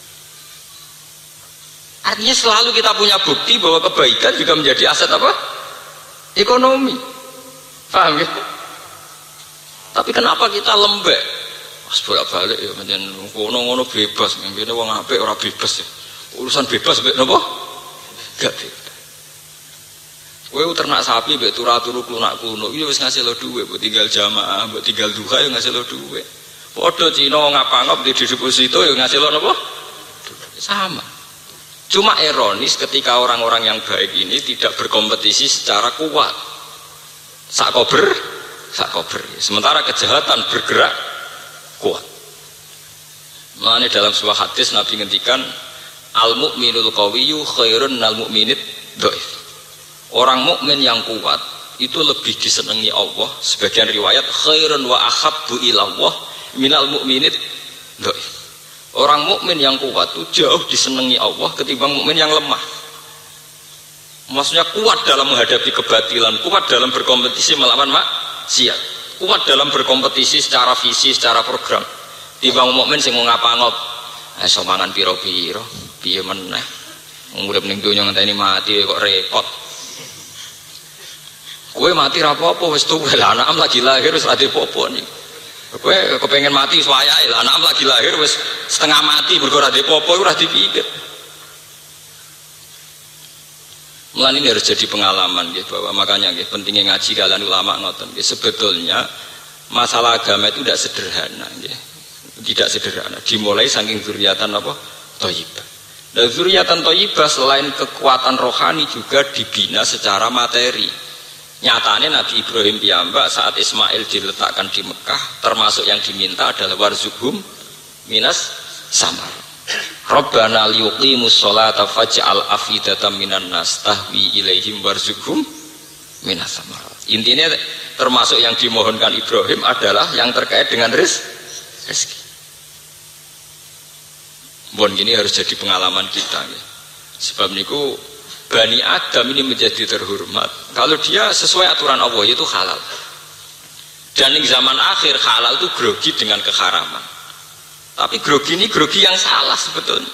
Artinya selalu kita punya bukti bahwa kebaikan juga menjadi aset apa? Ekonomi. Paham ya? Tapi kenapa kita lembek? Pas bolak-balik ya menjen ngono-ngono bebas, ngene wong apik ora bebas ya. Urusan bebas mbek napa? Gak bebas. Kowe ternak sapi mbek turu-turu klunak-klunuk iki wis ngasih lo dhuwit, mbok tinggal jamaah, mbok tinggal duha ya ngasih lo dhuwit. Padha Cina ngapa-ngap di deposito ya ngasih lo napa? Sama. Cuma ironis ketika orang-orang yang baik ini tidak berkompetisi secara kuat. Sakober. Sementara kejahatan bergerak kuat. Makanya dalam sebuah hadis Nabi ngendikan al-mu'minul qawiyyu khairun minal mu'minid dhaif. Orang mukmin yang kuat itu lebih disenangi Allah. Sebagian riwayat khairun wa ahabbu ilallah minal mu'minid dhaif. Orang mukmin yang kuat itu jauh disenangi Allah ketimbang mukmin yang lemah. Maksudnya kuat dalam menghadapi kebatilan, kuat dalam berkompetisi melawan maksiat, kuat dalam berkompetisi secara visi, secara program. Timbang mukmin sing ngapa-ngop, iso mangan piro-piro, piye meneh. Urip ning donya ngenteni mati kok repot. Kowe mati ra apa-apa wis tuwa, anak lagi lahir wis ra apa-apa nih. Kowe kepengen mati suwayae lah, anak lagi lahir wis setengah mati mergo ora dipopo ora dipikir. Mulane ini harus jadi pengalaman gitu, bahwa makanya gitu, pentingnya ngaji kalian ulama ngoten gitu. Sebetulnya masalah agama itu tidak sederhana gitu. Tidak sederhana, dimulai saking zuriatan apa? Thayyibah. Dan zuriatan thayyibah selain kekuatan rohani juga dibina secara materi. Nyatanya Nabi Ibrahim piyambak saat Ismail diletakkan di Mekah, termasuk yang diminta adalah warzuqhum minas samar. Rabbana liyuqimus sholata faj'al afidatan minan nas tahwi ilaihim warzuqhum minas samar. Intinya termasuk yang dimohonkan Ibrahim adalah yang terkait dengan rezeki. Bon gini harus jadi pengalaman kita ya. Sebab niku Bani Adam ini menjadi terhormat kalau dia sesuai aturan Allah itu halal. Dan di zaman akhir halal itu grogi dengan keharaman. Tapi grogi ini grogi yang salah sebetulnya.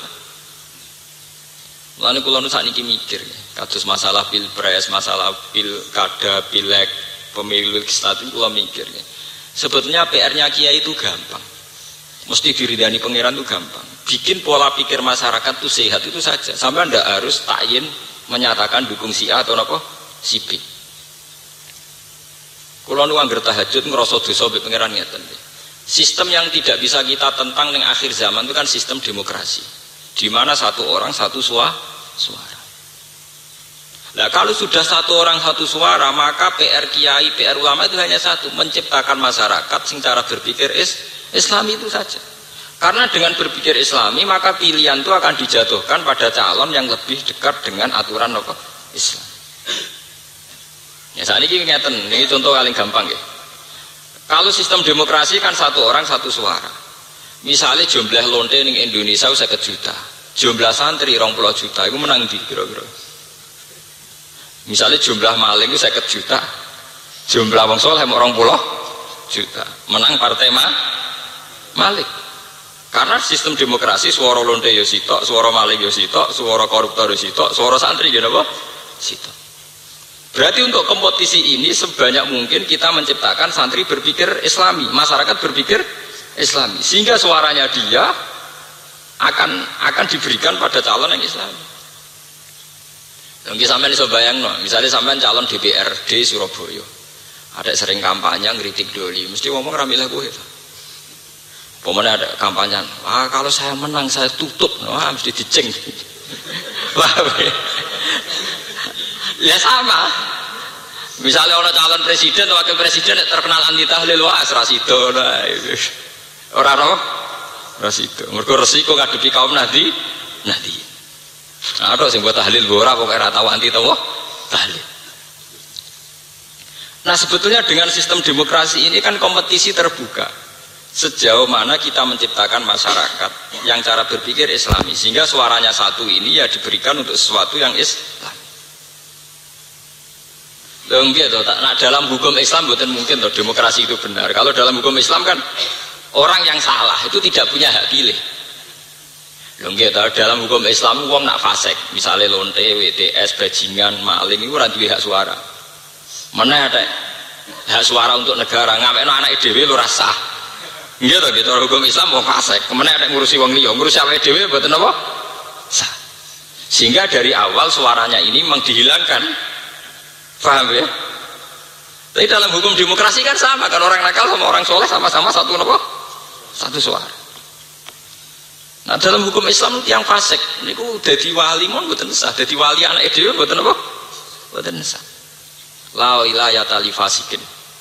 Lalu kalau saat ini mikir ya, kasus masalah pilpres, masalah pilkada, pileg, pemilu legislatif, kalau mikir ya. Sebetulnya PR-nya Kiai itu gampang. Mesti diridani pangeran itu gampang. Bikin pola pikir masyarakat itu sehat itu saja. Sampai anda harus takyin menyatakan dukung si A atau apa si B. Kalau nu angger tahajud ngerasa dosa be pangeran ngeten. Sistem yang tidak bisa kita tentang ning akhir zaman itu kan sistem demokrasi. Di mana satu orang satu suara. Nah kalau sudah satu orang satu suara, maka PR kiai, PR ulama itu hanya satu, menciptakan masyarakat sing cara berpikir Islami itu saja. Karena dengan berpikir Islami maka pilihan itu akan dijatuhkan pada calon yang lebih dekat dengan aturan Islam. Ya saat ini ngeten, ini contoh paling gampang ya. Kalau sistem demokrasi kan satu orang satu suara. Misalnya jumlah lonte di Indonesia 50 juta, jumlah santri 20 juta, itu menang di kira-kira. Misalnya jumlah maling itu 50 juta, jumlah wong soleh 20 juta, menang partai Malik. Karena sistem demokrasi suara lonte yo sitok, suara maling yo sitok, suara koruptor yo sitok, suara santri yo apa? Sitok. Berarti untuk kompetisi ini sebanyak mungkin kita menciptakan santri berpikir Islami, masyarakat berpikir Islami, sehingga suaranya dia akan diberikan pada calon yang Islami. Mungkin sampean iso bayangno, misalnya sampean calon DPRD Surabaya, ada sering kampanye ngeritik doli, mesti ngomong ramilah kowe. Pokoknya ada kampanye, wah kalau saya menang saya tutup, wah mesti diceng. Ya sama. Misalnya orang calon presiden atau wakil presiden terkenal anti tahlil, wah serasido, nah itu. Orang apa? Serasido. Mergo resiko ngadepi kaum nanti. Nah, ada sing buat tahlil ora kok ora tahu anti tahlil. Nah sebetulnya dengan sistem demokrasi ini kan kompetisi terbuka. Sejauh mana kita menciptakan masyarakat yang cara berpikir Islami, sehingga suaranya satu ini ya diberikan untuk sesuatu yang Islam. Nah, dalam hukum Islam bukan mungkin toh demokrasi itu benar. Kalau dalam hukum Islam kan orang yang salah itu tidak punya hak pilih. Dalam hukum Islam wong nak fasik, misalnya lonte, WTS, bajingan, maling itu ora duwe hak suara. Mana ada hak suara untuk negara? Ngawekno anak dhewe lu rasa. Iya toh gitu, hukum Islam mau fasik. Kemana ada ngurusi wong liya, ngurusi awake dhewe mboten apa? Sah. Sehingga dari awal suaranya ini memang dihilangkan. Paham ya? Tapi dalam hukum demokrasi kan sama, kan orang nakal sama orang soleh sama-sama satu apa? Satu suara. Nah dalam hukum Islam yang fasik, niku dadi wali mon mboten sah, dadi wali anak dhewe mboten apa? Mboten sah. La ilayata li fasikin.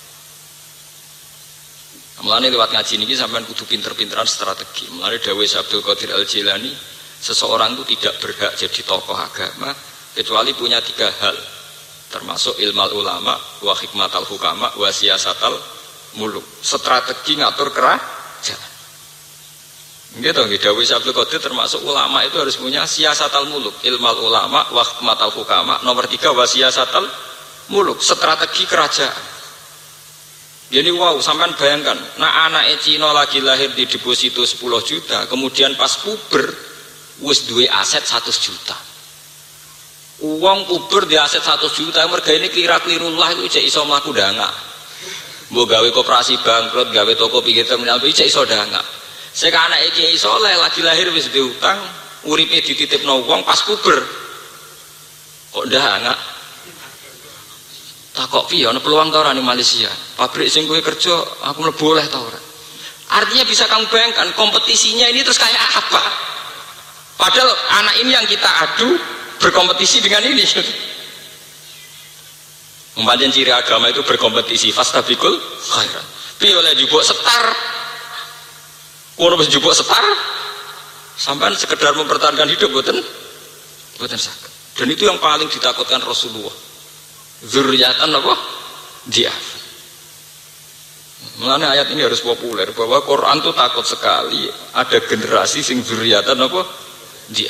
Mulane lewat ngaji niki sampean kudu pinter-pinteran strategi. Mulane dawuh Abdul Qadir Al-Jilani, seseorang itu tidak berhak jadi tokoh agama kecuali punya 3 hal. Termasuk ilmal ulama, wa hikmatal hukama, wa siyasatal muluk. Strategi ngatur kerajaan. Gitu nggih dawuh Abdul Qadir termasuk ulama itu harus punya siyasatal muluk, ilmal ulama, wa hikmatal hukama. Nomor 3 wa siyasatal muluk, strategi kerajaan. Jadi wow, sampean bayangkan, nah anak Cina lagi lahir di deposito 10 juta, kemudian pas puber, wis duwe aset 100 juta. Uang puber di aset 100 juta, merga ini kira-kirullah itu cek iso mlaku dangak. Mbok gawe koperasi bangkrut, gawe toko pinggir terminal, cek iso dangak. Sek anak iki iso lagi lahir wis diutang, uripe dititipno wong pas puber. Kok dangak? Takok piye ana peluang ta ora ning Malaysia? Pabrik sing kowe kerja aku mlebu oleh ta ora? Artinya bisa kamu bayangkan kompetisinya ini terus kayak apa? Padahal anak ini yang kita adu berkompetisi dengan ini. Umpamanya ciri agama itu berkompetisi, fastabiqul khairat. Piye oleh jupuk setar? Kono wis jupuk setar? Sampai sekedar mempertahankan hidup mboten saged. Dan itu yang paling ditakutkan Rasulullah. Zurriyatan apa? dia. Mulane ayat ini harus populer bahwa Quran tuh takut sekali ada generasi sing zuriatan apa dia.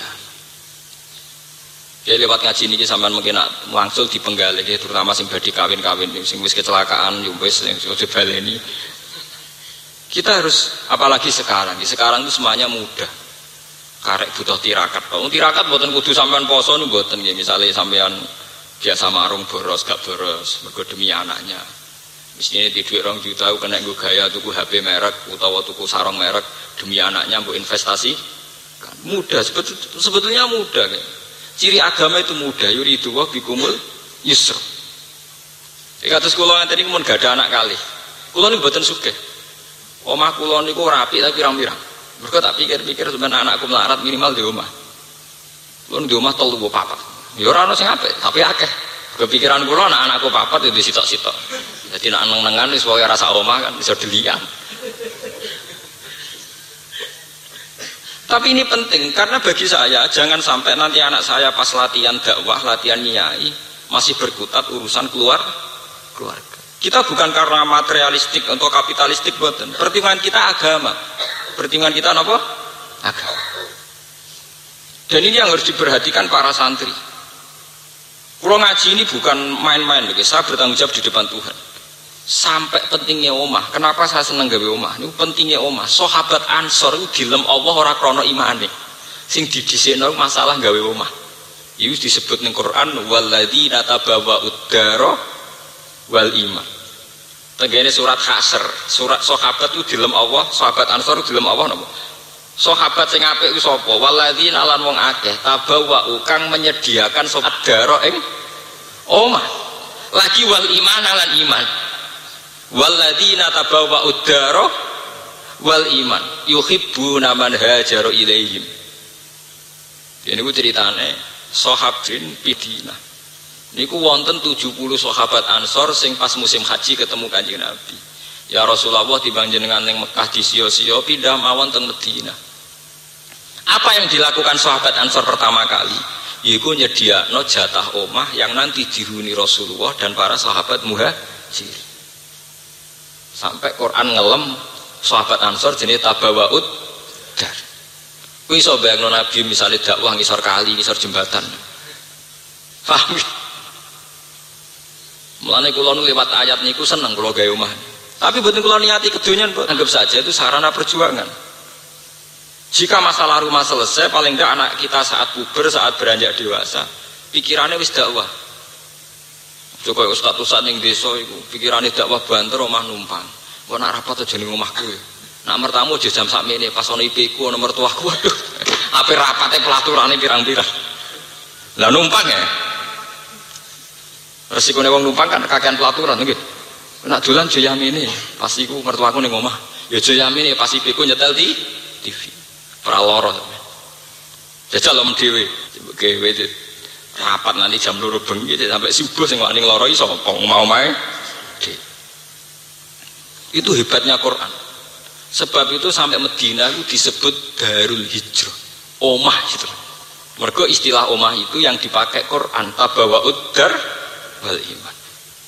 Ya lewat ngaji niki sampean mungkin langsung dipenggal iki terutama sing badhe kawin-kawin sing wis kecelakaan yo wis sing aja baleni. Kita harus apalagi sekarang itu semuanya mudah. Karek butuh tirakat. Wong tirakat mboten kudu sampean poso niku mboten nggih misale sampean biasa marung boros gak boros mergo demi anaknya. Misalnya di duit 2 juta kena gue gaya tuku HP merek utawa tuku sarung merek demi anaknya mau investasi kan mudah sebetulnya mudah kan. Ciri agama itu mudah yuridu wa bikumul yusra. Kados kula ngeten iki mun gak ada anak kali. Kula niku mboten sugih. Omah kula niku rapi tapi pirang-pirang. Mergo tak pikir-pikir sampeyan anakku melarat minimal di omah. Kula di omah 3 4. Ya ora ono sing apik tapi akeh. Kepikiran kula anak-anakku 4 itu sitok-sitok. Jadi nak neng-nengan wis wae rasa omah kan bisa delian. Tapi ini penting karena bagi saya jangan sampai nanti anak saya pas latihan dakwah, latihan nyai masih berkutat urusan keluarga. Kita bukan karena materialistik atau kapitalistik boten. Pertimbangan kita agama. Pertimbangan kita apa? Agama. Dan ini yang harus diperhatikan para santri. Kalau ngaji ini bukan main-main, saya bertanggung jawab di depan Tuhan. Sampai pentingnya omah. Kenapa saya seneng gawe omah? Ini pentingnya omah. Sahabat Ansor itu dilem Allah ora krana imane. Sing didhisikno masalah gawe omah. Itu disebut ning Quran walladzina tabawwa'ud dara wal iman. Tenggene surat Hasyr, surat sahabat itu dilem Allah, sahabat Ansor itu dilem Allah napa? Sahabat sing apik ku sapa? Walladzina lan wong akeh tabawwa'u kang menyediakan sahabat dara ing omah. Lagi wal iman lan iman. Walladzina tabawwa'ud dara wal iman yuhibbuna man hajara ilaihim. Ini ku ceritane sahabin pidina. Niku wonten 70 sahabat Ansor sing pas musim haji ketemu Kanjeng Nabi. Ya Rasulullah timbang jenengan ning Mekah disio-sio pindah mawon teng Madinah. Apa yang dilakukan sahabat Ansor pertama kali? Yaiku nyediakno jatah omah yang nanti dihuni Rasulullah dan para sahabat muhajir. Sampai Quran ngelem sahabat Ansor jenis tabawa'ud dar. Kuwi iso bayangno Nabi misalnya dakwah ngisor kali, ngisor jembatan. Paham? Mulane kula nu lewat ayat niku seneng kula gawe omah. Tapi mboten kula niati kedonyan, anggap saja itu sarana perjuangan. Jika masalah rumah selesai, paling enggak anak kita saat puber, saat beranjak dewasa, pikirannya wis dakwah. Coba ustaz-ustaz ning desa iku, pikirane dakwah banter omah numpang. Kok nak rapat aja ning omahku. Nak mertamu aja jam sakmene pas ana IP-ku ana mertuaku. Waduh. Ape rapate pelaturane pirang-pirang. Lah numpang ya. Resikone wong numpang kan kakean pelaturan nggih. Nak dolan aja yamene, pas iku mertuaku ning omah. Ya aja yamene pas IP-ku nyetel di TV. Ora lara. Jajal om dhewe. Gawe rapat nanti jam 2 bengi sampai subuh sing wani lara iso mau-mae. Itu hebatnya Quran. Sebab itu sampai Madinah itu disebut Darul Hijrah. Omah itu. Mergo istilah omah itu yang dipakai Quran tabawa'ud dar wal iman.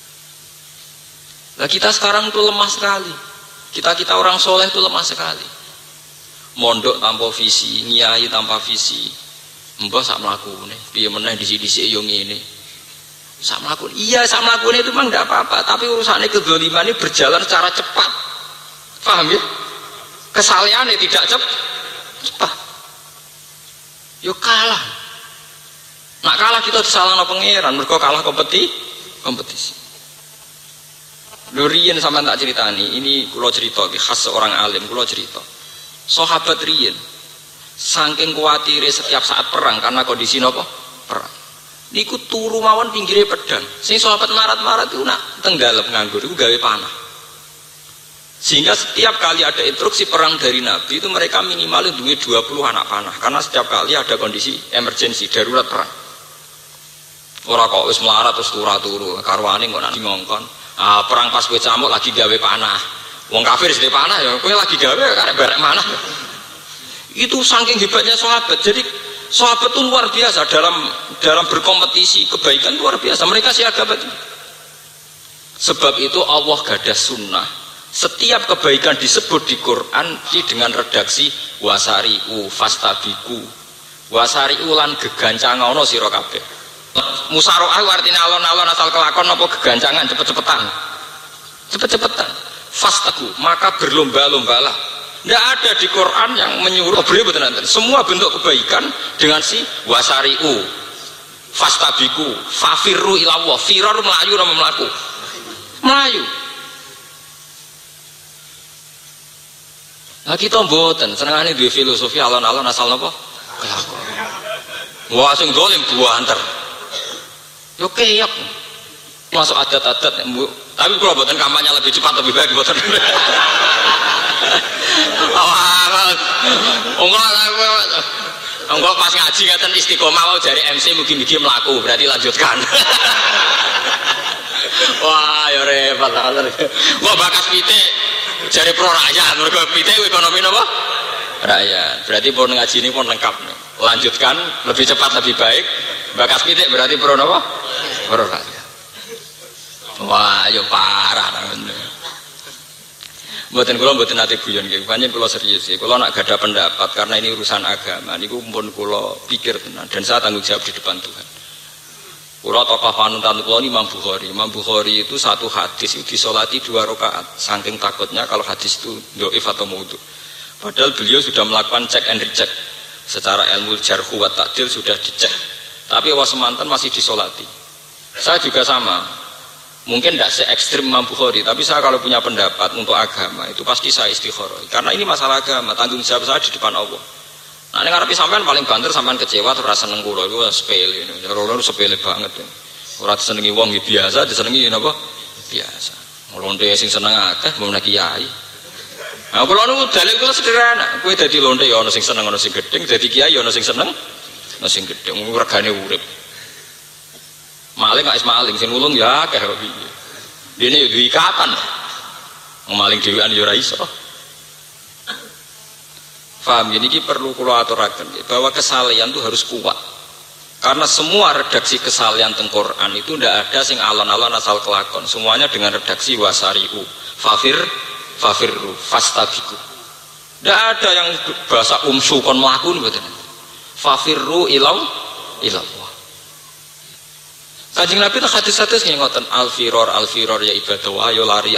Nah kita sekarang itu lemah sekali. Kita orang soleh itu lemah sekali. Mondok tanpa visi, nyai tanpa visi. Mbah sak mlakune, piye meneh dhisik-dhisik yo ngene. Sak mlakune. Iya, sak mlakune itu memang enggak apa-apa, tapi urusannya kedzaliman ini berjalan secara cepat. Paham ya? Kesalehannya tidak cepat. Yo kalah. Nak kalah kita disalahno pangeran, mergo kalah kompetisi. Lho riyen sampean tak ceritani, ini kula cerita iki khas seorang alim, kula cerita. Sahabat riyen saking kuwatire setiap saat perang karena kondisi napa? Perang. Niku turu mawon pinggire pedang. Sing sahabat marat-marat itu nak tenggalep nganggur iku gawe panah. Sehingga setiap kali ada instruksi perang dari Nabi itu mereka minimal duwe 20 anak panah karena setiap kali ada kondisi emergensi darurat perang. Ora kok wis melarat terus turu karwane kok nanti ngongkon. Ah, perang pas kowe camuk lagi gawe panah. Wong kafir sedhe panah ya kowe lagi gawe karek barek manah. Itu saking hebatnya sahabat. Jadi sahabat itu luar biasa dalam berkompetisi kebaikan luar biasa. Mereka siaga betul. Sebab itu Allah gadah sunnah. Setiap kebaikan disebut di Quran dengan redaksi wasari'u fastabiqu. Wasari'u lan gegancangono sira kabeh. Musaroah artinya alon-alon asal kelakon apa gegancangan cepet-cepetan. Cepet-cepetan. Fastaku, maka berlomba-lombalah. Tidak ada di Quran yang menyuruh semua bentuk kebaikan dengan si wasari'u fastabiqu fafirru ilallah. Firar melayu nama melaku. Melayu. Nah kita mboten senengane duwe filosofi alon-alon asal napa? Kelakon. Wah sing dolim buanter. Yo keyok. Masuk adat-adat tapi kalau mboten kampanye lebih cepat lebih baik mboten. Enggak pas ngaji ngeten istiqomah mau jari MC mugi-mugi mlaku berarti lanjutkan. Wah ya repot banget. Wah bakas pitik jari pro rakyat mergo pitik ekonomi napa? Rakyat. Berarti pun ngaji ini pun lengkap. Lanjutkan lebih cepat lebih baik. Bakas pitik berarti pro napa? Pro rakyat. Wah ya parah teman. Mboten kula mboten nate guyon nggih, pancen kula serius nggih. Kula nak gadah pendapat karena ini urusan agama niku pun kula pikir tenan dan saya tanggung jawab di depan Tuhan. Kula tokoh panutan kula ini Imam Bukhari. Imam Bukhari itu satu hadis itu disolati 2 rakaat saking takutnya kalau hadis itu dhaif atau maudhu. Padahal beliau sudah melakukan cek and recheck. Secara ilmu jarh wa ta'dil sudah dicek. Tapi was semanten masih disolati. Saya juga sama. Mungkin tidak se-ekstrim Imam Bukhari, tapi saya kalau punya pendapat untuk agama itu pasti saya istikharah. Karena ini masalah agama, tanggung jawab saya di depan Allah. Nah, ini ngarepe sampean paling banter sampean kecewa terus rasa seneng kula iku sepele ini. Ora sepele banget. Ora disenengi wong biasa, disenengi napa? Biasa. Lonte sing seneng akeh mau nek kiai. Nah, kula niku dalil kula sederhana. Kowe dadi lonte ya ana sing seneng ana sing gedeng, dadi kiai ya ana sing seneng ana sing gedeng. Regane urip. Maling gak is maling, sing nulung ya akeh kok piye. Dene yo duwe ikatan. Maling dhewean yo ora iso. Paham ini perlu kula aturaken bahwa kesalehan itu harus kuat. Karena semua redaksi kesalehan teng Quran itu ndak ada sing alon-alon asal kelakon. Semuanya dengan redaksi wasari'u, fafirru, fastabiqu. Ndak ada yang bahasa umsu kon mlaku mboten. Fafirru ilallah. Kanjeng Nabi itu hadis-hadis yang ngoten al-firor ya ibadah ayo lari.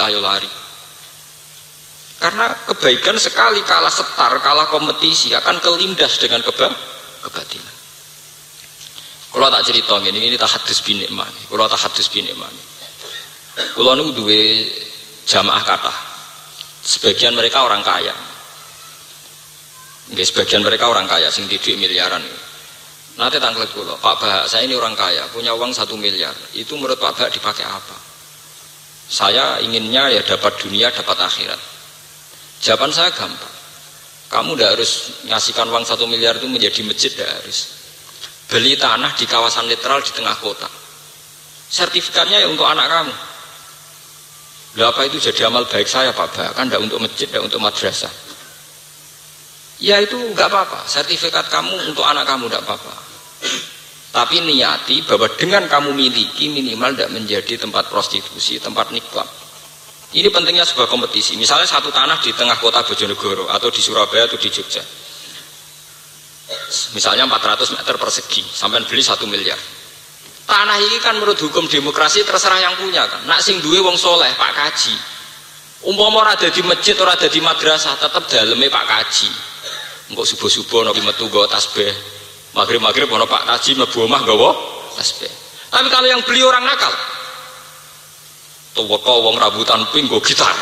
Karena kebaikan sekali kalah setar, kalah kompetisi akan kelindas dengan kebatilan. Kalau tak cerita ini tahadus bin Ni'man. Kalau tahadus bin Ni'man. Kalau niku duwe jamaah kathah. Sebagian mereka orang kaya. Nggih, sebagian mereka orang kaya sing duit miliaran. Nanti tanglet kula, Pak Bah, saya ini orang kaya, punya uang 1 miliar. Itu menurut Pak Bah dipakai apa? Saya inginnya ya dapat dunia, dapat akhirat. Jawaban saya gampang. Kamu tidak harus ngasihkan uang 1 miliar itu menjadi masjid, tidak harus. Beli tanah di kawasan netral di tengah kota. Sertifikatnya ya untuk anak kamu. Lah apa itu jadi amal baik saya Pak Bah? Kan tidak untuk masjid, tidak untuk madrasah. Ya itu enggak apa-apa. Sertifikat kamu untuk anak kamu tidak apa-apa. Tapi niati bahwa dengan kamu miliki minimal tidak menjadi tempat prostitusi, tempat niklab. Ini pentingnya sebuah kompetisi. Misalnya satu tanah di tengah kota Bojonegoro atau di Surabaya atau di Jogja. Misalnya 400 meter persegi, sampai beli 1 miliar. Tanah ini kan menurut hukum demokrasi terserah yang punya kan. Nak sing duwe wong soleh Pak Kaji. Umpama ora ada di masjid, ora ada di madrasah, tetap daleme Pak Kaji. Engkau subuh-subuh nabi metu gawa tasbih. Maghrib ono Pak Kaji mlebu omah gawa tasbih. Tapi kalau yang beli orang nakal, tuweka wong rambutan pink go gitar.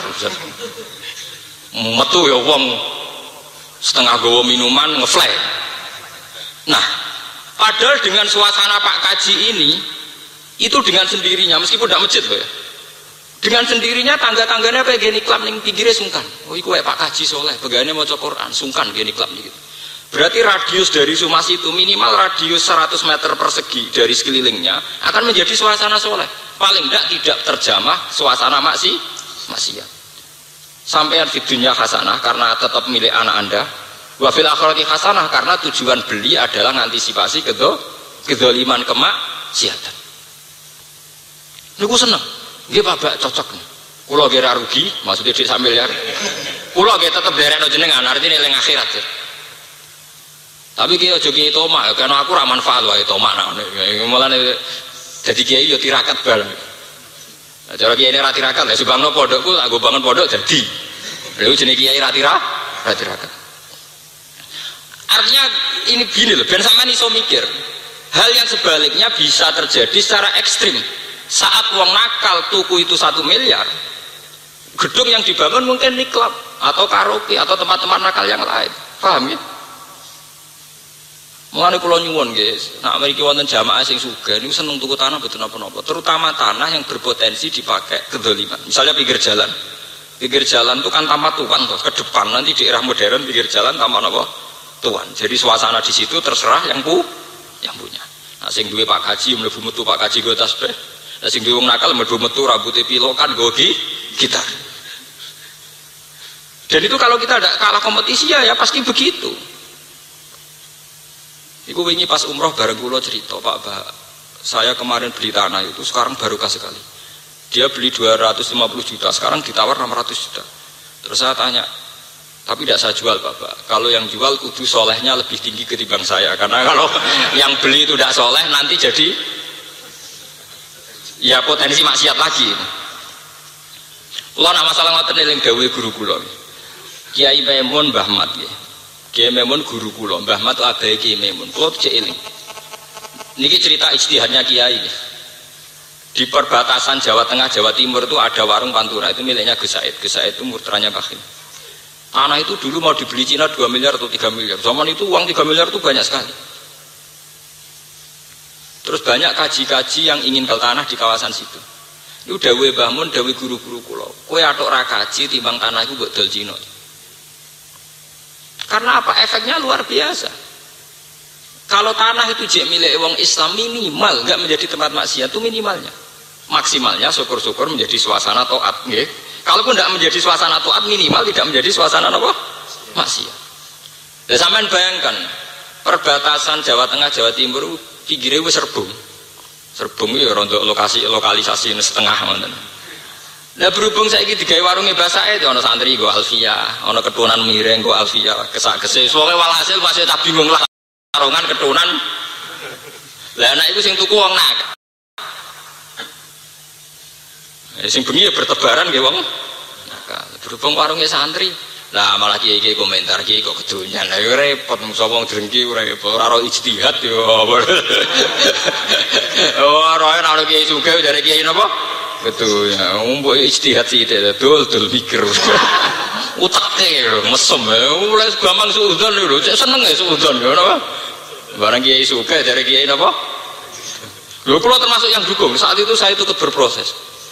Metu ya wong setengah gawa minuman ngeflek. Nah, padahal dengan suasana Pak Kaji ini itu dengan sendirinya meskipun tidak masjid loh ya. Dengan sendirinya tangga-tangganya kayak gini klub ning pinggirnya sungkan. Oh iku Pak Kaji soleh, pegawainya maca Quran, sungkan gini klub gitu. Berarti radius dari Sumas itu minimal radius 100 meter persegi dari sekelilingnya akan menjadi suasana soleh. Paling tidak terjamah suasana maksiat. Sampai di dunia hasanah karena tetap milik anak Anda. Wa fil akhirati hasanah karena tujuan beli adalah mengantisipasi kedzaliman kemaksiatan. Niku seneng. Nggih Pak cocok. Kula kira rugi, maksudnya dik sak miliar. Kula nggih tetep derekno jenengan, artine eling akhirat. Tapi ki aja ki tomak, karena aku ra manfaat wae tomak nek mulane dadi kiai yo tirakat bal. Cara kiai ra tirakat lha subangno pondokku tak go bangun pondok dadi. Lha jenenge kiai ra tirakat. Artinya ini gini loh, ben sampean iso mikir. Hal yang sebaliknya bisa terjadi secara ekstrim. Saat wong nakal tuku itu 1 miliar, gedung yang dibangun mungkin niklab atau karaoke atau tempat-tempat nakal yang lain. Paham ya? Mulane kula nyuwun guys, nek mriki wonten jamaah sing sugih niku seneng tuku tanah betul napa-napa, terutama tanah yang berpotensi dipakai kedzaliman. Misalnya pinggir jalan. Pinggir jalan itu kan taman tuan toh, ke depan nanti di era modern pinggir jalan taman apa? Tuan. Jadi suasana di situ terserah yang punya. Nah sing duwe Pak Kaji mlebu metu Pak Kaji go tasbih. Nah sing duwe wong nakal mlebu metu rambute pilokan go gitar. Dan itu kalau kita tidak kalah kompetisi ya pasti begitu. Iku wingi pas umroh bareng kula cerita, Pak, saya kemarin beli tanah itu sekarang barokah sekali. Dia beli 250 juta, sekarang ditawar 600 juta. Terus saya tanya, tapi tidak saya jual Bapak. Kalau yang jual kudu solehnya lebih tinggi ketimbang saya, karena kalau yang beli itu tidak soleh nanti jadi ya potensi maksiat lagi. Kula nak masalah ngoten eling dawuhe guru kula. Kiai Maimun Mbah Mat nggih. Kiai Maimun guru kula, Mbah Mat abahe Kiai Maimun. Kula cek eling. Niki cerita ijtihadnya Kiai. Di perbatasan Jawa Tengah, Jawa Timur itu ada warung Pantura, itu miliknya Gus Said. Gus Said itu murtranya Bakhil. Tanah itu dulu mau dibeli Cina 2 miliar atau 3 miliar. Zaman itu uang 3 miliar itu banyak sekali. Terus banyak kaji-kaji yang ingin beli tanah di kawasan situ. Itu dawuhe Mbah Mun, dawuhe guru-guru kula. Kowe atok ra kaji timbang tanah iku mbok dol Cina. Karena apa? Efeknya luar biasa. Kalau tanah itu jek milik wong Islam minimal enggak menjadi tempat maksiat itu minimalnya. Maksimalnya syukur-syukur menjadi suasana taat nggih. Kalaupun tidak menjadi suasana taat minimal tidak menjadi suasana apa? Maksiat. Ya sampean bayangkan perbatasan Jawa Tengah Jawa Timur pinggire wis serbung. Serbung ya rontok lokalisasi setengah ngoten. Nah berhubung saiki digawe warunge basake ana santri nggo Alfia, ana ketunan mireng nggo Alfia, kesak-kesek. Soale walhasil masih tak bingung lah warungan ketunan. Lah anak iku sing tuku wong nakal. Sing bengi ya bertebaran nggih wong nakal. Berhubung warunge santri, lah malah kiai-kiai komentar kiai kok kedonyan. Lah yo repot sapa wong drengki ora ora ijtihad yo. Oh, ora ana kiai sugih jare kiai napa? Betul ya, mbok ijtihad sih dol pikir. Utake mesem ya, mulai gampang suudzon lho, cek seneng ya suudzon ya napa? Barang kiai suka dari kiai napa? Lho kula termasuk yang dukung. Saat itu saya ikut berproses.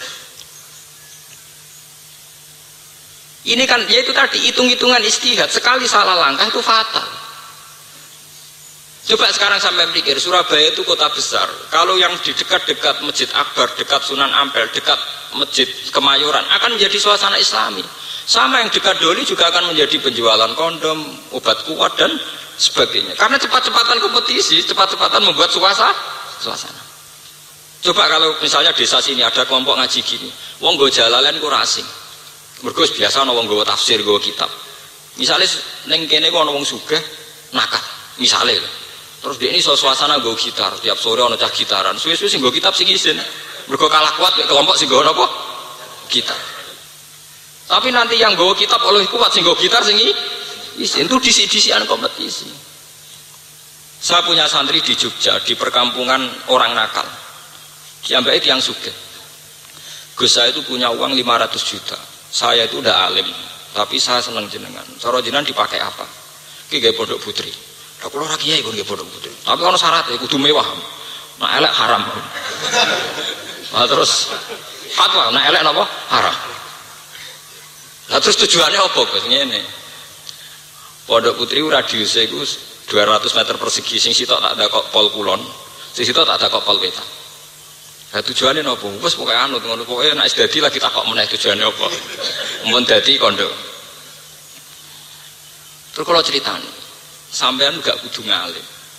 Ini kan ya itu tadi hitung-hitungan ijtihad, sekali salah langkah itu fatal. Coba sekarang sampai pikir, Surabaya itu kota besar. Kalau yang di dekat-dekat Masjid Akbar, dekat Sunan Ampel, dekat Masjid Kemayoran akan menjadi suasana Islami. Sama yang dekat Doli juga akan menjadi penjualan kondom, obat kuat dan sebagainya. Karena cepat-cepatan kompetisi, cepat-cepatan membuat suasana. Coba kalau misalnya desa sini ada kelompok ngaji gini, wong nggo jalalain ku asing. Mergo biasa ana wong nggo tafsir, nggo kitab. Misalnya ning kene ku ana wong sugih nakal, misalnya terus dia ini suasana nggo gitar, tiap sore ana cah gitaran. Suwe-suwe sing nggo kitab sing isin. Mergo kalah kuat mek kelompok sing nggo apa? Gitar. Tapi nanti yang nggo kitab oleh kuat sing nggo gitar sing isin itu disik-disikan kompetisi. Saya punya santri di Jogja, di perkampungan orang nakal. Diambil itu yang sugih. Gus saya itu punya uang 500 juta. Saya itu udah alim, tapi saya seneng jenengan. Cara jenengan dipakai apa? Ki gawe pondok putri. Lah kula ora kiai kok nggih pondok putri. Tapi ana syaratnya kudu mewah. Nek elek haram. Nah, terus fatwa nek elek napa? Haram. Lah terus tujuannya apa, Gus? Ngene. Pondok putri radiusnya iku 200 meter persegi, sing sitok tak ada kok pol kulon, sing sitok tak ada kok pol wetan. Lah tujuannya napa? Wes pokoke anut ngono, pokoke nek dadi lagi tak kok meneh tujuannya apa? Mun dadi kondo. Terus kalau ceritanya sampean gak kudu ngalim.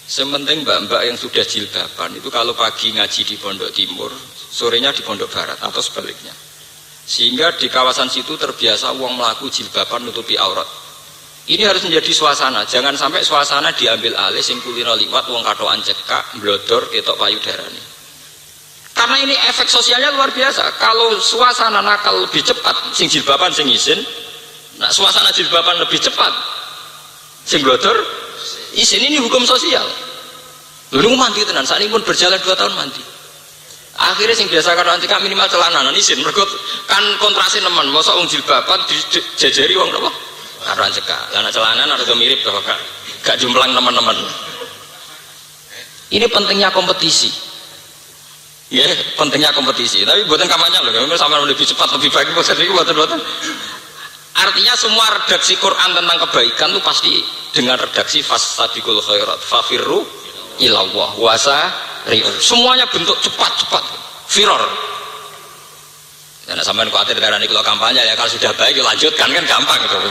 Sementing mbak-mbak yang sudah jilbaban itu kalau pagi ngaji di Pondok Timur, sorenya di Pondok Barat atau sebaliknya. Sehingga di kawasan situ terbiasa wong melaku jilbaban nutupi aurat. Ini harus menjadi suasana, jangan sampai suasana diambil alih sing kulino liwat wong katokan cekak, blodor ketok payudarane. Karena ini efek sosialnya luar biasa. Kalau suasana nakal lebih cepat, sing jilbaban sing izin, nah suasana jilbaban lebih cepat, sing blodor izin, ini hukum sosial. Lalu mandi tenan, saat ini pun berjalan 2 tahun mandi. Akhirnya sing biasa karo antika minimal celana izin, mergo kan kontrasi nemen, mosok wong jilbaban dijejeri wong napa? Karo antika. Lah nek celana ada mirip to gak jumplang teman-teman. Ini pentingnya kompetisi. Ya, pentingnya kompetisi. Tapi buatan kampanye loh, memang sama lebih cepat lebih baik buatan. Artinya semua redaksi Quran tentang kebaikan itu pasti dengan redaksi fastabiqul khairat fafirru ilallah wasari'u. Semuanya bentuk cepat firor. Karena sampean khawatir karena ini kalau kampanye ya kalau sudah baik ya lanjutkan kan gampang gitu.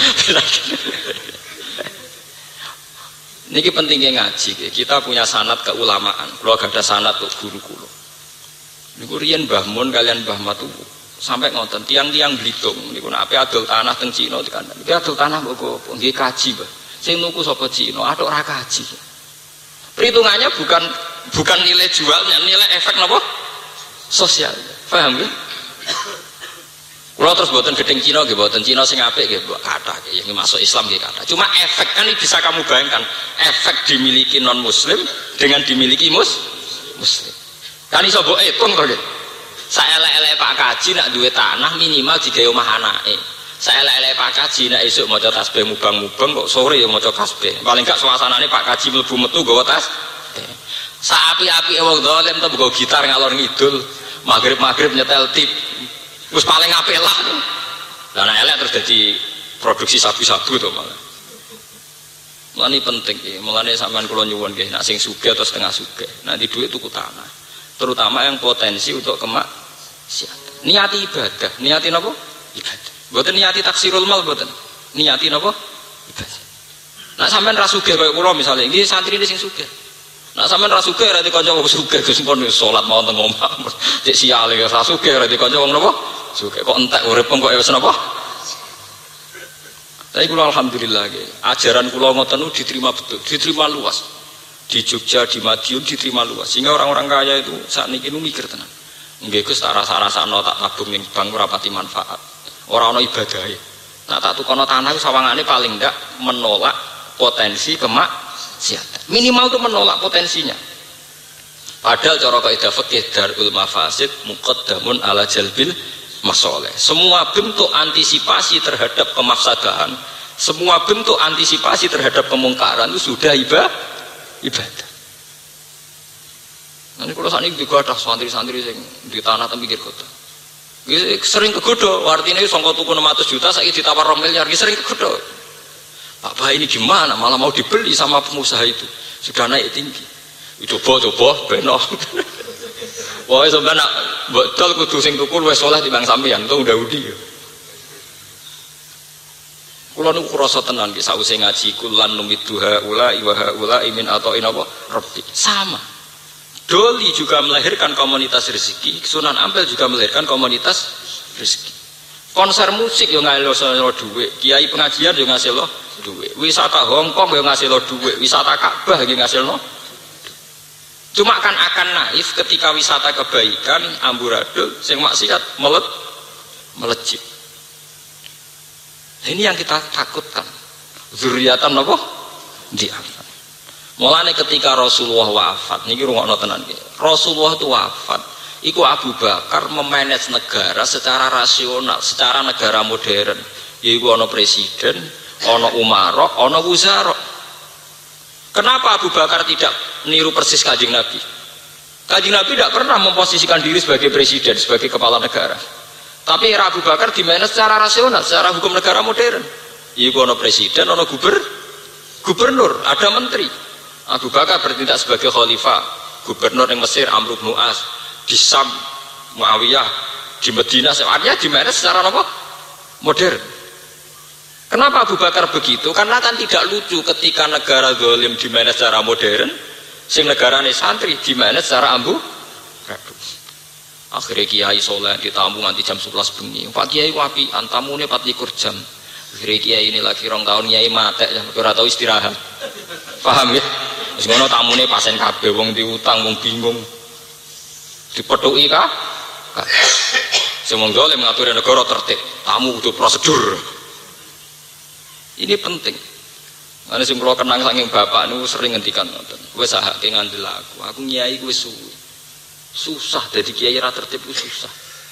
Niki pentingnya ngaji. Kita punya sanad keulamaan. Kalau gak ada sanad untuk guru kulo. Niku riyen Mbah Mun kalian Mbah Matu sampai ngoten tiang-tiang Blitung niku nek ape adol tanah teng Cina dikandani. Iki adol tanah kok apa? Nggih kaji, Mbah. Sing nuku sapa Cina, atok ora kaji. Perhitungannya bukan nilai jualnya, nilai efek napa? Sosial. Paham nggih? Kalau terus buatan gedeng Cina, buatan Cina sing apik nggih, kathah nggih, yang masuk Islam nggih kathah. Cuma efek kan ini bisa kamu bayangkan, efek dimiliki non Muslim dengan dimiliki Muslim. Kan iso mbok hitung to nggih. Saelek-elek Pak Kaji nak duwe tanah minimal digawe omah anake. Saelek-elek Pak Kaji nak esuk maca tasbih mubang-mubang kok sore ya maca tasbih. Paling gak suasanane Pak Kaji mlebu metu nggawa tas. Saapi-apike wong zalim to nggawa gitar ngalor ngidul, magrib-magrib nyetel tip. Wis paling apik lah. Lah nek elek terus dadi produksi sabu-sabu to malah. Mulane penting iki, mulane sampean kula nyuwun nggih, nek sing sugih atau setengah sugih, nek di dhuwit tuku tanah. Terutama yang potensi untuk kemaksiatan. Niati ibadah, niati napa? Ibadah. Mboten niati taksirul mal mboten. Niati napa? Ibadah. Nek sampean ra sugih kaya kula misale, iki santrine sing sugih. Nek sampean ra sugih ra dikanca wong sugih Gus pun salat mau teng omah. Cek siale ra sugih ra dikanca wong napa? Sugih kok entek urip kok wis napa? Tapi kula alhamdulillah nggih, ajaran kula ngoten niku diterima betul, diterima luas. Di Jogja, di Madiun diterima luas. Sehingga orang-orang kaya itu saat ini mikir tenang. Nggih Gus tak rasa-rasakno tak tabung ning bank ora pati manfaat. Ora ana ibadahe. Nah tak tukono tanah itu sawangane paling ndak menolak potensi kemaksiatan. Minimal itu menolak potensinya. Padahal cara kaidah fikih darul mafasid muqaddamun ala jalbil masoleh. Semua bentuk antisipasi terhadap kemafsadahan, semua bentuk antisipasi terhadap kemungkaran itu sudah ibadah. Nanti kalau saat ini juga ada santri-santri yang di tanah atau pinggir kota. Sering kegodo, artinya songkot tuku 600 juta, saya ditawar 2 miliar, sering kegodo. Pak Bah ini gimana? Malah mau dibeli sama pengusaha itu, sudah naik tinggi. Coba, beno. Wah, sebenarnya betul kudu sing tuku luwih saleh timbang sampeyan, itu udah udi. Kula niku krasa tenan nggih sawise ngaji kulan numidduha ula wa haula min ata'in apa rabbi. Sama. Doli juga melahirkan komunitas rezeki, Sunan Ampel juga melahirkan komunitas rezeki. Konser musik yo ngasilo dhuwit, kiai pengajian yo ngasilo dhuwit. Wisata Hongkong yo ngasilo dhuwit, wisata Ka'bah yo ngasilo. Cuma kan akan naif ketika wisata kebaikan amburadul sing maksiat melejit. Ini yang kita takutkan. Zuriatan apa? Diangkat. Mulane ketika Rasulullah wafat, niki rungokno tenan iki. Rasulullah itu wafat, iku Abu Bakar memanage negara secara rasional, secara negara modern. Yaiku ana presiden, ana umarok, ana wuzara. Kenapa Abu Bakar tidak niru persis Kanjeng Nabi? Kanjeng Nabi tidak pernah memposisikan diri sebagai presiden, sebagai kepala negara. Tapi era Abu Bakar dimana secara rasional, secara hukum negara modern. Iku ana presiden, ana gubernur, ada menteri. Abu Bakar bertindak sebagai khalifah, gubernur yang Mesir Amr bin As, di Sam Muawiyah, di Madinah, artinya dimana secara apa? Modern. Kenapa Abu Bakar begitu? Karena kan tidak lucu ketika negara zalim dimanage secara modern, sing negarane santri dimanage secara amburadul. Akhirnya kiai soleh ditamu nganti jam 11 bengi. Pak Kiai wapi, antamune 24 jam. Akhirnya kiai ini lagi 2 tahun kiai mate, ora tau istirahat. Paham ya? Wis ngono tamune pasen kabeh, wong diutang, wong bingung. Dipethuki kah? Sing wong zalim ngatur negara tertib, tamu kudu prosedur. Ini penting. Ana sing kula kenang saking bapak niku sering ngendikan ngoten. Wis sahake ngandel aku nyai ku wis suwi. Susah dadi kiai ra tertib ku susah.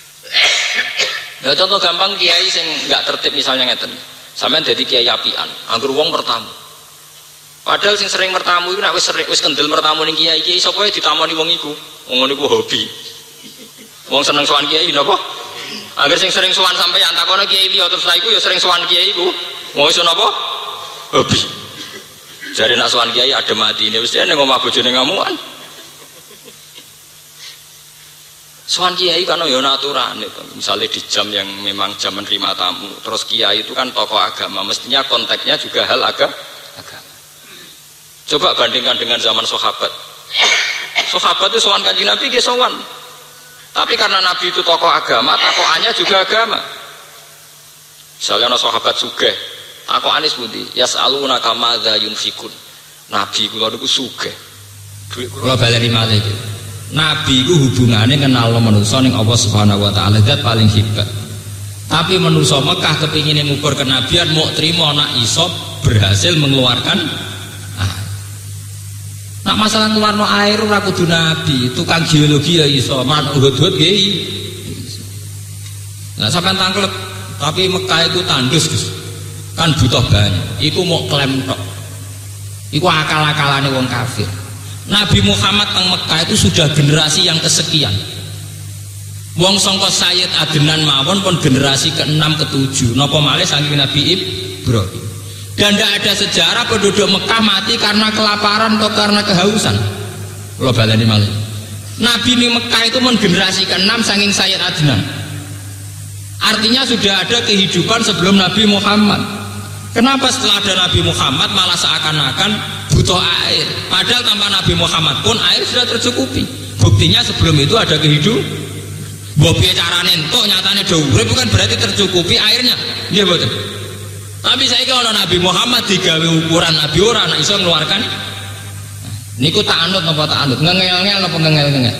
Ya contoh gampang kiai sing enggak tertib misalnya ngeten. Sampeyan dadi kiai apian, anggur wong bertamu. Padahal sing sering bertamu iku nek wis kendel bertamu ning kiai-kiai sapa wae ditamoni wong iku. Wong niku hobi. Wong seneng sowan kiai napa? Angger sing sering sowan sampeyan takono kiai liya terus iku ya sering sowan kiai iku. Wong iso napa? Hobi. Jare nak sowan kiai ada matine wis nek omah bojone ngamukan. Sowan kiai kan ya ana aturane to. Misale di jam yang memang jam menerima tamu. Terus kiai itu kan tokoh agama, mestinya konteksnya juga hal agama. Coba bandingkan dengan zaman sahabat. Sahabat itu sowan Kanjeng Nabi nggih sowan. Tapi karena Nabi itu tokoh agama, takokannya juga agama. Misalnya ana sahabat sugih, takokane pundi? Yas'aluna kama dza yunfikun. Nabi kula niku sugih. Dhuwit kula baleni malih iki. Nabi ku hubungane kenal manusa ning Allah Subhanahu wa taala zat paling hebat. Tapi manusa Mekah kepingine ngukur kenabian mau trimo nak iso berhasil mengeluarkan nak masalah ngeluarno air ora kudu nabi, tukang geologi ya iso, man uhud-uhud nggih. Lah sampean tanglet, tapi Mekah itu tandus, Gus. Kan butuh banyak. Iku mau klaim tok. Iku akal-akalane wong kafir. Nabi Muhammad teng Mekah itu sudah generasi yang kesekian. Wong sangka Sayyid Adnan mawon pun generasi ke-6 ke-7. Napa malih saking Nabi Ibrahim. Dan tidak ada sejarah penduduk Mekah mati karena kelaparan atau karena kehausan. Kalau baleni malih. Nabi di Mekah itu generasi ke-6 saking Sayyid Adnan. Artinya sudah ada kehidupan sebelum Nabi Muhammad. Kenapa setelah ada Nabi Muhammad malah seakan-akan butuh air? Padahal tanpa Nabi Muhammad pun air sudah tercukupi. Buktinya sebelum itu ada kehidupan. Mbok piye carane entuk nyatane do urip bukan berarti tercukupi airnya. Nggih mboten? Tapi saiki ana Nabi Muhammad digawe ukuran Nabi ora nek iso ngeluarkan. Niku tak anut napa tak anut? Ngengel-ngel napa ngengel-ngengel?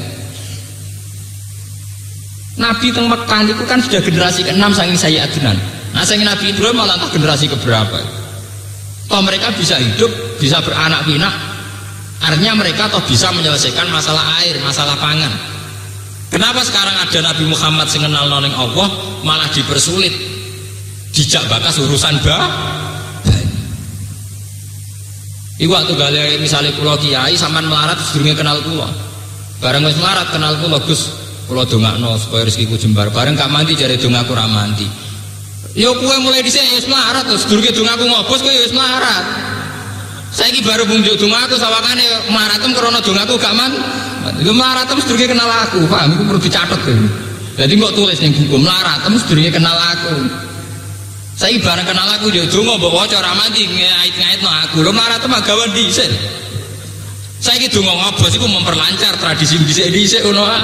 Nabi teng Mekah niku kan sudah generasi ke-6 saking Sayyid Adnan. Nah saking Nabi Ibrahim malah tak generasi keberapa? Toh mereka bisa hidup, bisa beranak pinak. Artinya mereka toh bisa menyelesaikan masalah air, masalah pangan. Kenapa sekarang ada Nabi Muhammad sing kenal ning Allah malah dipersulit? Dijak bakas urusan iku waktu gale misalnya kula kiai sampean melarat sedurunge kenal kula. Bareng wis melarat kenal kula Gus, kula dongakno supaya rezekiku jembar. Bareng gak mandi jare dongaku ra mandi. Yo kowe mulai dhisik wis melarat terus sedurunge dongaku ngobos kowe wis melarat. Saiki baru bunjuk dongaku sawakane maratem krana dongaku gak mandi. Lho maratem sedurunge kenal aku, paham iku perlu dicatet. Jadi kok tulis ning buku maratem sedurunge kenal aku. Saya bareng kenal aku yo donga mbok waca ora mandi ngait-ngaitno aku. Lho mlarat mah gawan dhisik. Saiki donga ngobos iku memperlancar tradisi dhisik-dhisik ngono ae.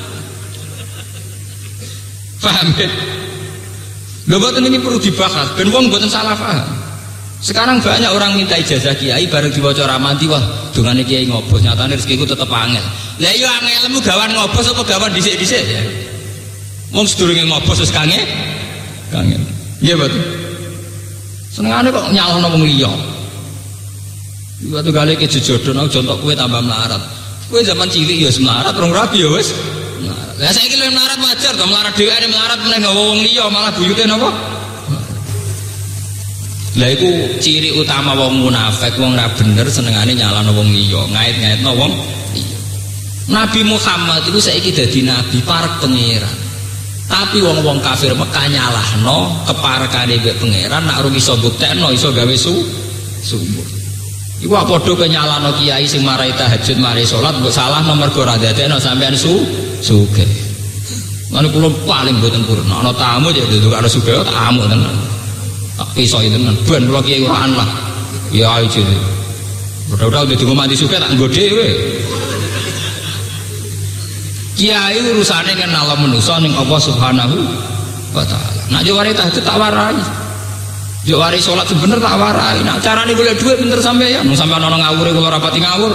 Paham ya? Lho boten ini perlu dibahas ben wong boten salah paham. Sekarang banyak orang minta ijazah kiai bareng diwaca ora mandi wah dongane kiai ngobos nyatane rezekiku tetep angel. Lah yo angelmu gawan ngobos apa gawan dhisik-dhisik ya. Wong sedurunge ngobos wis kangen. Iya betul. Senengane kok nyalahno wong liya. Waktu kali ke jodoh aku contoh kowe tambah melarat. Kowe zaman cilik ya melarat, rong rabi ya wis. Lah saiki lho melarat wajar to, melarat dhewe ane melarat meneh gawe wong liya malah buyute napa? Lah iku ciri utama wong munafik, wong ra bener senengane nyalahno wong liya, ngait-ngaitno wong liya. Nabi Muhammad itu saiki dadi nabi parek pangeran. Tapi wong-wong kafir Mekah nyalahno keparekane mbek pangeran nak rung iso buktekno iso gawe sumur. Iku padha kenyalahno kiai sing marai tahajud marai salat mbok salah nomor go ra dadekno sampean sugih. Lan kula paling mboten purna ana tamu ya duduk karo sugih tamu tenan. Tak pisau itu kan ben kula kiai ora lah. Ya aja. Udah udah mati suka tak nggo dhewe. Kiai urusane kan Allah manusa ning Allah Subhanahu wa taala. Nak yo waris tahajud tak warai. Yo waris salat bener tak warai. Nak carane golek dhuwit pinter sampeyan. Mung sampeyan ana ngawure kula rapati ngawur.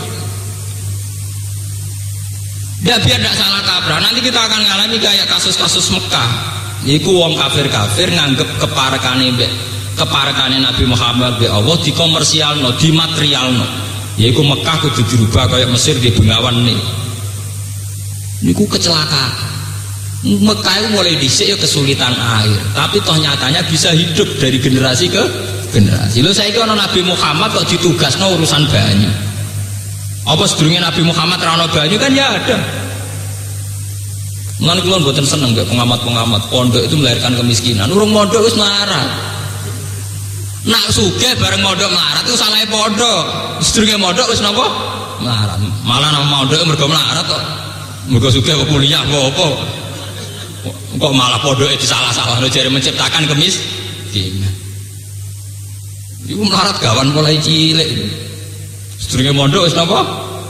Ya biar tidak salah kaprah. Nanti kita akan mengalami kayak kasus-kasus Mekah. Iku wong kafir-kafir nganggep keparekane Nabi Muhammad be Allah dikomersialno, dimaterialno. Yaiku Mekah kudu dirubah kayak Mesir di Bengawan nih. Niku kecelakaan. Mekah itu mulai dhisik ya kesulitan air, tapi toh nyatanya bisa hidup dari generasi ke generasi. Lho saiki ana Nabi Muhammad kok ditugasno urusan banyu. Apa sedurunge Nabi Muhammad ra ono banyu kan ya ada. Mulane kula mboten seneng mbek pengamat-pengamat pondok itu melahirkan kemiskinan. Urung mondok wis melarat. Nak sugih bareng mondok melarat itu salahe pondok. Sedurunge mondok wis napa? Melarat. Malah nang mondok mergo melarat kok. Mergo sugih kok kuliah apa? Kok malah pondoke disalah-salahno jare menciptakan kemiskinan. Iku melarat gawan mulai cilik. Sedurunge mondok wis napa?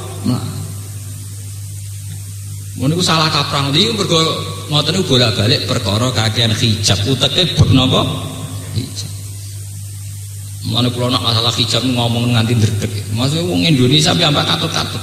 Ngono iku salah kaprah. Iki mergo ngoten niku bolak-balik perkara kakean hijab uteke bek napa? Hijab. Mane kula nak masalah hijab ngomong nganti ndredeg. Maksud wong Indonesia piyambak katut-katut.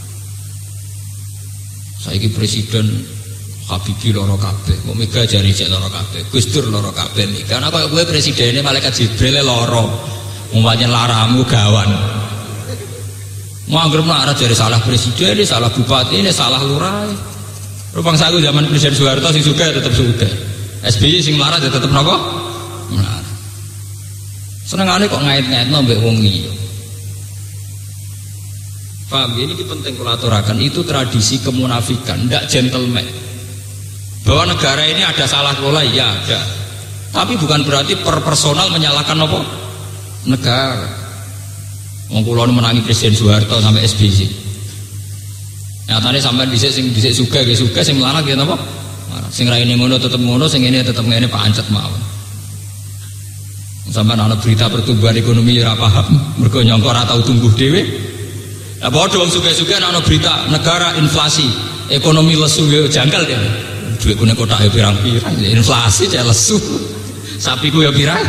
Saiki presiden Habibie loro kabeh, kok Mega jare cek loro kabeh, Gus Dur loro kabeh. Karena kaya kowe presidene malaikat Jibril loro. Umpamane laramu gawan. Mau anggere melarat jare salah presiden, salah bupati, salah lurah. Rupang saku zaman Presiden Soeharto sing sugih tetep sugih. SBY sing melarat ya tetep napa? Melarat. Senengane kok ngait-ngaitno mbek wong liya. Paham, ini penting kula aturaken, itu tradisi kemunafikan, ndak gentleman. Bahwa negara ini ada salah kelola, ya ada. Tapi bukan berarti per personal menyalahkan apa? Negara. Wong kula menangi Presiden Soeharto sampai SBY. Nyatane sampean dhisik sing dhisik sugih nggih sugih, sing melarat nggih napa? Sing raine ngono tetep ngono, sing ngene tetep ngene pancet mawon. Sampeyan ana berita pertumbuhan ekonomi ora paham, mergo nyangka ora tau tumbuh dhewe. Lah padha wong sugih-sugih ana berita negara inflasi, ekonomi lesu yo janggal ya. Duitku nek kotake pirang-pirang, inflasi cek lesu. Sapiku ya pirang.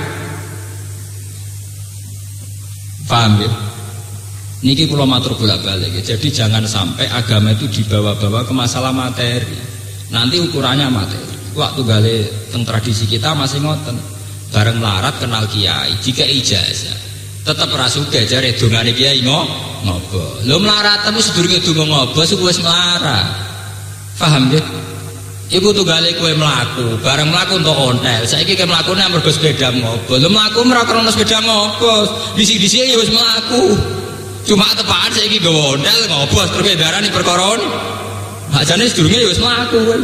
Paham ya? Niki kula matur bolak-balik ya. Jadi jangan sampai agama itu dibawa-bawa ke masalah materi. Nanti ukurannya materi. Waktu gale teng tradisi kita masih ngoten. Bareng melarat kenal kiai, jika ijazah tetap rasuke jare dongane kiai ngopo. Lho melarat tapi sedurunge donga ngopo suku wis melarat. Paham ya? Iku tunggale kowe mlaku, bareng mlaku entuk ontel. Saiki kowe mlakune mergo sepeda ngopo. Lho mlaku ora krono sepeda ngopo. Disi-disi ya wis mlaku. Cuma tepakan saiki nggawa ontel ngopo terus darani perkara ni. Hajane sedurunge ya wis mlaku kowe.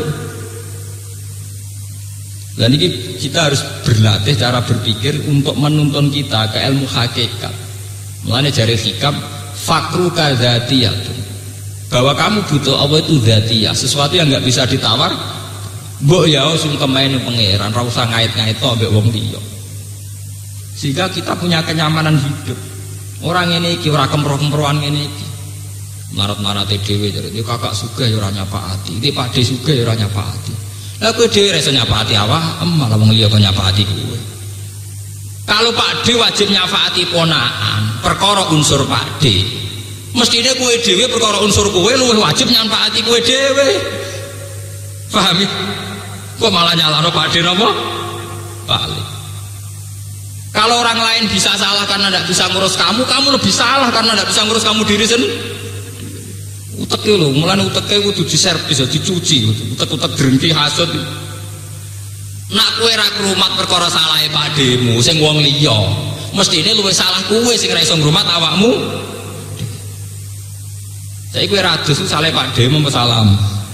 Dan ini kita harus berlatih cara berpikir untuk menuntun kita ke ilmu hakikat. Mulanya jari hikam fakru kadzatiyah, bahwa kamu butuh Allah itu dzatiyah, sesuatu yang nggak bisa ditawar. Mbok ya sungkemain pangeran, ora usah ngait-ngait to mbek wong liya. Sehingga kita punya kenyamanan hidup. Orang ini iki ora kemroh-kemrohan ngene iki. Marat-marate dhewe jare kakak sugih ya ora nyapakati, iki Pakde sugih ya ora nyapakati. Lah kowe dhewe iso nyapati awak, malah wong liya kok nyapati kowe. Kalau Pakde wajib nyapati ponakan, perkara unsur Pakde. Mestine kowe dhewe perkara unsur kowe luwih wajib nyapati kowe dhewe. Paham ya? Kok malah nyalahno Pakde napa? Balik. Kalau orang lain bisa salah karena tidak bisa ngurus kamu, kamu lebih salah karena tidak bisa ngurus kamu diri sendiri. Utek lho, mulane uteke kudu diservis, dicuci, utek-utek drengki hasud. Nak kowe ra ngrumat perkara salahe Pakdemu sing wong liya, mestine luwih salah kowe sing ora iso ngrumat awakmu. Saiki kowe ra adus salahe Pakdemu salam.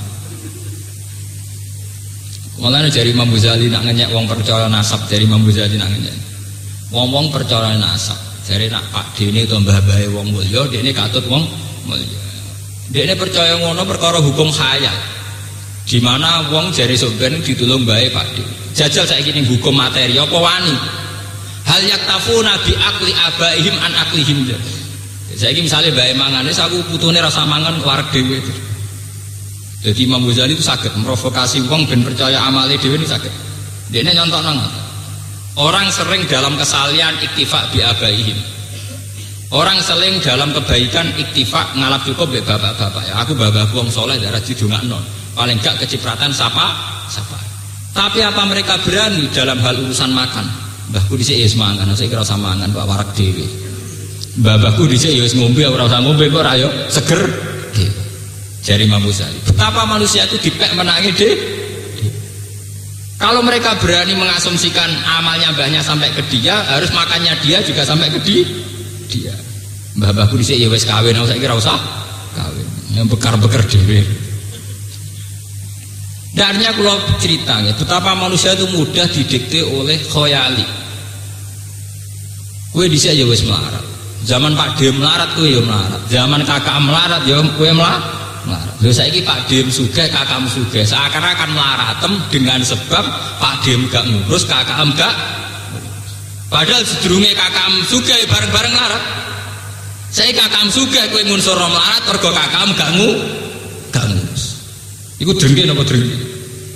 Mulane jari Imam Ghazali nak ngenyek wong percaya nasab, jari Imam Ghazali nak ngenyek. Wong percaya nasab, jari nak Pakdene to mbah-mbahe wong mulya, dekne katut wong mulya. Dekne percaya ngono perkara hukum khayal. Di mana wong jari soben ditulung bae Pakde. Jajal saiki ning hukum materi apa wani? Hal yaktafuna bi akli abaihim an aklihim. Saiki misale bae mangan wis aku putune rasa mangan wareg dhewe. Jadi Imam Ghazali itu saged memprovokasi wong ben percaya amale dhewe ini saged. Dene nyontokno ngoten. Orang sering dalam kesalian iktifak bi abaihim. Orang sering dalam kebaikan iktifak ngalap cukup be bapak-bapak ya. Aku babahku wong saleh darah didongakno. Paling gak kecipratan sapa. Tapi apa mereka berani dalam hal urusan makan? Mbahku dhisik ya wis mangan, saya kira usah mangan kok warak dhewe. Babahku dhisik ya wis ngombe ora usah ngombe kok ora yo seger dhewe. Jari Imam Ghazali. Betapa manusia itu dipek menangi Kalau mereka berani mengasumsikan amalnya mbahnya sampai ke dia, harus makannya dia juga sampai ke dia. Mbah-mbahku dhisik ya wis kawin, saya kira usah kawin. Yang bekar-bekar dhewe. Dannya kalau cerita ya, betapa manusia itu mudah didikte oleh khoyali. Kue dhisik ya wis melarat. Zaman Pak Dem melarat kue ya melarat. Zaman kakak melarat ya kue melarat. Lha saiki Pak Dem sugih, kakakmu sugih. Seakan-akan melaratem dengan sebab Pak Dem gak ngurus, kakakmu gak. Padahal sedurunge kakakmu sugih bareng-bareng melarat. Saiki kakakmu sugih kowe ngunsur melarat mergo kakakmu gak ngurus. Iku drengke napa drengke?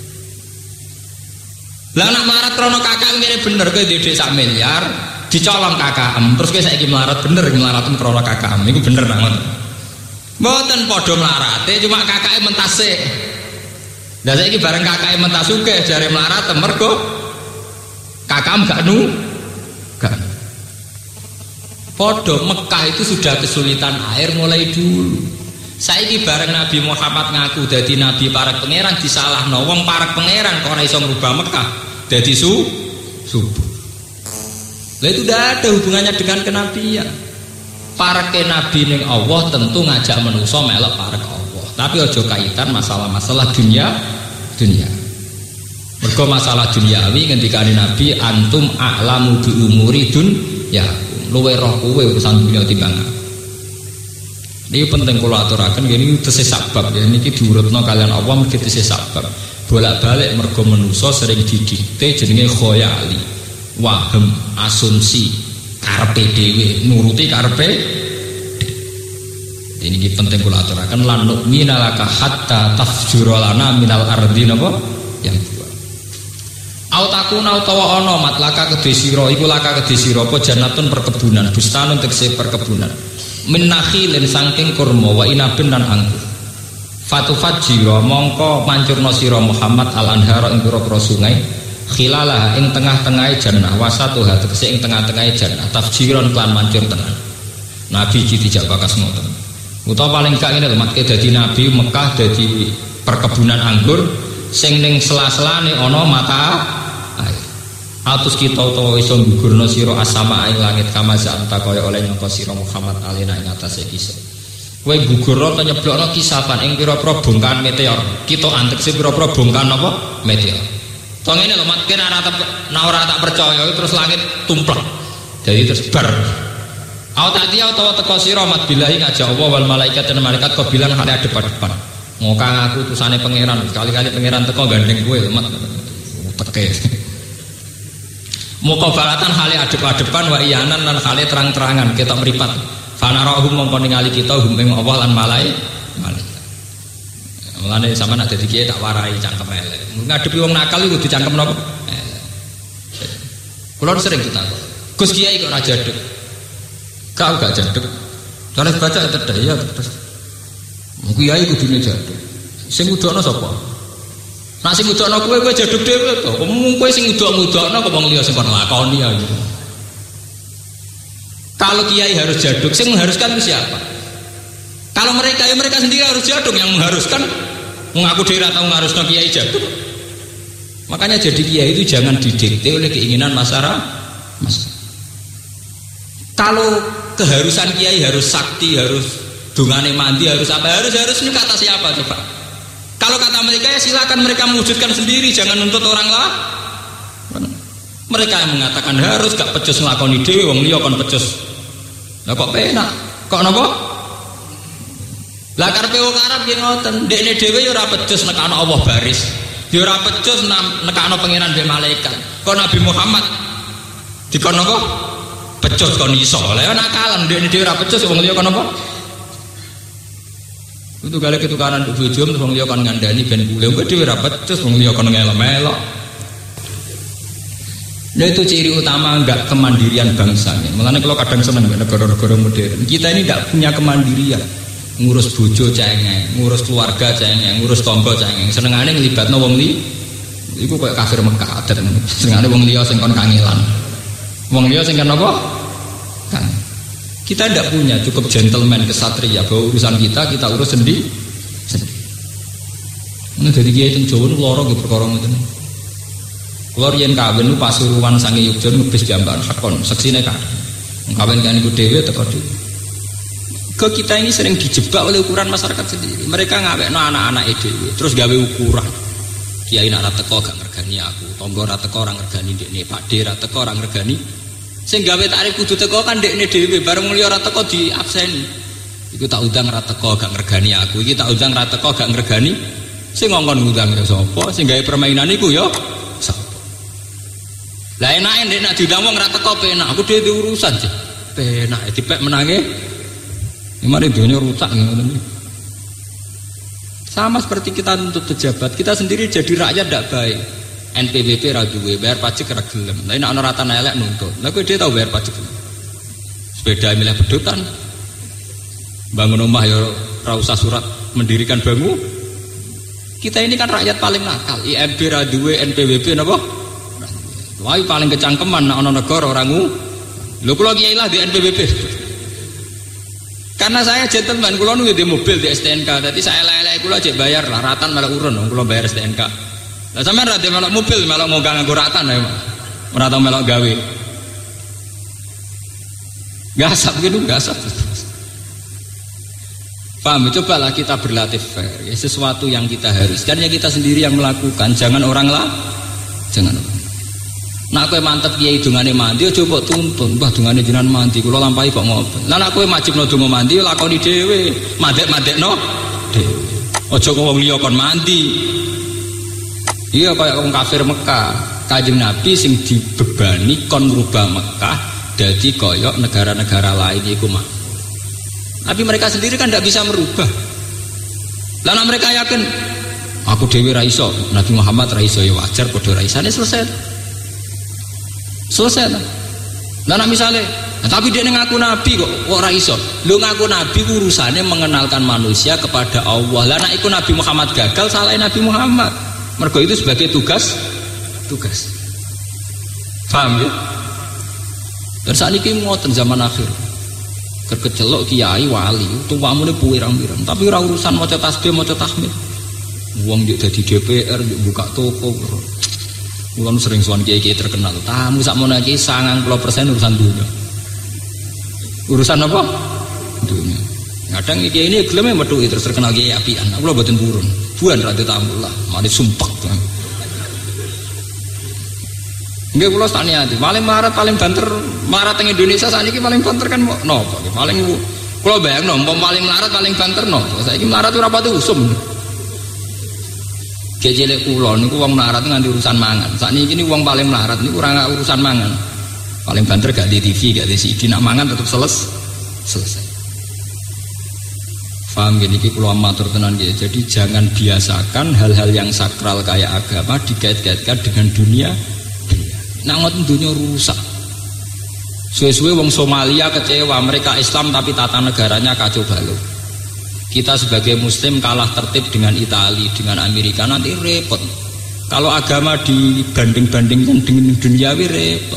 Lah anak melarat krono kakak ngene bener kowe ndek sak miliar, dicolong kakakmu. Terus kowe saiki melarat bener melaratmu krono kakakmu. Iku bener nang ngono. Mboten padha melarate, cuma kakake mentase. Lah saiki bareng kakake mentas sugih jare melarat mergo kakakmu gak Padha Mekah itu sudah kesulitan air mulai dulu. Saiki bareng Nabi Muhammad ngaku dadi nabi para pangeran disalahno wong para pangeran kok ora iso ngrubah Mekah dadi subur. Lah itu tidak ada hubungannya dengan kenabian. Para nabi ning Allah tentu ngajak manusa melok para Allah. Tapi aja kaitan masalah-masalah dunia. Mergo masalah duniawi ketika Nabi antum a'lamu bi umuri dunya. Luwe roh kowe urusan dunia timbang. Ini penting kula aturaken ngene iki tesih sabab ya niki diurutno kalian Allah mergi tesih sabab. Bolak-balik mergo manusa sering didikte jenenge khoyali, waham, asumsi, karepe dhewe, nuruti karepe. Ini penting kula aturaken lan nu'mina laka hatta tafjura lana minal ardi napa yang dua. Au takuna utawa ana matlaka kedhe sira iku laka kedhe sira apa jannatun perkebunan, bustanun tegese perkebunan. Min nakhilin saking kurma wa inabin lan anggur. Fatufajjira mongko mancurna sira Muhammad al anhara ing pira-pira sungai khilalah ing tengah-tengahe jannah wasatuha tegese ing tengah-tengahe jannah tafjiron lan mancur tenan. Nabi iki dijak bakas ngoten. Utawa paling gak ngene lho matke dadi nabi Mekah dadi perkebunan anggur sing ning sela-selane ana mata air. Atus kita utawa iso nggugurna sira asama ing langit kamazan ta kaya oleh nyangka sira Muhammad alina ing atase kisah. Kowe gugurna ta nyeblokno kisapan ing pira-pira bongkahan meteor. Kita antek sing pira-pira bongkahan apa? Meteor. To ngene lho mat kene ora tak percaya terus langit tumplek. Jadi terus bar. Au tadi utawa teko sira mat billahi ngajak Allah wal malaikat dan malaikat kok bilang hale depan-depan. Ngokang aku utusane pangeran, kali-kali pangeran teko gandeng kowe mat teke. Muqabalatan hale adep-adepan wa iyanan lan hale terang-terangan kita mripat. Fanarahum mongko ningali kita hum ing Allah lan malaikat. Mulane sampean nek dadi kiye tak warai cangkem elek. Ngadepi wong nakal iku dicangkem napa? Kula sering ditakok. Gus Kiai kok ora jaduk. Kau gak jaduk. Terus baca tedah ya terus. Mung kiai kudune jaduk. Sing ngudokno sapa? Nek sing ngudokno kowe jaduk dhewe to. Mung kowe sing ngudok-ngudokno kok wong liya sing kon lakoni ya gitu. Kalau kiai harus jaduk, sing mengharuskan itu siapa? Kalau mereka ya mereka sendiri harus jaduk, yang mengharuskan mengaku dhewe tahu mengharuskan kiai jaduk. Makanya jadi kiai itu jangan didikte oleh keinginan masyarakat. Kalau keharusan kiai harus sakti, harus dungane mandi, harus apa? Harus ini kata siapa coba? Kalau kata mereka ya silakan mereka mewujudkan sendiri, jangan nuntut orang lah. Mereka yang mengatakan harus gak pecus nglakoni dhewe wong liya kon pecus. Lah kok penak? Kok napa? Lah karepe wong Arab nggih ngoten, ndekne dhewe ya ora pecus nekano Allah baris. Ya ora pecus nekano pangeran mbek malaikat. Kok Nabi Muhammad dikon apa? Pecus kon iso. Lah ya nakalan ndekne dhewe ora pecus wong liya kon apa? Itu kali ketukaran bojo terus wong liya kon ngandani ben kule. Kok dhewe ora pecus wong liya kon ngelem-elok. Nah itu ciri utama enggak kemandirian bangsanya. Mulane kalau kadang seneng negara-negara modern. Kita ini enggak punya kemandirian. Ngurus bojo cengeng, ngurus keluarga cengeng, ngurus tangga cengeng. Senengane nglibatno wong li. Iku koyo kafir Mekah adat. Senengane wong liya sing kon kangelan. Wong liya sing kan apa? Kan. Kita tidak punya cukup gentleman kesatria bahwa urusan kita urus sendiri. Nah dari kiai teng Jawa loro nggih perkara ngoten. Kula riyen kawin lu Pasuruan sange Yogya ngebis jamban hakon, seksine kan. Kawin kan iku dhewe teko dhewe. Kita ini sering dijebak oleh ukuran masyarakat sendiri. Mereka ngawekno anak-anak dhewe, terus gawe ukuran. Kiai nak ra teko gak ngergani aku, tangga ra teko ora ngergani ndekne, pakde ra teko ora ngergani. Sing gawe takrif kudu teko kan ndekne dhewe, bareng mulya ora teko diabseni. Iku tak undang ra teko gak ngergani aku, iki tak undang ra teko gak ngergani. Sing ngongkon ngundang ya sapa? Sing gawe permainan iku ya sapa? Lah enake ndek nak diundang wong ra teko penak, aku dhewe urusan sih. Penak dipek menange. Mari dunia rusak ngoten. Sama seperti kita nuntut pejabat, kita sendiri jadi rakyat tidak baik. NPWP ra duwe, bayar pajak ra gelem. Lah nek ana ratan elek nuntut. Lah kowe dhewe tau bayar pajak. Sepeda milih bedutan. Bangun rumah ya ra usah surat mendirikan bangun. Kita ini kan rakyat paling nakal. IMB ra duwe, NPWP napa? Wah, paling kecangkeman nek ana negara ora ngu. Lho kula kiai lah di NPWP. Karena saya gentleman, kula nu di mobil di STNK, dadi saya elek-elek kula cek bayar lah ratan malah urun, kula bayar STNK. Lah sampean ra melok mobil, melok ngogang nganggo ratan ya. Ora tau melok gawe. Gasap gitu, gasap. Paham? Cobalah kita berlatih fair. Ya, sesuatu yang kita haruskan ya kita sendiri yang melakukan, jangan orang lah. Jangan orang. Nak kowe mantep kiai dungane mandi aja mbok tuntun. Mbah dungane jenengan mandi kula lampahi kok ngopo. Lah nek kowe majibno donga mandi lakoni dhewe, mandek-mandekno dhewe. Aja kok wong liya kon mandi. Iya kaya wong kafir Mekah. Kanjeng Nabi sing dibebani kon ngrubah Mekah dadi kaya negara-negara lain iku mah. Tapi mereka sendiri kan tidak bisa merubah. Lah nek mereka yakin aku dhewe ra iso, Nabi Muhammad ra iso ya wajar padha ra isane selesai. Selesai lah. Nah misalnya, tapi dia ngaku nabi kok ora iso. Lu ngaku nabi urusannya mengenalkan manusia kepada Allah. Lah nek iku Nabi Muhammad gagal, salahin Nabi Muhammad. Mergo itu sebagai tugas. Paham ya? Dan saat ini ngoten zaman akhir. Kecelok kiai wali, tuwamune pirang-pirang, tapi ora urusan maca tasbih, maca tahmid. Wong yo dadi DPR, yo buka toko. Mulane sering sowan kiai-kiai terkenal. Tamu sakmono iki 90% urusan dunia. Urusan apa? Dunia. Kadang kiai ini geleme methuki terus terkenal kiai apian. Kula mboten purun. Buan ra tamu lah, mari sumpek. Nggih kula stani ati. Paling banter melarat teng Indonesia saniki paling banter kan napa? Paling kula bayangno paling melarat paling banter napa? Saiki melarat ora pati usum. Jelek kula niku wong melarat nganti urusan mangan. Sakniki ini wong paling melarat niku ora urusan mangan. Paling banter gak di TV, gak di CD, nak mangan tetep selesai. Paham gini kula matur tenan nggih. Jadi jangan biasakan hal-hal yang sakral kayak agama dikait-kaitkan dengan dunia. Nak ngoten dunia rusak. Suwe-suwe wong Somalia kecewa, mereka Islam tapi tata negaranya kacau balau. Kita sebagai muslim kalah tertib dengan Italia, dengan Amerika, nanti repot. Kalau agama dibanding-bandingkan dengan duniawi repot.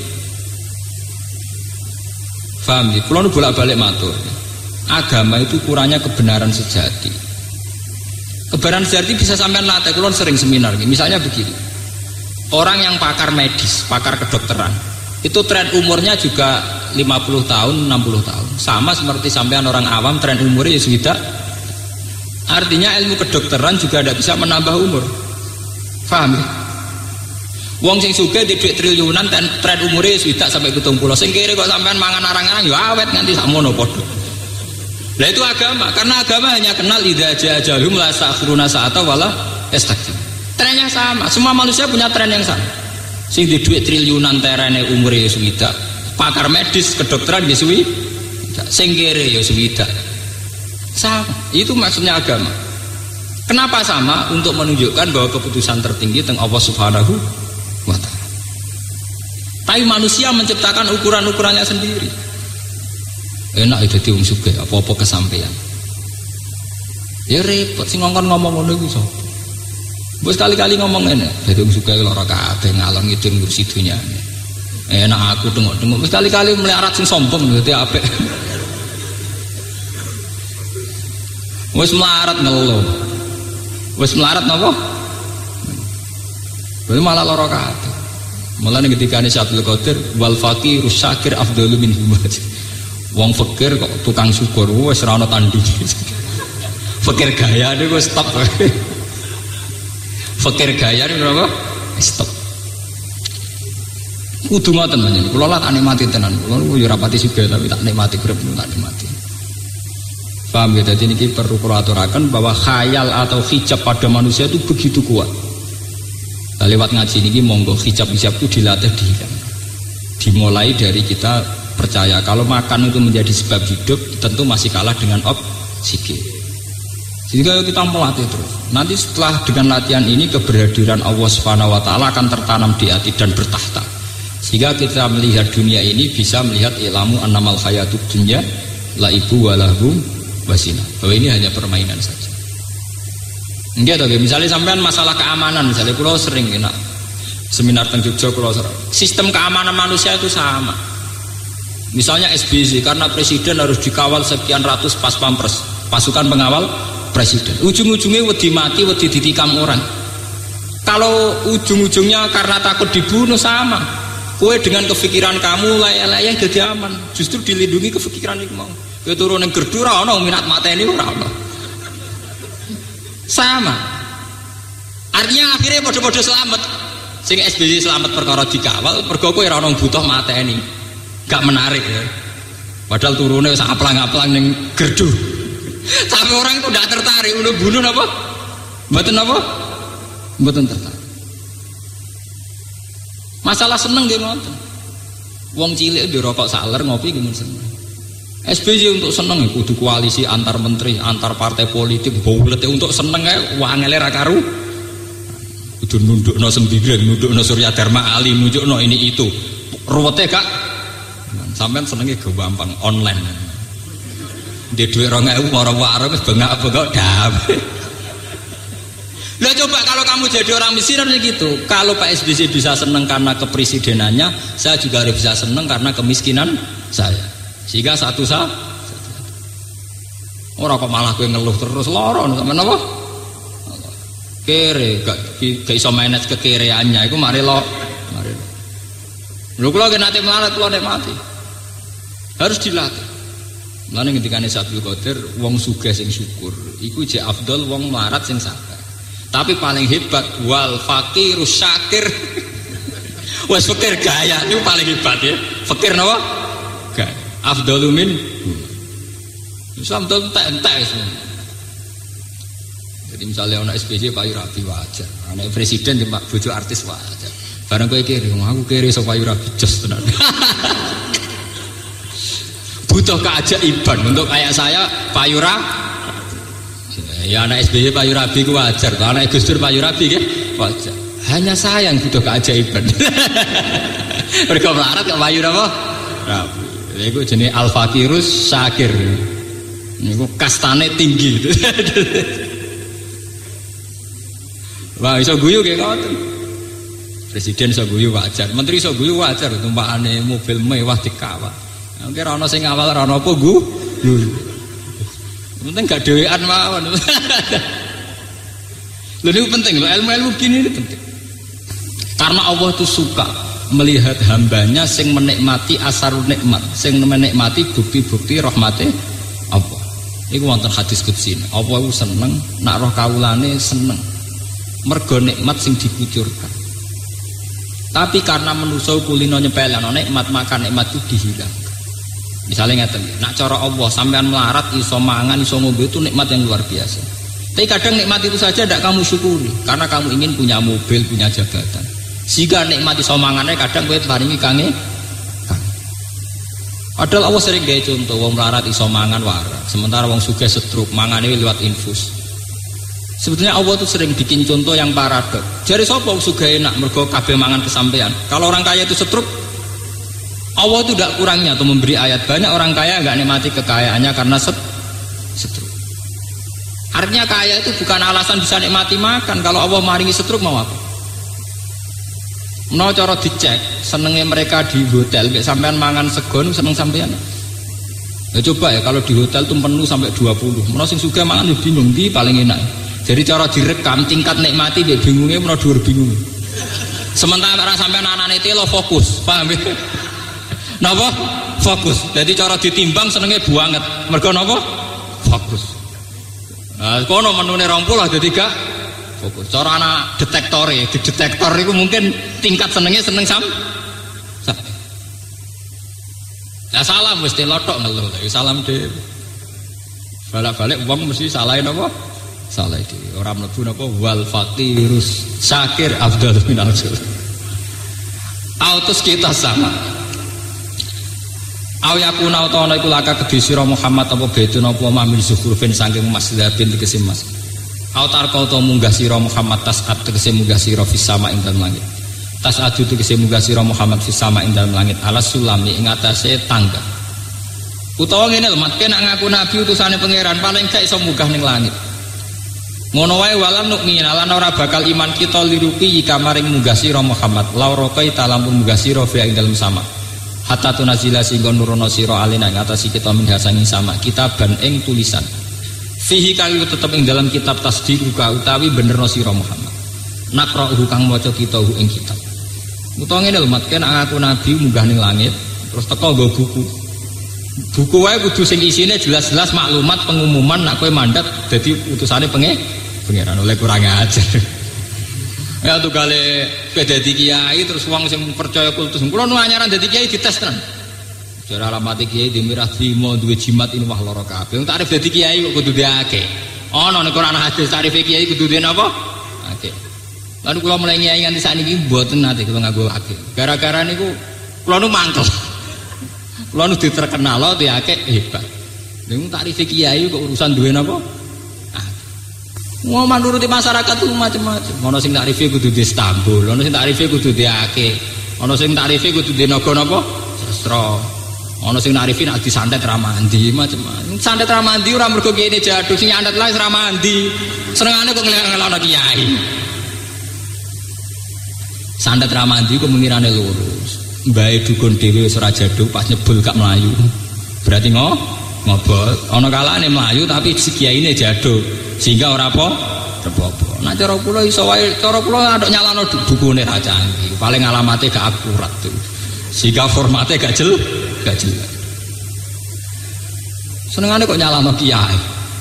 Paham ya? Kalau bolak-balik matur. Agama itu kurangnya kebenaran sejati. Kebenaran sejati bisa sampai latih. Kalau sering seminar, misalnya begini. Orang yang pakar medis, pakar kedokteran, itu tren umurnya juga 50 tahun, 60 tahun. Sama seperti sampean orang awam, tren umurnya sudah. Artinya ilmu kedokteran juga tidak bisa menambah umur. Paham ya? Wong sing sugih duit triliunan tren umure sudah sampai 70. Sing kiri kok sampean mangan arang-arang ya awet nganti sakmono padha. Lah itu agama, karena agama hanya kenal idza ja'alhum la sakhiruna sa'ata wala yastakbir. Trennya sama, semua manusia punya tren yang sama. Sing di duit triliunan terene umure ya suwida. Pakar medis kedokteran ya suwida. Sing kere ya suwida. Sama, itu maksudnya agama. Kenapa sama? Untuk menunjukkan bahwa keputusan tertinggi tentang Allah Subhanahu wa ta'ala. Tapi manusia menciptakan ukuran-ukurannya sendiri. Enak itu dadi wong sugih, apa-apa kesampaian. Ya repot sing ngomong ngono iku sapa? Mbok sekali-kali ngomong ngene, dadi wong sugih lara kabeh ngalor ngidul ngurusi dunyane. Enak aku tengok-tengok sekali-kali melarat sing sombong dadi apik. Wis melarat ngeluh. Wis melarat napa? Berarti malah lara kabeh. Mulane ketika ini Abdul Qadir wal faqirus syakir afdalu min himmat. Wong fakir kok tukang syukur wis ora ana tandinge. Fakir gaya niku stop. Fakir gaya niku apa? Stop. Kudu ngoten menyen. Kula lah tak nikmati tenan. Kula yo ora pati sugih tapi tak nikmati urip tak nikmati. Paham ya? Jadi ini perlu kula aturaken bahwa khayal atau hijab pada manusia itu begitu kuat. Nah, lewat ngaji ini monggo hijab-hijab itu dilatih dihilang. Dimulai dari kita percaya kalau makan itu menjadi sebab hidup, tentu masih kalah dengan oksigen. Sehingga kita melatih terus. Nanti setelah dengan latihan ini keberhadiran Allah Subhanahu wa ta'ala akan tertanam di hati dan bertahta. Sehingga kita melihat dunia ini bisa melihat ilmu annamal hayatud dunya laibu walahum wasina. Bahwa ini hanya permainan saja. Enggak tahu, misalnya sampean masalah keamanan, misalnya pulau sering kena seminar teng Jogja pulau sering. Sistem keamanan manusia itu sama. Misalnya SBY karena presiden harus dikawal sekian ratus pas pampres, pasukan pengawal presiden. Ujung-ujungnya wedi mati, wedi ditikam orang. Kalau ujung-ujungnya karena takut dibunuh sama. Kue dengan kepikiran kamu layak-layak jadi aman. Justru dilindungi kepikiran itu mau. Kue turun yang gerdu ora ono minat mateni ora ono. Sama. Artinya akhirnya podo-podo selamat. Sing SBY selamat perkara dikawal, mergo kowe ora ono butuh mateni. Gak menarik ya. Padahal turunnya sak aplang-aplang ning gerdu. Tapi orang itu tidak tertarik udah bunuh apa? Mboten apa? Mboten tertarik. Masalah seneng nggih ngoten. Wong cilik dirokok saler ngopi nggih seneng. SBY untuk seneng kudu koalisi antar menteri, antar partai politik, baulet untuk seneng ae wangele ra karu. Kudu nundukno sembilan, nundukno Surya Dharma Ali, nunjukno ini itu. Ruwete Kak. Sampean senenge gampang online. Ndek dhuwit 2000 waro-waro wis bengak-bengok damai. Lah coba kalau kamu jadi orang miskin harusnya gitu. Kalau Pak SBY bisa seneng karena kepresidenannya, saya juga harus bisa seneng karena kemiskinan saya. Sehingga satu saat orang kok malah gue ngeluh terus loro sama apa? Kere gak iso manage kekereannya itu mari lo. Lho kula nate melarat kula nek mati. Harus dilatih. Mulane ngendikane Abdul Qadir wong sugih sing syukur iku jek afdal wong melarat sing sabar. Tapi paling hebat wal faqirus syakir. Wes fakir gaya itu paling hebat ya. Fakir napa? Gaya. Afdalu min Islam itu entek semua. Jadi misalnya anak SBY payu rabi wajar, anak presiden di bojo artis wajar. Barang kowe kiri, aku kiri so payu rabi jos tenan. Butuh keajaiban untuk kayak saya payu rabi. Ya anak SBY payu rabi ku wajar, anak Gus Dur payu rabi wajar. Hanya saya yang butuh keajaiban. Mereka melarat kok payu apa? Rabi. Itu jenis al-faqirus syakir. Niku kastane tinggi. Wah, iso guyu kayak ngoten. Presiden iso guyu wajar, menteri iso guyu wajar, tumpakane mobil mewah dikawal. Mungkin ora ono sing ngawal, ora ono apa guyu. Penting gak dhewean mawon. Lha niku penting lho, ilmu-ilmu gini ini penting. Karena Allah itu suka melihat hambanya sing menikmati asarul nikmat, sing menikmati bukti-bukti rahmate Allah. Iku wonten hadis qudsi. Allah iku seneng nak roh kawulane seneng. Mergo nikmat sing dikucurkan. Tapi karena manusa kulino nyepelano nikmat, maka nikmat itu dihilangkan. Misalnya ngeten, nak cara Allah sampean melarat iso mangan iso ngombe itu nikmat yang luar biasa. Tapi kadang nikmat itu saja tidak kamu syukuri karena kamu ingin punya mobil, punya jabatan. Jika nikmat iso mangane kadang kowe paringi kange. Padahal Allah sering gawe contoh wong melarat iso mangan waras, sementara wong sugih stroke mangane lewat infus. Sebetulnya Allah tuh sering bikin contoh yang paradok. Jare sapa wong sugih enak mergo kabeh mangan kesampean. Kalau orang kaya itu stroke, Allah itu tidak kurangnya atau memberi ayat banyak orang kaya nggak nikmati kekayaannya karena stroke. Artinya kaya itu bukan alasan bisa nikmati makan. Kalau Allah maringi stroke mau apa? Mau cara dicek senengnya mereka di hotel kayak sampean mangan segon seneng sampean. Ya coba ya kalau di hotel tuh penuh sampai 20. Menawa sing sugih mangan yo bingung ndi paling enak. Jadi cara direkam tingkat nikmati dia bingungnya menawa dhuwur bingung. Sementara sampean anane telo fokus, paham ya? Napa? Fokus. Jadi cara ditimbang senenge banget. Mergo napa? Fokus. Nah, kono menune 20 dadi gak fokus. Cara anak detektor ya, di detektor itu mungkin tingkat senengnya seneng sam. Ya salam mesti lotok ngeluh. Salam deh. Balik-balik uang mesti salahin apa? Salah itu. Orang mlebu napa wal fakirus syakir afdal minal jul. Autus kita sama. Aw yakuna utawa iku laka kedhi sira Muhammad apa betun apa mamil zuhurfin saking emas labin tegese emas. Aw tarka utawa munggah sira Muhammad tas'ad tegese munggah sira fis sama ing dalem langit. Tas'adu tegese munggah sira Muhammad fis sama ing dalem langit alas sulami ing atase tangga. Utawa ngene lho, mat nek ngaku nabi utusane pangeran paling gak iso munggah ning langit. Ngono wae walan nukmina lan ora bakal iman kita lirupi kamaring munggah sira Muhammad. Laura kaita lampun munggah sira fi ing dalem sama. Hatta tunazila singgo nurono sira alina ing atase kita minhasangi sama kitaban ing tulisan fihi kang tetep ing dalam kitab tasdiq utawi benerno sira Muhammad naqra'uhu kang maca kita ing kitab utawa ngene lho mat kene aku nabi munggah ning langit terus teko nggo buku wae kudu sing isine jelas-jelas maklumat pengumuman nek kowe mandat dadi utusane pangeran oleh kurang ajar. Ya tuh kali dadi kiai terus wong sing percaya kultus. Kulo nu anyaran dadi kiai dites tenan. Jare alamat kiai di Mirah Trimo duwe jimat ini wah lara kabeh. Wong tarif dadi kiai kok kudu diake. Ana nek Quran hadis tarif kiai kudu dene apa? Akeh. Lalu kula mulai kiai nganti sakniki mboten nate kula nganggo akeh. Gara-gara niku kula nu mangkel. Kula nu diterkenal lho diake hebat. Ning tarif kiai kok urusan duwe napa? Mau menuruti masyarakat itu macam-macam. Ono sing takrife kudu di Istanbul, ono sing takrife kudu di Aceh, ono sing takrife kudu di nopo-nopo sastra. Ono sing takrife nek disantet ramandi macam-macam. Santet ramandi ora mergo kene jaduk sing nyantet lae ramandi. Senengane kok ngelak-ngelakno kiai. Santet ramandi ku mengirane lurus. Mbae dukun dhewe wis ora jaduk pas nyebul gak mlayu. Berarti ngobot. Ana kalane mlayu tapi si kiyaine jaduk. Sehingga ora apa? Apa. Nah cara kula iso wae, cara kula andok nyalano bukune ra canggih. Paling alamate gak akurat tuh. Sehingga formatnya gak jelas. Senengane kok nyalano kiai.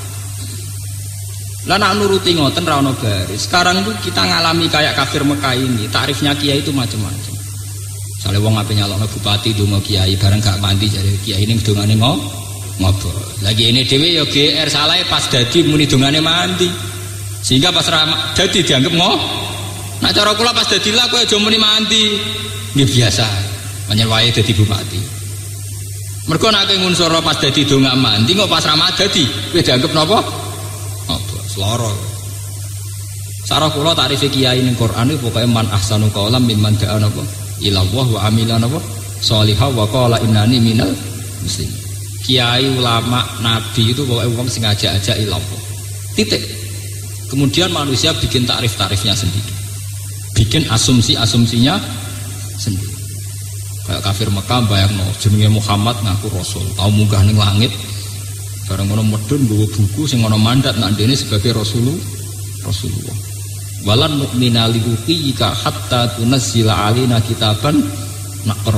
Lah nak nuruti ngoten ra ono garis. Sekarang tuh kita ngalami kayak kafir Mekah ini, takrifnya kiai itu macam-macam. Sale wong ape nyalano bupati donga kiai bareng gak mandi jare kiai ning dongane ngobrol. Lagi ini dhewe ya GR salah pas dadi muni dongane mandi. Sehingga pas dadi dianggap Nah cara kula pas dadi lah kowe aja muni mandi. Nggih biasa. Pancen wae dadi bupati. Mergo nek kowe ngunsur pas dadi donga mandi kok pas ra dadi kowe dianggap napa? Apa? Seloro. Sarah kula takrife kiai ning Quran iku pokoke man ahsanu qaulan mimman da'a napa? Ilallah wa amila napa? Shalihah wa qala innani minal muslimin. Kiai, ulama, nabi itu pokoknya orang sing ngajak-ajak ilallah. Titik. Kemudian manusia bikin tarif-tarifnya sendiri. Bikin asumsi-asumsinya sendiri. Kayak kafir Mekah bayangno jenenge Muhammad ngaku rasul, tau munggah ning langit. Bareng ngono medun nggawa buku sing ana mandat nak dene sebagai Rasulullah. Walan nu'mina liruqika hatta tunazzila alina kitaban naqra.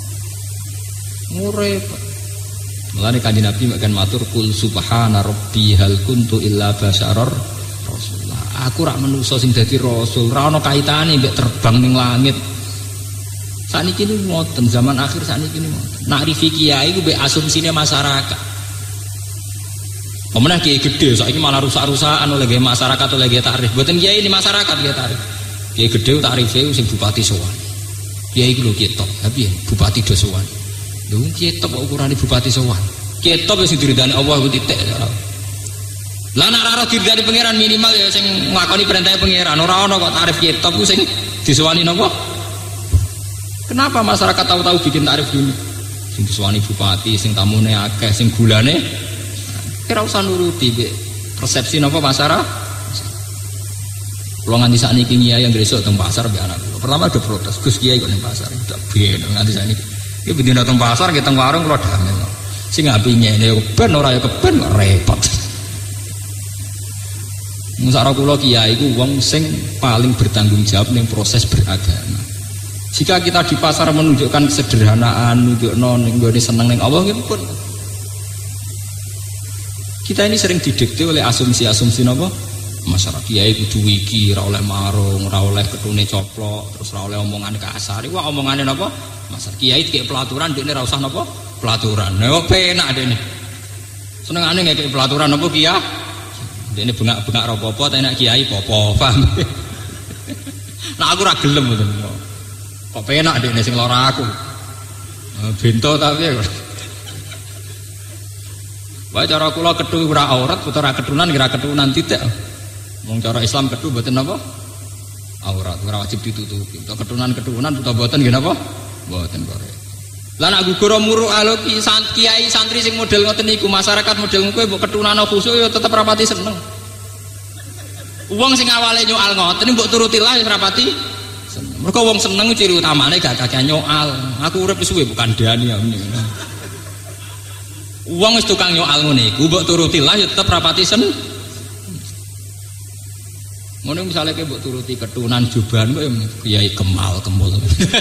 Ngurep. Mulane kanjeng Nabi makan matur kul subhana rabbi hal kuntu illa basyarar rasulullah. Aku rak manusa sing dadi rasul, ora ana kaitane mbek terbang ning langit. Saniki niku ngoten, zaman akhir saniki niku ngoten. Nak rifi kiai ku be asumsine masyarakat. Pemenang kiai gede, saiki malah rusak-rusakan oleh masyarakat oleh tarif. Mboten kiai ini masyarakat kiai tarif. Kiai gede tarife sing bupati sowan. Kiai iku lho ketok, tapi bupati do sowan. Lho ketok kok ukurane bupati sowan. Ketok wis diridani Allah ku titik. Lah nek ora diridani pangeran minimal ya sing nglakoni perintah pangeran, ora ana kok tarif ketok ku sing disowani napa? Kenapa masyarakat tahu-tahu bikin tarif gini? Sing disowani bupati, sing tamune akeh, sing gulane ora usah nuruti persepsi napa masyarakat. Kalau nganti saat ini kiai yang besok teng pasar be anak. Pertama ada protes, Gus Kiai kok neng pasar, tidak ben nganti saat ini. Iki bedino teng pasar, kita warung kalau damel. Sing ngapinya ini keben ora ya keben kok repot. Musara kula kiai ku wong sing paling bertanggung jawab ning proses beragama. Jika kita di pasar menunjukkan kesederhanaan, nunjukno ning nggone seneng ning Allah nggih pun. Kita ini sering didikte oleh asumsi-asumsi napa? Masyarakat kiai kudu iki ora oleh marung, ora oleh ketune coplok, terus ora oleh omongane kasar. Wah omongane napa? Masyarakat kiai dikek pelaturan dekne ora usah napa? Pelaturan. Nek kok penak dekne. Senengane ngekek pelaturan napa kiai? Dekne bengak-bengak ora apa-apa, tapi nek kiai apa-apa, paham. Nah aku ora gelem ngoten. Kok penak dekne sing lara aku. Bento tapi ya. Wae cara kula kethu ora aurat, utawa ketunan kira ketunan titik. Wong cara Islam kethu mboten napa? Aurat, ora wajib ditutupi. Ketunan utawa mboten nggih napa? Mboten kok. Lah nek gugur muru aloki kiai santri sing model ngoten niku, masyarakat model kowe mbok ketunano khusuk ya tetep rapati seneng. Wong sing awale nyoal ngoten mbok turuti lah rapati seneng. Mergo wong seneng ciri utamane gak kakek nyoal. Aku urip suwe bukan dani ya. Wong wis tukang nyoal ngene iku mbok turuti lah ya tetep rapati seneng. Ngono misale kowe mbok turuti ketunan juban kowe kiai kemal kemul.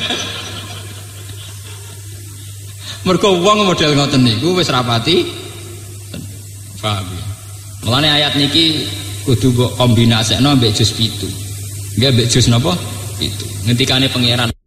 Mergo wong model ngoten niku wis rapati paham ya. Mulane ayat niki kudu mbok kombinasekno mbek juz 7. Nggih mbek juz napa? 7. Ngendikane pangeran